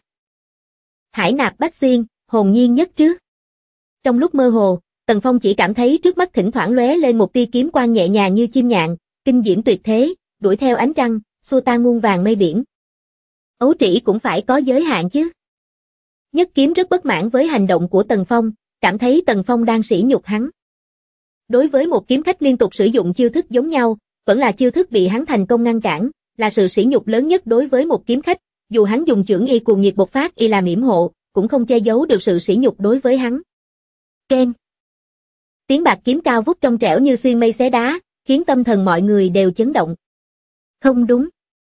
Hải nạp bách xuyên, hồn nhiên nhất trước. Trong lúc mơ hồ, Tần Phong chỉ cảm thấy trước mắt thỉnh thoảng lóe lên một tia kiếm quang nhẹ nhàng như chim nhạn, kinh diễm tuyệt thế, đuổi theo ánh trăng, xua tan muôn vàng mây biển. Ấu trĩ cũng phải có giới hạn chứ. Nhất Kiếm rất bất mãn với hành động của Tần Phong, cảm thấy Tần Phong đang sỉ nhục hắn. Đối với một kiếm khách liên tục sử dụng chiêu thức giống nhau, vẫn là chiêu thức bị hắn thành công ngăn cản, là sự sỉ nhục lớn nhất đối với một kiếm khách, dù hắn dùng chưởng y cuồng nhiệt bộc phát y làm yểm hộ, cũng không che giấu được sự sỉ nhục đối với hắn. Ken. Tiếng bạc kiếm cao vút trong trẻo như xuyên mây xé đá, khiến tâm thần mọi người đều chấn động. Không đúng.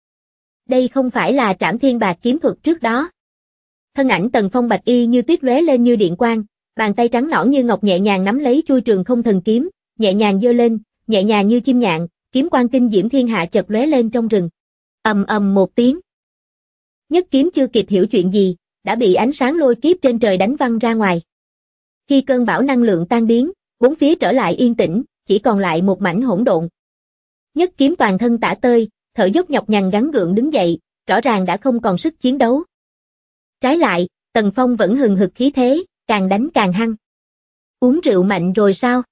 Đây không phải là trảm thiên bạc kiếm thuật trước đó. Thân ảnh Tần Phong bạch y như tuyết lóe lên như điện quang, bàn tay trắng nõn như ngọc nhẹ nhàng nắm lấy chuôi trường không thần kiếm, nhẹ nhàng giơ lên, nhẹ nhàng như chim nhạn, kiếm quang kinh diễm thiên hạ chợt lóe lên trong rừng. Ầm ầm một tiếng. Nhất Kiếm chưa kịp hiểu chuyện gì, đã bị ánh sáng lôi kiếp trên trời đánh văng ra ngoài. Khi cơn bão năng lượng tan biến, bốn phía trở lại yên tĩnh, chỉ còn lại một mảnh hỗn độn. Nhất Kiếm toàn thân tả tơi, thở dốc nhọc nhằn gắng gượng đứng dậy, rõ ràng đã không còn sức chiến đấu. Trái lại, Tần Phong vẫn hừng hực khí thế, càng đánh càng hăng. Uống rượu mạnh rồi sao?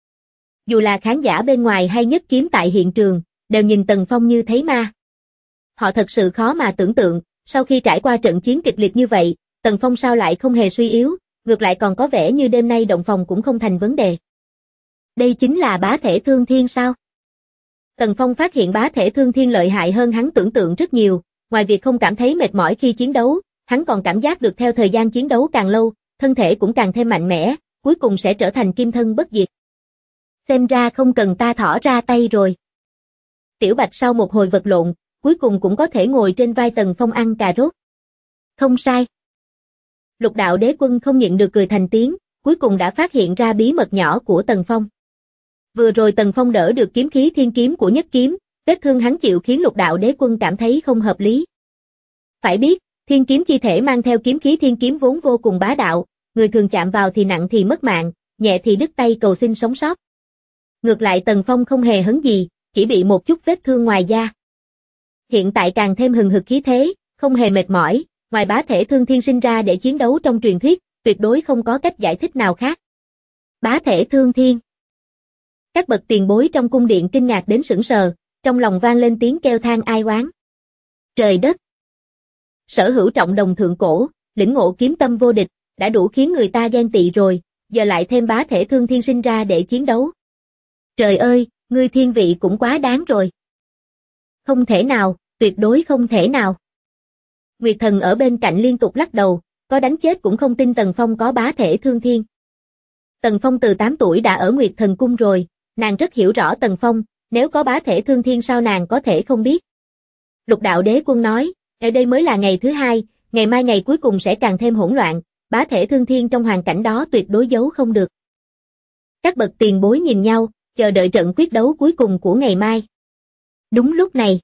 Dù là khán giả bên ngoài hay Nhất Kiếm tại hiện trường, đều nhìn Tần Phong như thấy ma. Họ thật sự khó mà tưởng tượng, sau khi trải qua trận chiến kịch liệt như vậy, Tần Phong sao lại không hề suy yếu, ngược lại còn có vẻ như đêm nay động phòng cũng không thành vấn đề. Đây chính là bá thể thương thiên sao? Tần Phong phát hiện bá thể thương thiên lợi hại hơn hắn tưởng tượng rất nhiều, ngoài việc không cảm thấy mệt mỏi khi chiến đấu, hắn còn cảm giác được theo thời gian chiến đấu càng lâu, thân thể cũng càng thêm mạnh mẽ, cuối cùng sẽ trở thành kim thân bất diệt. Xem ra không cần ta thỏ ra tay rồi. Tiểu Bạch sau một hồi vật lộn, cuối cùng cũng có thể ngồi trên vai Tần Phong ăn cà rốt. Không sai. Lục Đạo Đế Quân không nhịn được cười thành tiếng, cuối cùng đã phát hiện ra bí mật nhỏ của Tần Phong. Vừa rồi Tần Phong đỡ được kiếm khí thiên kiếm của Nhất Kiếm, vết thương hắn chịu khiến Lục Đạo Đế Quân cảm thấy không hợp lý. Phải biết, thiên kiếm chi thể mang theo kiếm khí thiên kiếm vốn vô cùng bá đạo, người thường chạm vào thì nặng thì mất mạng, nhẹ thì đứt tay cầu xin sống sót. Ngược lại Tần Phong không hề hấn gì, chỉ bị một chút vết thương ngoài da. Hiện tại càng thêm hừng hực khí thế, không hề mệt mỏi, ngoài bá thể thương thiên sinh ra để chiến đấu trong truyền thuyết, tuyệt đối không có cách giải thích nào khác. Bá thể thương thiên. Các bậc tiền bối trong cung điện kinh ngạc đến sững sờ, trong lòng vang lên tiếng kêu than ai oán. Trời đất! Sở Hữu trọng đồng thượng cổ, lĩnh ngộ kiếm tâm vô địch, đã đủ khiến người ta ghen tị rồi, giờ lại thêm bá thể thương thiên sinh ra để chiến đấu. Trời ơi, ngươi thiên vị cũng quá đáng rồi. Không thể nào, tuyệt đối không thể nào. Nguyệt Thần ở bên cạnh liên tục lắc đầu, có đánh chết cũng không tin Tần Phong có bá thể thương thiên. Tần Phong từ 8 tuổi đã ở Nguyệt Thần cung rồi, nàng rất hiểu rõ Tần Phong, nếu có bá thể thương thiên sao nàng có thể không biết. Lục đạo đế quân nói, ở đây mới là ngày thứ 2, ngày mai ngày cuối cùng sẽ càng thêm hỗn loạn, bá thể thương thiên trong hoàn cảnh đó tuyệt đối giấu không được. Các bậc tiền bối nhìn nhau, chờ đợi trận quyết đấu cuối cùng của ngày mai. Đúng lúc này,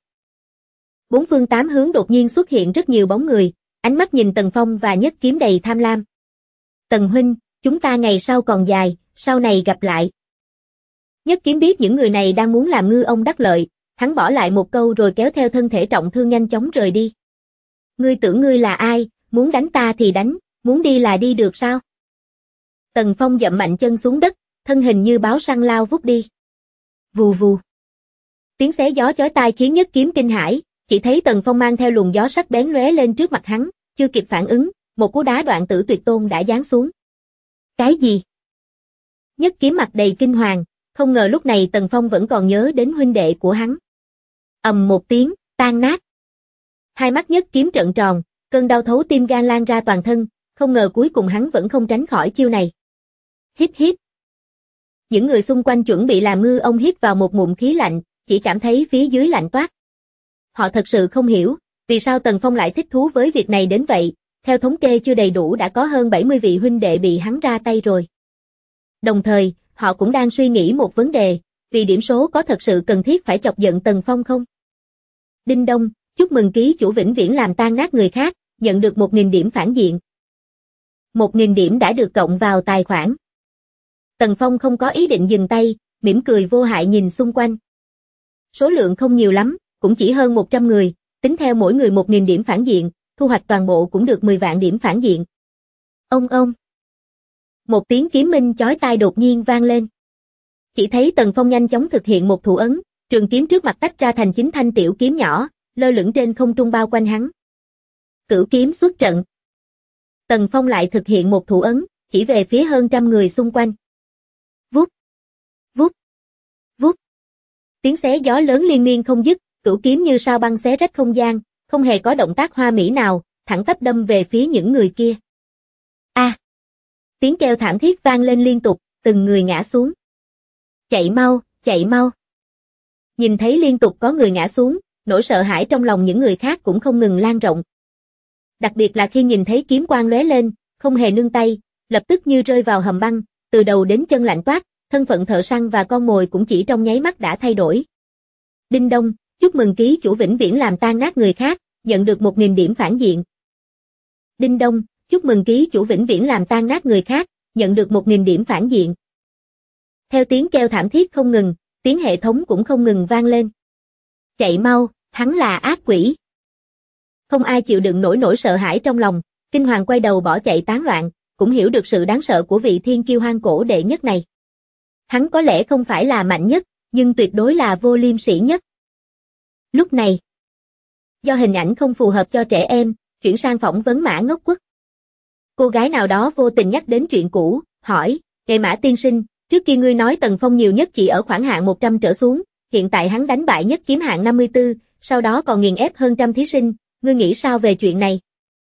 bốn phương tám hướng đột nhiên xuất hiện rất nhiều bóng người, ánh mắt nhìn Tần Phong và Nhất Kiếm đầy tham lam. Tần huynh, chúng ta ngày sau còn dài, sau này gặp lại. Nhất Kiếm biết những người này đang muốn làm ngư ông đắc lợi, hắn bỏ lại một câu rồi kéo theo thân thể trọng thương nhanh chóng rời đi. Ngươi tưởng ngươi là ai, muốn đánh ta thì đánh, muốn đi là đi được sao? Tần Phong dậm mạnh chân xuống đất, thân hình như báo săn lao vút đi. Vù vù. Tiếng xé gió chói tai khiến Nhất Kiếm kinh hãi, chỉ thấy Tần Phong mang theo luồng gió sắc bén lóe lên trước mặt hắn, chưa kịp phản ứng, một cú đá đoạn tử tuyệt tôn đã giáng xuống. Cái gì? Nhất Kiếm mặt đầy kinh hoàng, không ngờ lúc này Tần Phong vẫn còn nhớ đến huynh đệ của hắn. Ầm một tiếng, tan nát. Hai mắt Nhất Kiếm trợn tròn, cơn đau thấu tim gan lan ra toàn thân, không ngờ cuối cùng hắn vẫn không tránh khỏi chiêu này. Hít hít. Những người xung quanh chuẩn bị làm ngư ông hít vào một ngụm khí lạnh, chỉ cảm thấy phía dưới lạnh toát. Họ thật sự không hiểu, vì sao Tần Phong lại thích thú với việc này đến vậy, theo thống kê chưa đầy đủ đã có hơn 70 vị huynh đệ bị hắn ra tay rồi. Đồng thời, họ cũng đang suy nghĩ một vấn đề, vì điểm số có thật sự cần thiết phải chọc giận Tần Phong không? Đinh đông, chúc mừng ký chủ vĩnh viễn làm tan nát người khác, nhận được 1000 điểm phản diện. 1000 điểm đã được cộng vào tài khoản. Tần Phong không có ý định dừng tay, mỉm cười vô hại nhìn xung quanh. Số lượng không nhiều lắm, cũng chỉ hơn 100 người, tính theo mỗi người 1000 điểm phản diện, thu hoạch toàn bộ cũng được 10 vạn điểm phản diện. Ông. Một tiếng kiếm minh chói tai đột nhiên vang lên. Chỉ thấy Tần Phong nhanh chóng thực hiện một thủ ấn, trường kiếm trước mặt tách ra thành 9 thanh tiểu kiếm nhỏ, lơ lửng trên không trung bao quanh hắn. Cửu kiếm xuất trận. Tần Phong lại thực hiện một thủ ấn, chỉ về phía hơn trăm người xung quanh. Vút, vút, vút. Tiếng xé gió lớn liên miên không dứt, cửu kiếm như sao băng xé rách không gian, không hề có động tác hoa mỹ nào, thẳng tắp đâm về phía những người kia. A! Tiếng kêu thảm thiết vang lên liên tục, từng người ngã xuống. Chạy mau, chạy mau. Nhìn thấy liên tục có người ngã xuống, nỗi sợ hãi trong lòng những người khác cũng không ngừng lan rộng. Đặc biệt là khi nhìn thấy kiếm quang lóe lên, không hề nương tay, lập tức như rơi vào hầm băng, từ đầu đến chân lạnh toát, thân phận thợ săn và con mồi cũng chỉ trong nháy mắt đã thay đổi. Đinh đông, chúc mừng ký chủ vĩnh viễn làm tan nát người khác, nhận được 1000 điểm phản diện. Đinh đông, chúc mừng ký chủ vĩnh viễn làm tan nát người khác, nhận được 1000 điểm phản diện. Theo tiếng kêu thảm thiết không ngừng, tiếng hệ thống cũng không ngừng vang lên. Chạy mau, hắn là ác quỷ. Không ai chịu đựng nổi nỗi sợ hãi trong lòng, kinh hoàng quay đầu bỏ chạy tán loạn, cũng hiểu được sự đáng sợ của vị thiên kiêu hoang cổ đệ nhất này. Hắn có lẽ không phải là mạnh nhất, nhưng tuyệt đối là vô liêm sỉ nhất. Lúc này, do hình ảnh không phù hợp cho trẻ em, chuyển sang phỏng vấn Mã Ngốc Quất. Cô gái nào đó vô tình nhắc đến chuyện cũ, hỏi, "Nghệ Mã tiên sinh, trước kia ngươi nói Tần Phong nhiều nhất chỉ ở khoảng hạng 100 trở xuống, hiện tại hắn đánh bại Nhất Kiếm hạng 54, sau đó còn nghiền ép hơn trăm thí sinh, ngươi nghĩ sao về chuyện này?"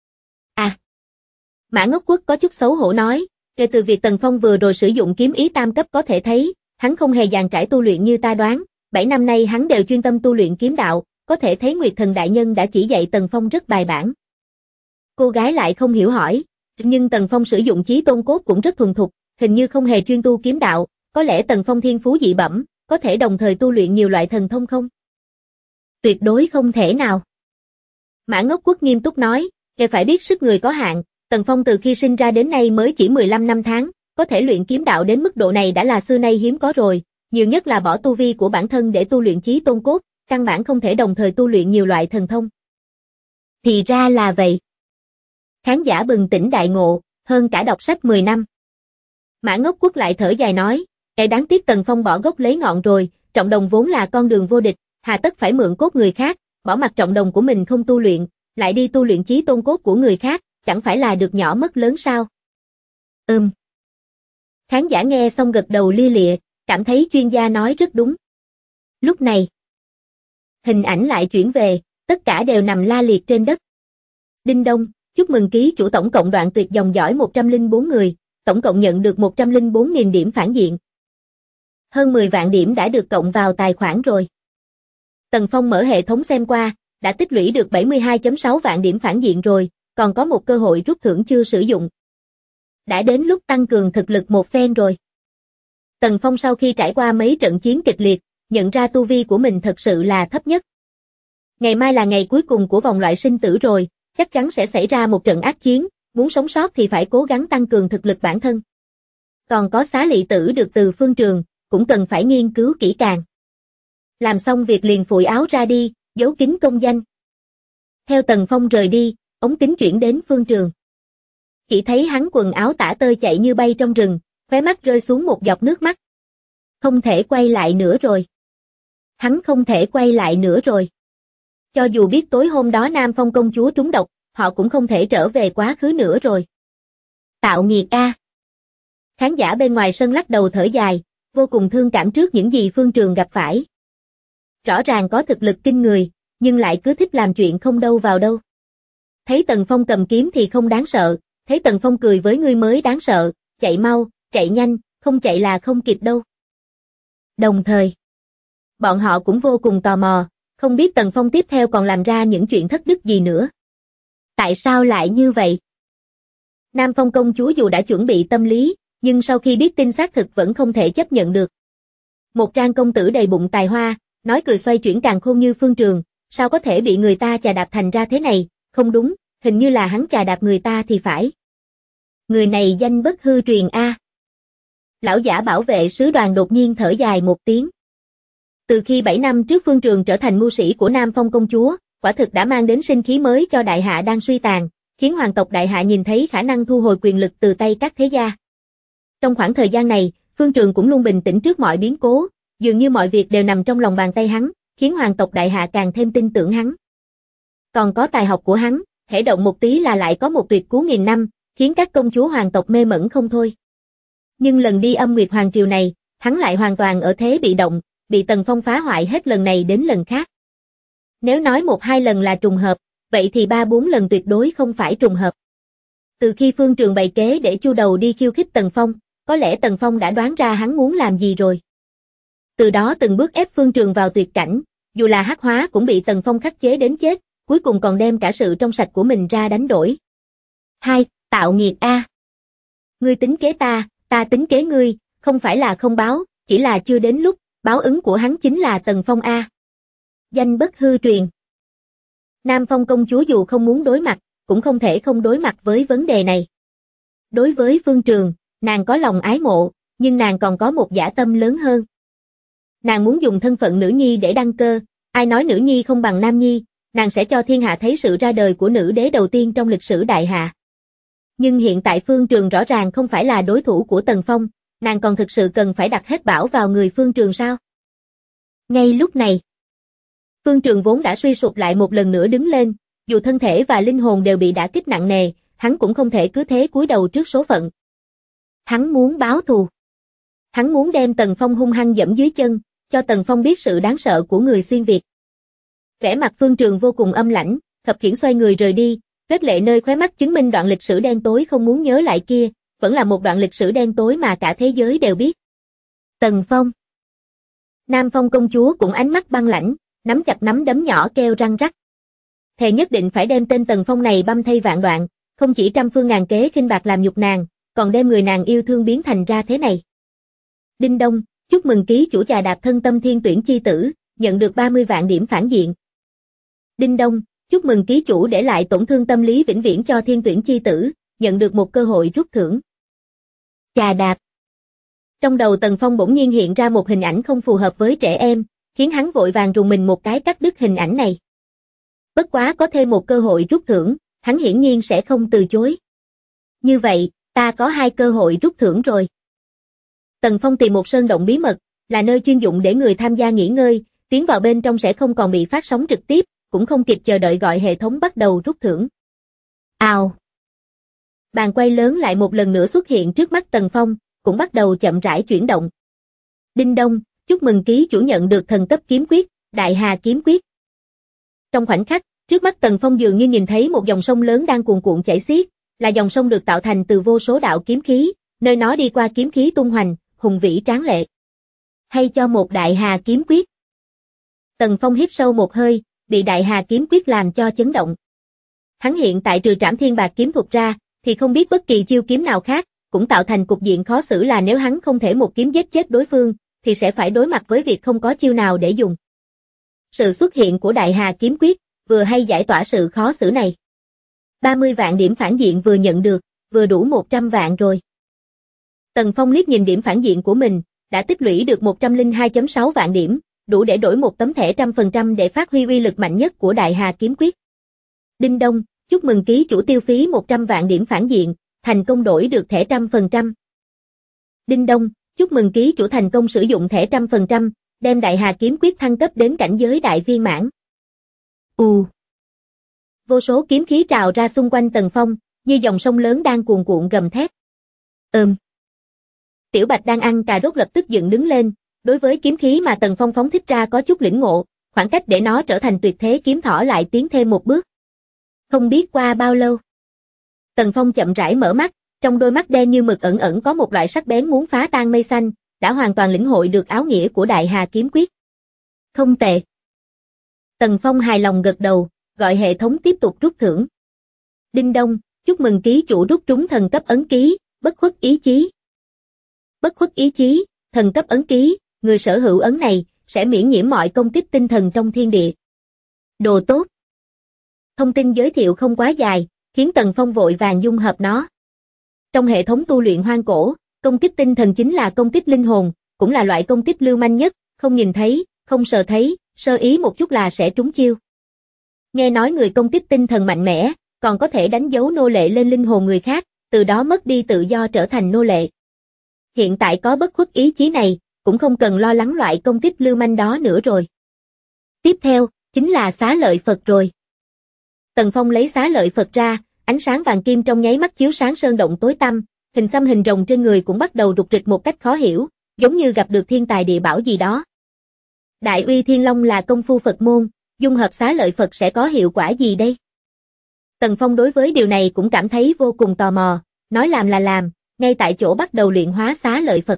À. Mã Ngốc Quất có chút xấu hổ nói, kể từ việc Tần Phong vừa rồi sử dụng kiếm ý tam cấp có thể thấy, hắn không hề dàn trải tu luyện như ta đoán, 7 năm nay hắn đều chuyên tâm tu luyện kiếm đạo, có thể thấy Nguyệt Thần đại nhân đã chỉ dạy Tần Phong rất bài bản. Cô gái lại không hiểu hỏi, nhưng Tần Phong sử dụng chí tôn cốt cũng rất thuần thục, hình như không hề chuyên tu kiếm đạo, có lẽ Tần Phong thiên phú dị bẩm, có thể đồng thời tu luyện nhiều loại thần thông không? Tuyệt đối không thể nào. Mã Ngốc Quất nghiêm túc nói, ngài phải biết sức người có hạn, Tần Phong từ khi sinh ra đến nay mới chỉ 15 năm tháng, có thể luyện kiếm đạo đến mức độ này đã là xưa nay hiếm có rồi, nhiều nhất là bỏ tu vi của bản thân để tu luyện chí tôn cốt, căn bản không thể đồng thời tu luyện nhiều loại thần thông. Thì ra là vậy. Khán giả bừng tỉnh đại ngộ, hơn cả đọc sách 10 năm. Mã Ngốc Quốc lại thở dài nói, cái đáng tiếc Tần Phong bỏ gốc lấy ngọn rồi, trọng đồng vốn là con đường vô địch, hà tất phải mượn cốt người khác, bỏ mặc trọng đồng của mình không tu luyện, lại đi tu luyện chí tôn cốt của người khác, chẳng phải là được nhỏ mất lớn sao? Khán giả nghe xong gật đầu lia lịa, cảm thấy chuyên gia nói rất đúng. Lúc này, hình ảnh lại chuyển về, tất cả đều nằm la liệt trên đất. Đinh đông, chúc mừng ký chủ tổng cộng đoạn tuyệt dòng dõi 104 người, tổng cộng nhận được 104.000 điểm phản diện. Hơn 10 vạn điểm đã được cộng vào tài khoản rồi. Tần Phong mở hệ thống xem qua, đã tích lũy được 72.6 vạn điểm phản diện rồi, còn có một cơ hội rút thưởng chưa sử dụng. Đã đến lúc tăng cường thực lực một phen rồi. Tần Phong sau khi trải qua mấy trận chiến kịch liệt, nhận ra tu vi của mình thật sự là thấp nhất. Ngày mai là ngày cuối cùng của vòng loại sinh tử rồi, chắc chắn sẽ xảy ra một trận ác chiến, muốn sống sót thì phải cố gắng tăng cường thực lực bản thân. Còn có xá lị tử được từ Phương Trường, cũng cần phải nghiên cứu kỹ càng. Làm xong việc liền phủi áo ra đi, giấu kín công danh. Theo Tần Phong rời đi, ống kính chuyển đến Phương Trường. Chỉ thấy hắn quần áo tả tơi chạy như bay trong rừng, khóe mắt rơi xuống một giọt nước mắt. Không thể quay lại nữa rồi. Hắn không thể quay lại nữa rồi. Cho dù biết tối hôm đó Nam Phong công chúa trúng độc, họ cũng không thể trở về quá khứ nữa rồi. Tạo nghiệt a. Khán giả bên ngoài sân lắc đầu thở dài, vô cùng thương cảm trước những gì Phương Trường gặp phải. Rõ ràng có thực lực kinh người, nhưng lại cứ thích làm chuyện không đâu vào đâu. Thấy Tần Phong cầm kiếm thì không đáng sợ, thấy Tần Phong cười với ngươi mới đáng sợ, chạy mau, chạy nhanh, không chạy là không kịp đâu. Đồng thời, bọn họ cũng vô cùng tò mò, không biết Tần Phong tiếp theo còn làm ra những chuyện thất đức gì nữa. Tại sao lại như vậy? Nam Phong công chúa dù đã chuẩn bị tâm lý, nhưng sau khi biết tin xác thực vẫn không thể chấp nhận được. Một trang công tử đầy bụng tài hoa, nói cười xoay chuyển càn khôn như Phương Trường, sao có thể bị người ta chà đạp thành ra thế này, không đúng, hình như là hắn chà đạp người ta thì phải. Người này danh bất hư truyền a. Lão giả bảo vệ sứ đoàn đột nhiên thở dài một tiếng. Từ khi 7 năm trước Phương Trường trở thành mưu sĩ của Nam Phong công chúa, quả thực đã mang đến sinh khí mới cho đại hạ đang suy tàn, khiến hoàng tộc đại hạ nhìn thấy khả năng thu hồi quyền lực từ tay các thế gia. Trong khoảng thời gian này, Phương Trường cũng luôn bình tĩnh trước mọi biến cố, dường như mọi việc đều nằm trong lòng bàn tay hắn, khiến hoàng tộc đại hạ càng thêm tin tưởng hắn. Còn có tài học của hắn, hễ động một tí là lại có một tuyệt cú nghìn năm, khiến các công chúa hoàng tộc mê mẩn không thôi. Nhưng lần đi Âm Nguyệt Hoàng Triều này, hắn lại hoàn toàn ở thế bị động, bị Tần Phong phá hoại hết lần này đến lần khác. Nếu nói 1-2 lần là trùng hợp, vậy thì 3-4 lần tuyệt đối không phải trùng hợp. Từ khi Phương Trường bày kế để chu đầu đi khiêu khích Tần Phong, có lẽ Tần Phong đã đoán ra hắn muốn làm gì rồi. Từ đó từng bước ép Phương Trường vào tuyệt cảnh, dù là hắc hóa cũng bị Tần Phong khắc chế đến chết, cuối cùng còn đem cả sự trong sạch của mình ra đánh đổi. 2. Tạo nghiệt a. Ngươi tính kế ta, ta tính kế ngươi, không phải là không báo, chỉ là chưa đến lúc, báo ứng của hắn chính là Tần Phong a. Danh bất hư truyền. Nam Phong công chúa dù không muốn đối mặt, cũng không thể không đối mặt với vấn đề này. Đối với Phương Trường, nàng có lòng ái mộ, nhưng nàng còn có một dã tâm lớn hơn. Nàng muốn dùng thân phận nữ nhi để đăng cơ, ai nói nữ nhi không bằng nam nhi, nàng sẽ cho thiên hạ thấy sự ra đời của nữ đế đầu tiên trong lịch sử đại hạ. Nhưng hiện tại Phương Trường rõ ràng không phải là đối thủ của Tần Phong, nàng còn thực sự cần phải đặt hết bảo vào người Phương Trường sao? Ngay lúc này, Phương Trường vốn đã suy sụp lại một lần nữa đứng lên, dù thân thể và linh hồn đều bị đả kích nặng nề, hắn cũng không thể cứ thế cúi đầu trước số phận. Hắn muốn báo thù. Hắn muốn đem Tần Phong hung hăng dẫm dưới chân, cho Tần Phong biết sự đáng sợ của người xuyên Việt. Vẻ mặt Phương Trường vô cùng âm lãnh, khập khiễng xoay người rời đi, vết lệ nơi khóe mắt chứng minh đoạn lịch sử đen tối không muốn nhớ lại kia, vẫn là một đoạn lịch sử đen tối mà cả thế giới đều biết. Tần Phong. Nam Phong công chúa cũng ánh mắt băng lãnh, nắm chặt nắm đấm nhỏ kêu răng rắc. Thề nhất định phải đem tên Tần Phong này băm thây vạn đoạn, không chỉ trăm phương ngàn kế khinh bạc làm nhục nàng, còn đem người nàng yêu thương biến thành ra thế này. Đinh đông, chúc mừng ký chủ chà đạp thân tâm thiên tuyển chi tử, nhận được 30 vạn điểm phản diện. Đinh đông, chúc mừng ký chủ để lại tổn thương tâm lý vĩnh viễn cho thiên tuyển chi tử, nhận được một cơ hội rút thưởng. Chà đạp. Trong đầu Tần Phong bỗng nhiên hiện ra một hình ảnh không phù hợp với trẻ em, khiến hắn vội vàng rùng mình một cái cắt đứt hình ảnh này. Bất quá có thêm một cơ hội rút thưởng, hắn hiển nhiên sẽ không từ chối. Như vậy, ta có 2 cơ hội rút thưởng rồi. Tần Phong tìm một sơn động bí mật, là nơi chuyên dụng để người tham gia nghỉ ngơi, tiến vào bên trong sẽ không còn bị phát sóng trực tiếp, cũng không kịp chờ đợi gọi hệ thống bắt đầu rút thưởng. Ào! Bàn quay lớn lại một lần nữa xuất hiện trước mắt Tần Phong, cũng bắt đầu chậm rãi chuyển động. Đinh đông, chúc mừng ký chủ nhận được thần cấp kiếm quyết, Đại Hà kiếm quyết. Trong khoảnh khắc, trước mắt Tần Phong dường như nhìn thấy một dòng sông lớn đang cuồn cuộn chảy xiết, là dòng sông được tạo thành từ vô số đạo kiếm khí, nơi nó đi qua kiếm khí tung hoành, hùng vĩ tráng lệ. Hay cho một Đại Hà kiếm quyết. Tần Phong hít sâu một hơi, bị Đại Hà kiếm quyết làm cho chấn động. Hắn hiện tại trừ Trảm Thiên Bạc kiếm thuật ra, thì không biết bất kỳ chiêu kiếm nào khác, cũng tạo thành cục diện khó xử là nếu hắn không thể một kiếm giết chết đối phương, thì sẽ phải đối mặt với việc không có chiêu nào để dùng. Sự xuất hiện của Đại Hà kiếm quyết, vừa hay giải tỏa sự khó xử này. 30 vạn điểm phản diện vừa nhận được, vừa đủ 100 vạn rồi. Tần Phong liếc nhìn điểm phản diện của mình, đã tích lũy được 102.6 vạn điểm, đủ để đổi một tấm thẻ 100% để phát huy uy lực mạnh nhất của Đại Hà kiếm quyết. Đinh đông, chúc mừng ký chủ tiêu phí 100 vạn điểm phản diện, thành công đổi được thẻ 100%. Đinh đông, chúc mừng ký chủ thành công sử dụng thẻ 100%, đem Đại Hà kiếm quyết thăng cấp đến cảnh giới đại viên mãn. Vô số kiếm khí trào ra xung quanh Tần Phong, như dòng sông lớn đang cuồn cuộn gầm thét. Tiểu Bạch đang ăn cà rốt lập tức dựng đứng lên, đối với kiếm khí mà Tần Phong phóng thích ra có chút lĩnh ngộ, khoảng cách để nó trở thành tuyệt thế kiếm thỏ lại tiến thêm một bước. Không biết qua bao lâu, Tần Phong chậm rãi mở mắt, trong đôi mắt đen như mực ẩn ẩn có một loại sắc bén muốn phá tan mây xanh, đã hoàn toàn lĩnh hội được áo nghĩa của Đại Hà kiếm quyết. Không tệ. Tần Phong hài lòng gật đầu, gọi hệ thống tiếp tục rút thưởng. Đinh đông, chúc mừng ký chủ rút trúng thần cấp ấn ký, bất khuất ý chí. Bất khuất ý chí, thần cấp ấn ký, người sở hữu ấn này, sẽ miễn nhiễm mọi công kích tinh thần trong thiên địa. Đồ tốt. Thông tin giới thiệu không quá dài, khiến Tần Phong vội vàng dung hợp nó. Trong hệ thống tu luyện hoang cổ, công kích tinh thần chính là công kích linh hồn, cũng là loại công kích lưu manh nhất, không nhìn thấy, không sờ thấy, sơ ý một chút là sẽ trúng chiêu. Nghe nói người công kích tinh thần mạnh mẽ, còn có thể đánh dấu nô lệ lên linh hồn người khác, từ đó mất đi tự do trở thành nô lệ. Hiện tại có bất khuất ý chí này, cũng không cần lo lắng loại công kích lưu manh đó nữa rồi. Tiếp theo, chính là xá lợi Phật rồi. Tần Phong lấy xá lợi Phật ra, ánh sáng vàng kim trong nháy mắt chiếu sáng sơn động tối tăm, hình xăm hình rồng trên người cũng bắt đầu rục rịch một cách khó hiểu, giống như gặp được thiên tài địa bảo gì đó. Đại uy thiên long là công phu Phật môn, dung hợp xá lợi Phật sẽ có hiệu quả gì đây? Tần Phong đối với điều này cũng cảm thấy vô cùng tò mò, nói làm là làm, ngay tại chỗ bắt đầu luyện hóa xá lợi Phật.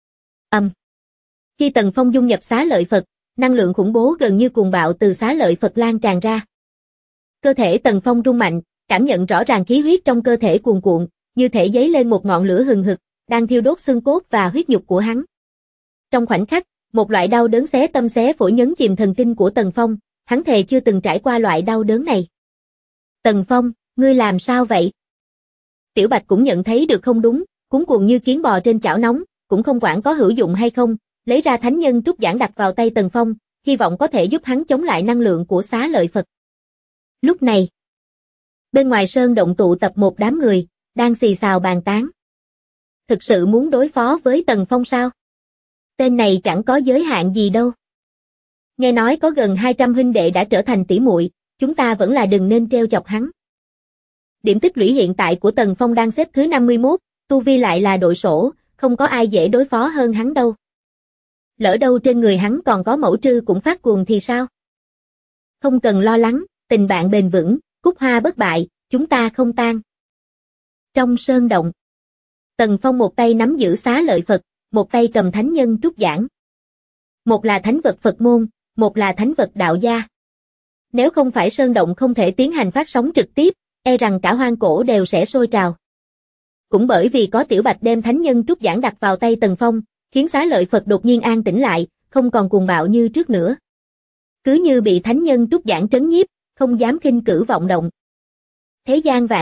Khi Tần Phong dung nhập xá lợi Phật, năng lượng khủng bố gần như cuồng bạo từ xá lợi Phật lan tràn ra. Cơ thể Tần Phong rung mạnh, cảm nhận rõ ràng khí huyết trong cơ thể cuồn cuộn, như thể dấy lên một ngọn lửa hừng hực, đang thiêu đốt xương cốt và huyết nhục của hắn. Trong khoảnh khắc, một loại đau đớn xé tâm xé phổi nhấn chìm thần kinh của Tần Phong, hắn thề chưa từng trải qua loại đau đớn này. Tần Phong, ngươi làm sao vậy? Tiểu Bạch cũng nhận thấy được không đúng, cuống cuồng như kiến bò trên chảo nóng, cũng không quản có hữu dụng hay không, lấy ra thánh nhân trúc giảng đặt vào tay Tần Phong, hy vọng có thể giúp hắn chống lại năng lượng của xá lợi Phật. Lúc này, bên ngoài sơn động tụ tập một đám người, đang xì xào bàn tán. Thực sự muốn đối phó với Tần Phong sao? Tên này chẳng có giới hạn gì đâu. Nghe nói có gần 200 huynh đệ đã trở thành tỷ muội, chúng ta vẫn là đừng nên trêu chọc hắn. Điểm tích lũy hiện tại của Tần Phong đang xếp thứ 51, tu vi lại là đội sổ, không có ai dễ đối phó hơn hắn đâu. Lỡ đâu trên người hắn còn có mẫu trư cũng phát cuồng thì sao? Không cần lo lắng, tình bạn bền vững, cúc hoa bất bại, chúng ta không tan. Trong sơn động, Tần Phong một tay nắm giữ xá lợi Phật, một tay cầm thánh nhân trúc giảng. Một là thánh vật Phật môn, một là thánh vật đạo gia. Nếu không phải sơn động không thể tiến hành phát sóng trực tiếp, e rằng cả hoang cổ đều sẽ sôi trào. Cũng bởi vì có Tiểu Bạch đem thánh nhân trúc giảng đặt vào tay Tần Phong, khiến xá lợi Phật đột nhiên an tĩnh lại, không còn cuồng bạo như trước nữa. Cứ như bị thánh nhân trúc giảng trấn nhiếp, không dám khinh cử vọng động. Thế gian vạn vật,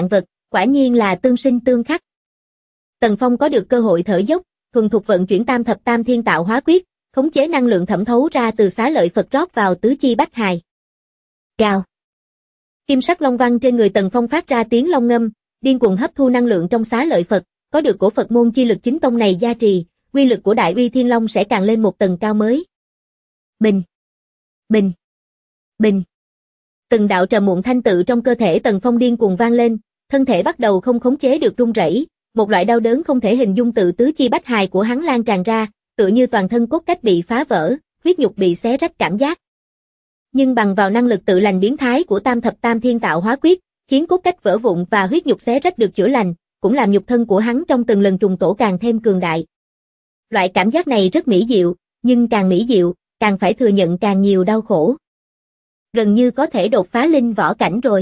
Quả nhiên là tương sinh tương khắc. Tần Phong có được cơ hội thở dốc, thuần thục vận chuyển tam thập tam thiên tạo hóa quyết, khống chế năng lượng thẩm thấu ra từ xá lợi Phật rót vào tứ chi bách hài. Gào. Kim sắc long văn trên người Tần Phong phát ra tiếng long ngâm, điên cuồng hấp thu năng lượng trong xá lợi Phật, có được cổ Phật môn chi lực chính tông này gia trì, uy lực của Đại Uy Thiên Long sẽ càng lên một tầng cao mới. Bình, bình, bình. Từng đạo trầm muộn thanh tự trong cơ thể Tần Phong điên cuồng vang lên, thân thể bắt đầu không khống chế được run rẩy, một loại đau đớn không thể hình dung từ tứ chi bách hài của hắn lan tràn ra, tựa như toàn thân cốt cách bị phá vỡ, huyết nhục bị xé rách cảm giác. Nhưng bằng vào năng lực tự lành biến thái của tam thập tam thiên tạo hóa quyết, khiến cốt cách vỡ vụn và huyết nhục xé rách được chữa lành, cũng làm nhục thân của hắn trong từng lần trùng tổ càng thêm cường đại. Loại cảm giác này rất mỹ diệu, nhưng càng mỹ diệu, càng phải thừa nhận càng nhiều đau khổ. Gần như có thể đột phá linh võ cảnh rồi.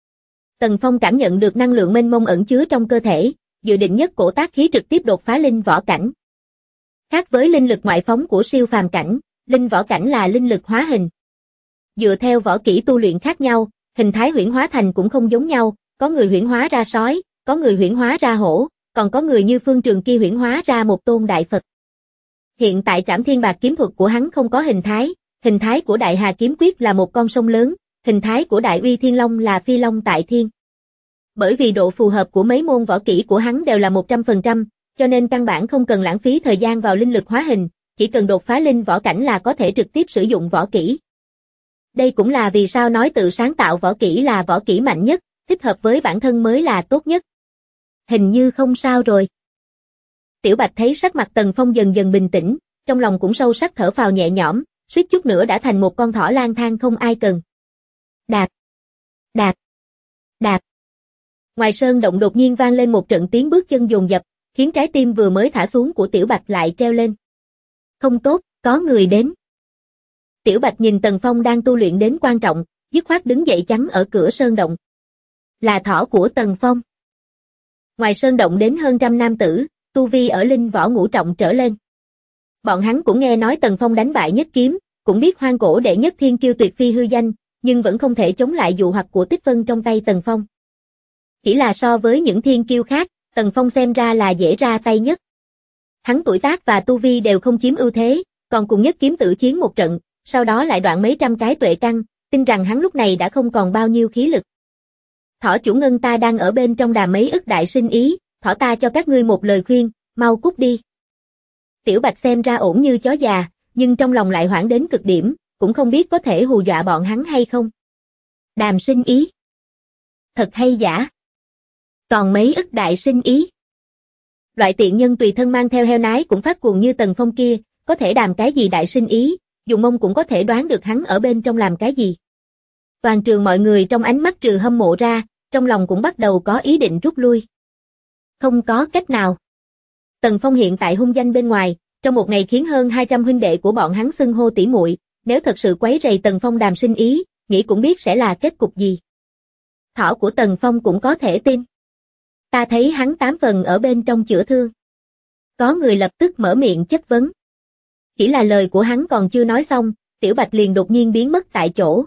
Tần Phong cảm nhận được năng lượng mênh mông ẩn chứa trong cơ thể, dự định nhất cổ tác khí trực tiếp đột phá linh võ cảnh. Khác với linh lực ngoại phóng của siêu phàm cảnh, linh võ cảnh là linh lực hóa hình. Dựa theo võ kỹ tu luyện khác nhau, hình thái huyễn hóa thành cũng không giống nhau, có người huyễn hóa ra sói, có người huyễn hóa ra hổ, còn có người như Phương Trường kia huyễn hóa ra một tôn đại Phật. Hiện tại Trảm Thiên Bạc kiếm thuật của hắn không có hình thái của Đại Hà kiếm quyết là một con sông lớn, hình thái của Đại Uy Thiên Long là phi long tại thiên. Bởi vì độ phù hợp của mấy môn võ kỹ của hắn đều là 100%, cho nên căn bản không cần lãng phí thời gian vào linh lực hóa hình, chỉ cần đột phá linh võ cảnh là có thể trực tiếp sử dụng võ kỹ. Đây cũng là vì sao nói tự sáng tạo võ kỹ là võ kỹ mạnh nhất, thích hợp với bản thân mới là tốt nhất. Hình như không sao rồi. Tiểu Bạch thấy sắc mặt Tần Phong dần dần bình tĩnh, trong lòng cũng sâu sắc thở phào nhẹ nhõm, suýt chút nữa đã thành một con thỏ lang thang không ai cần. Đạp, đạp, đạp. Ngoài sơn động đột nhiên vang lên một trận tiếng bước chân dồn dập, khiến trái tim vừa mới thả xuống của Tiểu Bạch lại treo lên. Không tốt, có người đến. Tiểu Bạch nhìn Tần Phong đang tu luyện đến quan trọng, dứt khoát đứng dậy chắn ở cửa sơn động. Là thỏ của Tần Phong. Ngoài sơn động đến hơn trăm nam tử, tu vi ở linh võ ngũ trọng trở lên. Bọn hắn cũng nghe nói Tần Phong đánh bại Nhất Kiếm, cũng biết hoang cổ đệ nhất thiên kiêu tuyệt phi hư danh, nhưng vẫn không thể chống lại dụ hoặc của Tích Vân trong tay Tần Phong. Chỉ là so với những thiên kiêu khác, Tần Phong xem ra là dễ ra tay nhất. Hắn tuổi tác và tu vi đều không chiếm ưu thế, còn cùng Nhất Kiếm tử chiến một trận, sau đó lại đoạn mấy trăm cái tuệ căn, tin rằng hắn lúc này đã không còn bao nhiêu khí lực. Thỏ chủ Ngân ta đang ở bên trong đàm mấy ức đại sinh ý, thỏ ta cho các ngươi một lời khuyên, mau cút đi. Tiểu Bạch xem ra ổn như chó già, nhưng trong lòng lại hoảng đến cực điểm, cũng không biết có thể hù dọa bọn hắn hay không. Đàm sinh ý. Thật hay giả. Còn mấy ức đại sinh ý. Loại tiện nhân tùy thân mang theo heo nái cũng phát cuồng như Tần Phong kia, có thể đàm cái gì đại sinh ý, dùng mông cũng có thể đoán được hắn ở bên trong làm cái gì. Toàn trường mọi người trong ánh mắt trừ hâm mộ ra, trong lòng cũng bắt đầu có ý định rút lui. Không có cách nào. Tần Phong hiện tại hung danh bên ngoài, trong một ngày khiến hơn 200 huynh đệ của bọn hắn xưng hô tỉ muội, nếu thật sự quấy rầy Tần Phong đàm sinh ý, nghĩ cũng biết sẽ là kết cục gì. Thỏ của Tần Phong cũng có thể tin. Ta thấy hắn 8 phần ở bên trong chữa thương. Có người lập tức mở miệng chất vấn. Chỉ là lời của hắn còn chưa nói xong, Tiểu Bạch liền đột nhiên biến mất tại chỗ.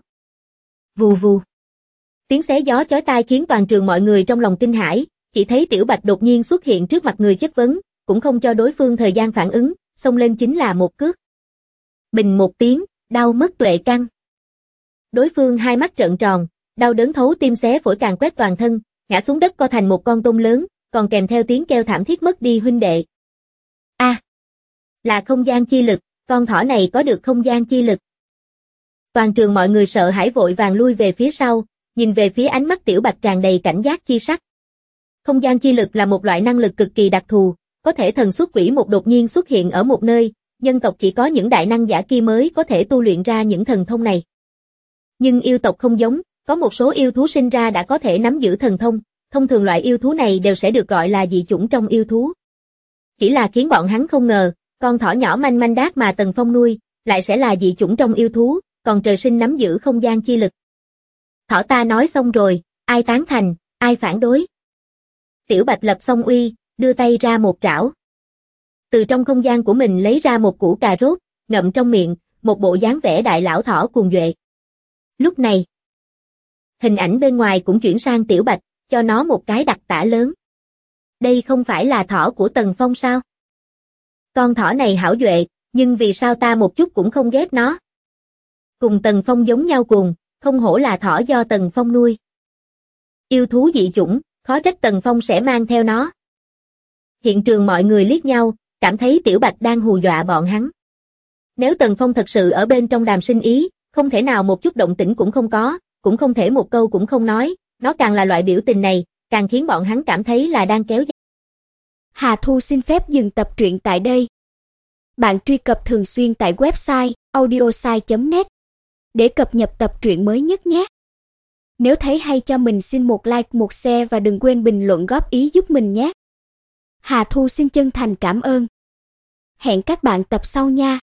Vù vù. Tiếng xé gió chói tai khiến toàn trường mọi người trong lòng kinh hãi, chỉ thấy Tiểu Bạch đột nhiên xuất hiện trước mặt người chất vấn, cũng không cho đối phương thời gian phản ứng, xông lên chính là một cước. Bình một tiếng, đau mất tuệ căn. Đối phương hai mắt trợn tròn, đau đớn thấu tim xé phổi càng quét toàn thân, ngã xuống đất co thành một con tôm lớn, còn kèm theo tiếng kêu thảm thiết mất đi huynh đệ. A, là không gian chi lực, con thỏ này có được không gian chi lực. Toàn trường mọi người sợ hãi vội vàng lui về phía sau, nhìn về phía ánh mắt Tiểu Bạch tràn đầy cảnh giác chi sắc. Không gian chi lực là một loại năng lực cực kỳ đặc thù, có thể thần xuất quỷ một đột nhiên xuất hiện ở một nơi, nhân tộc chỉ có những đại năng giả kia mới có thể tu luyện ra những thần thông này. Nhưng yêu tộc không giống, có một số yêu thú sinh ra đã có thể nắm giữ thần thông, thông thường loại yêu thú này đều sẽ được gọi là dị chủng trong yêu thú. Chỉ là khiến bọn hắn không ngờ, con thỏ nhỏ manh manh đát mà Tần Phong nuôi, lại sẽ là dị chủng trong yêu thú, còn trời sinh nắm giữ không gian chi lực. Thỏ ta nói xong rồi, ai tán thành, ai phản đối. Tiểu Bạch lập xong uy, đưa tay ra một trảo. Từ trong không gian của mình lấy ra một củ cà rốt, ngậm trong miệng, một bộ dáng vẻ đại lão thỏ cuồng duệ. Lúc này, hình ảnh bên ngoài cũng chuyển sang Tiểu Bạch, cho nó một cái đặc tả lớn. Đây không phải là thỏ của Tần Phong sao? Con thỏ này hảo duệ, nhưng vì sao ta một chút cũng không ghét nó? Cùng Tần Phong giống nhau cuồng, không hổ là thỏ do Tần Phong nuôi. Yêu thú dị chủng, khó trách Tần Phong sẽ mang theo nó. Hiện trường mọi người liếc nhau, cảm thấy Tiểu Bạch đang hù dọa bọn hắn. Nếu Tần Phong thật sự ở bên trong đàm sinh ý, không thể nào một chút động tĩnh cũng không có, cũng không thể một câu cũng không nói, nó càng là loại biểu tình này, càng khiến bọn hắn cảm thấy là đang kéo dài. Hà Thu xin phép dừng tập truyện tại đây. Bạn truy cập thường xuyên tại website audiosai.net để cập nhật tập truyện mới nhất nhé. Nếu thấy hay cho mình xin một like, một share và đừng quên bình luận góp ý giúp mình nhé. Hà Thu xin chân thành cảm ơn. Hẹn các bạn tập sau nha.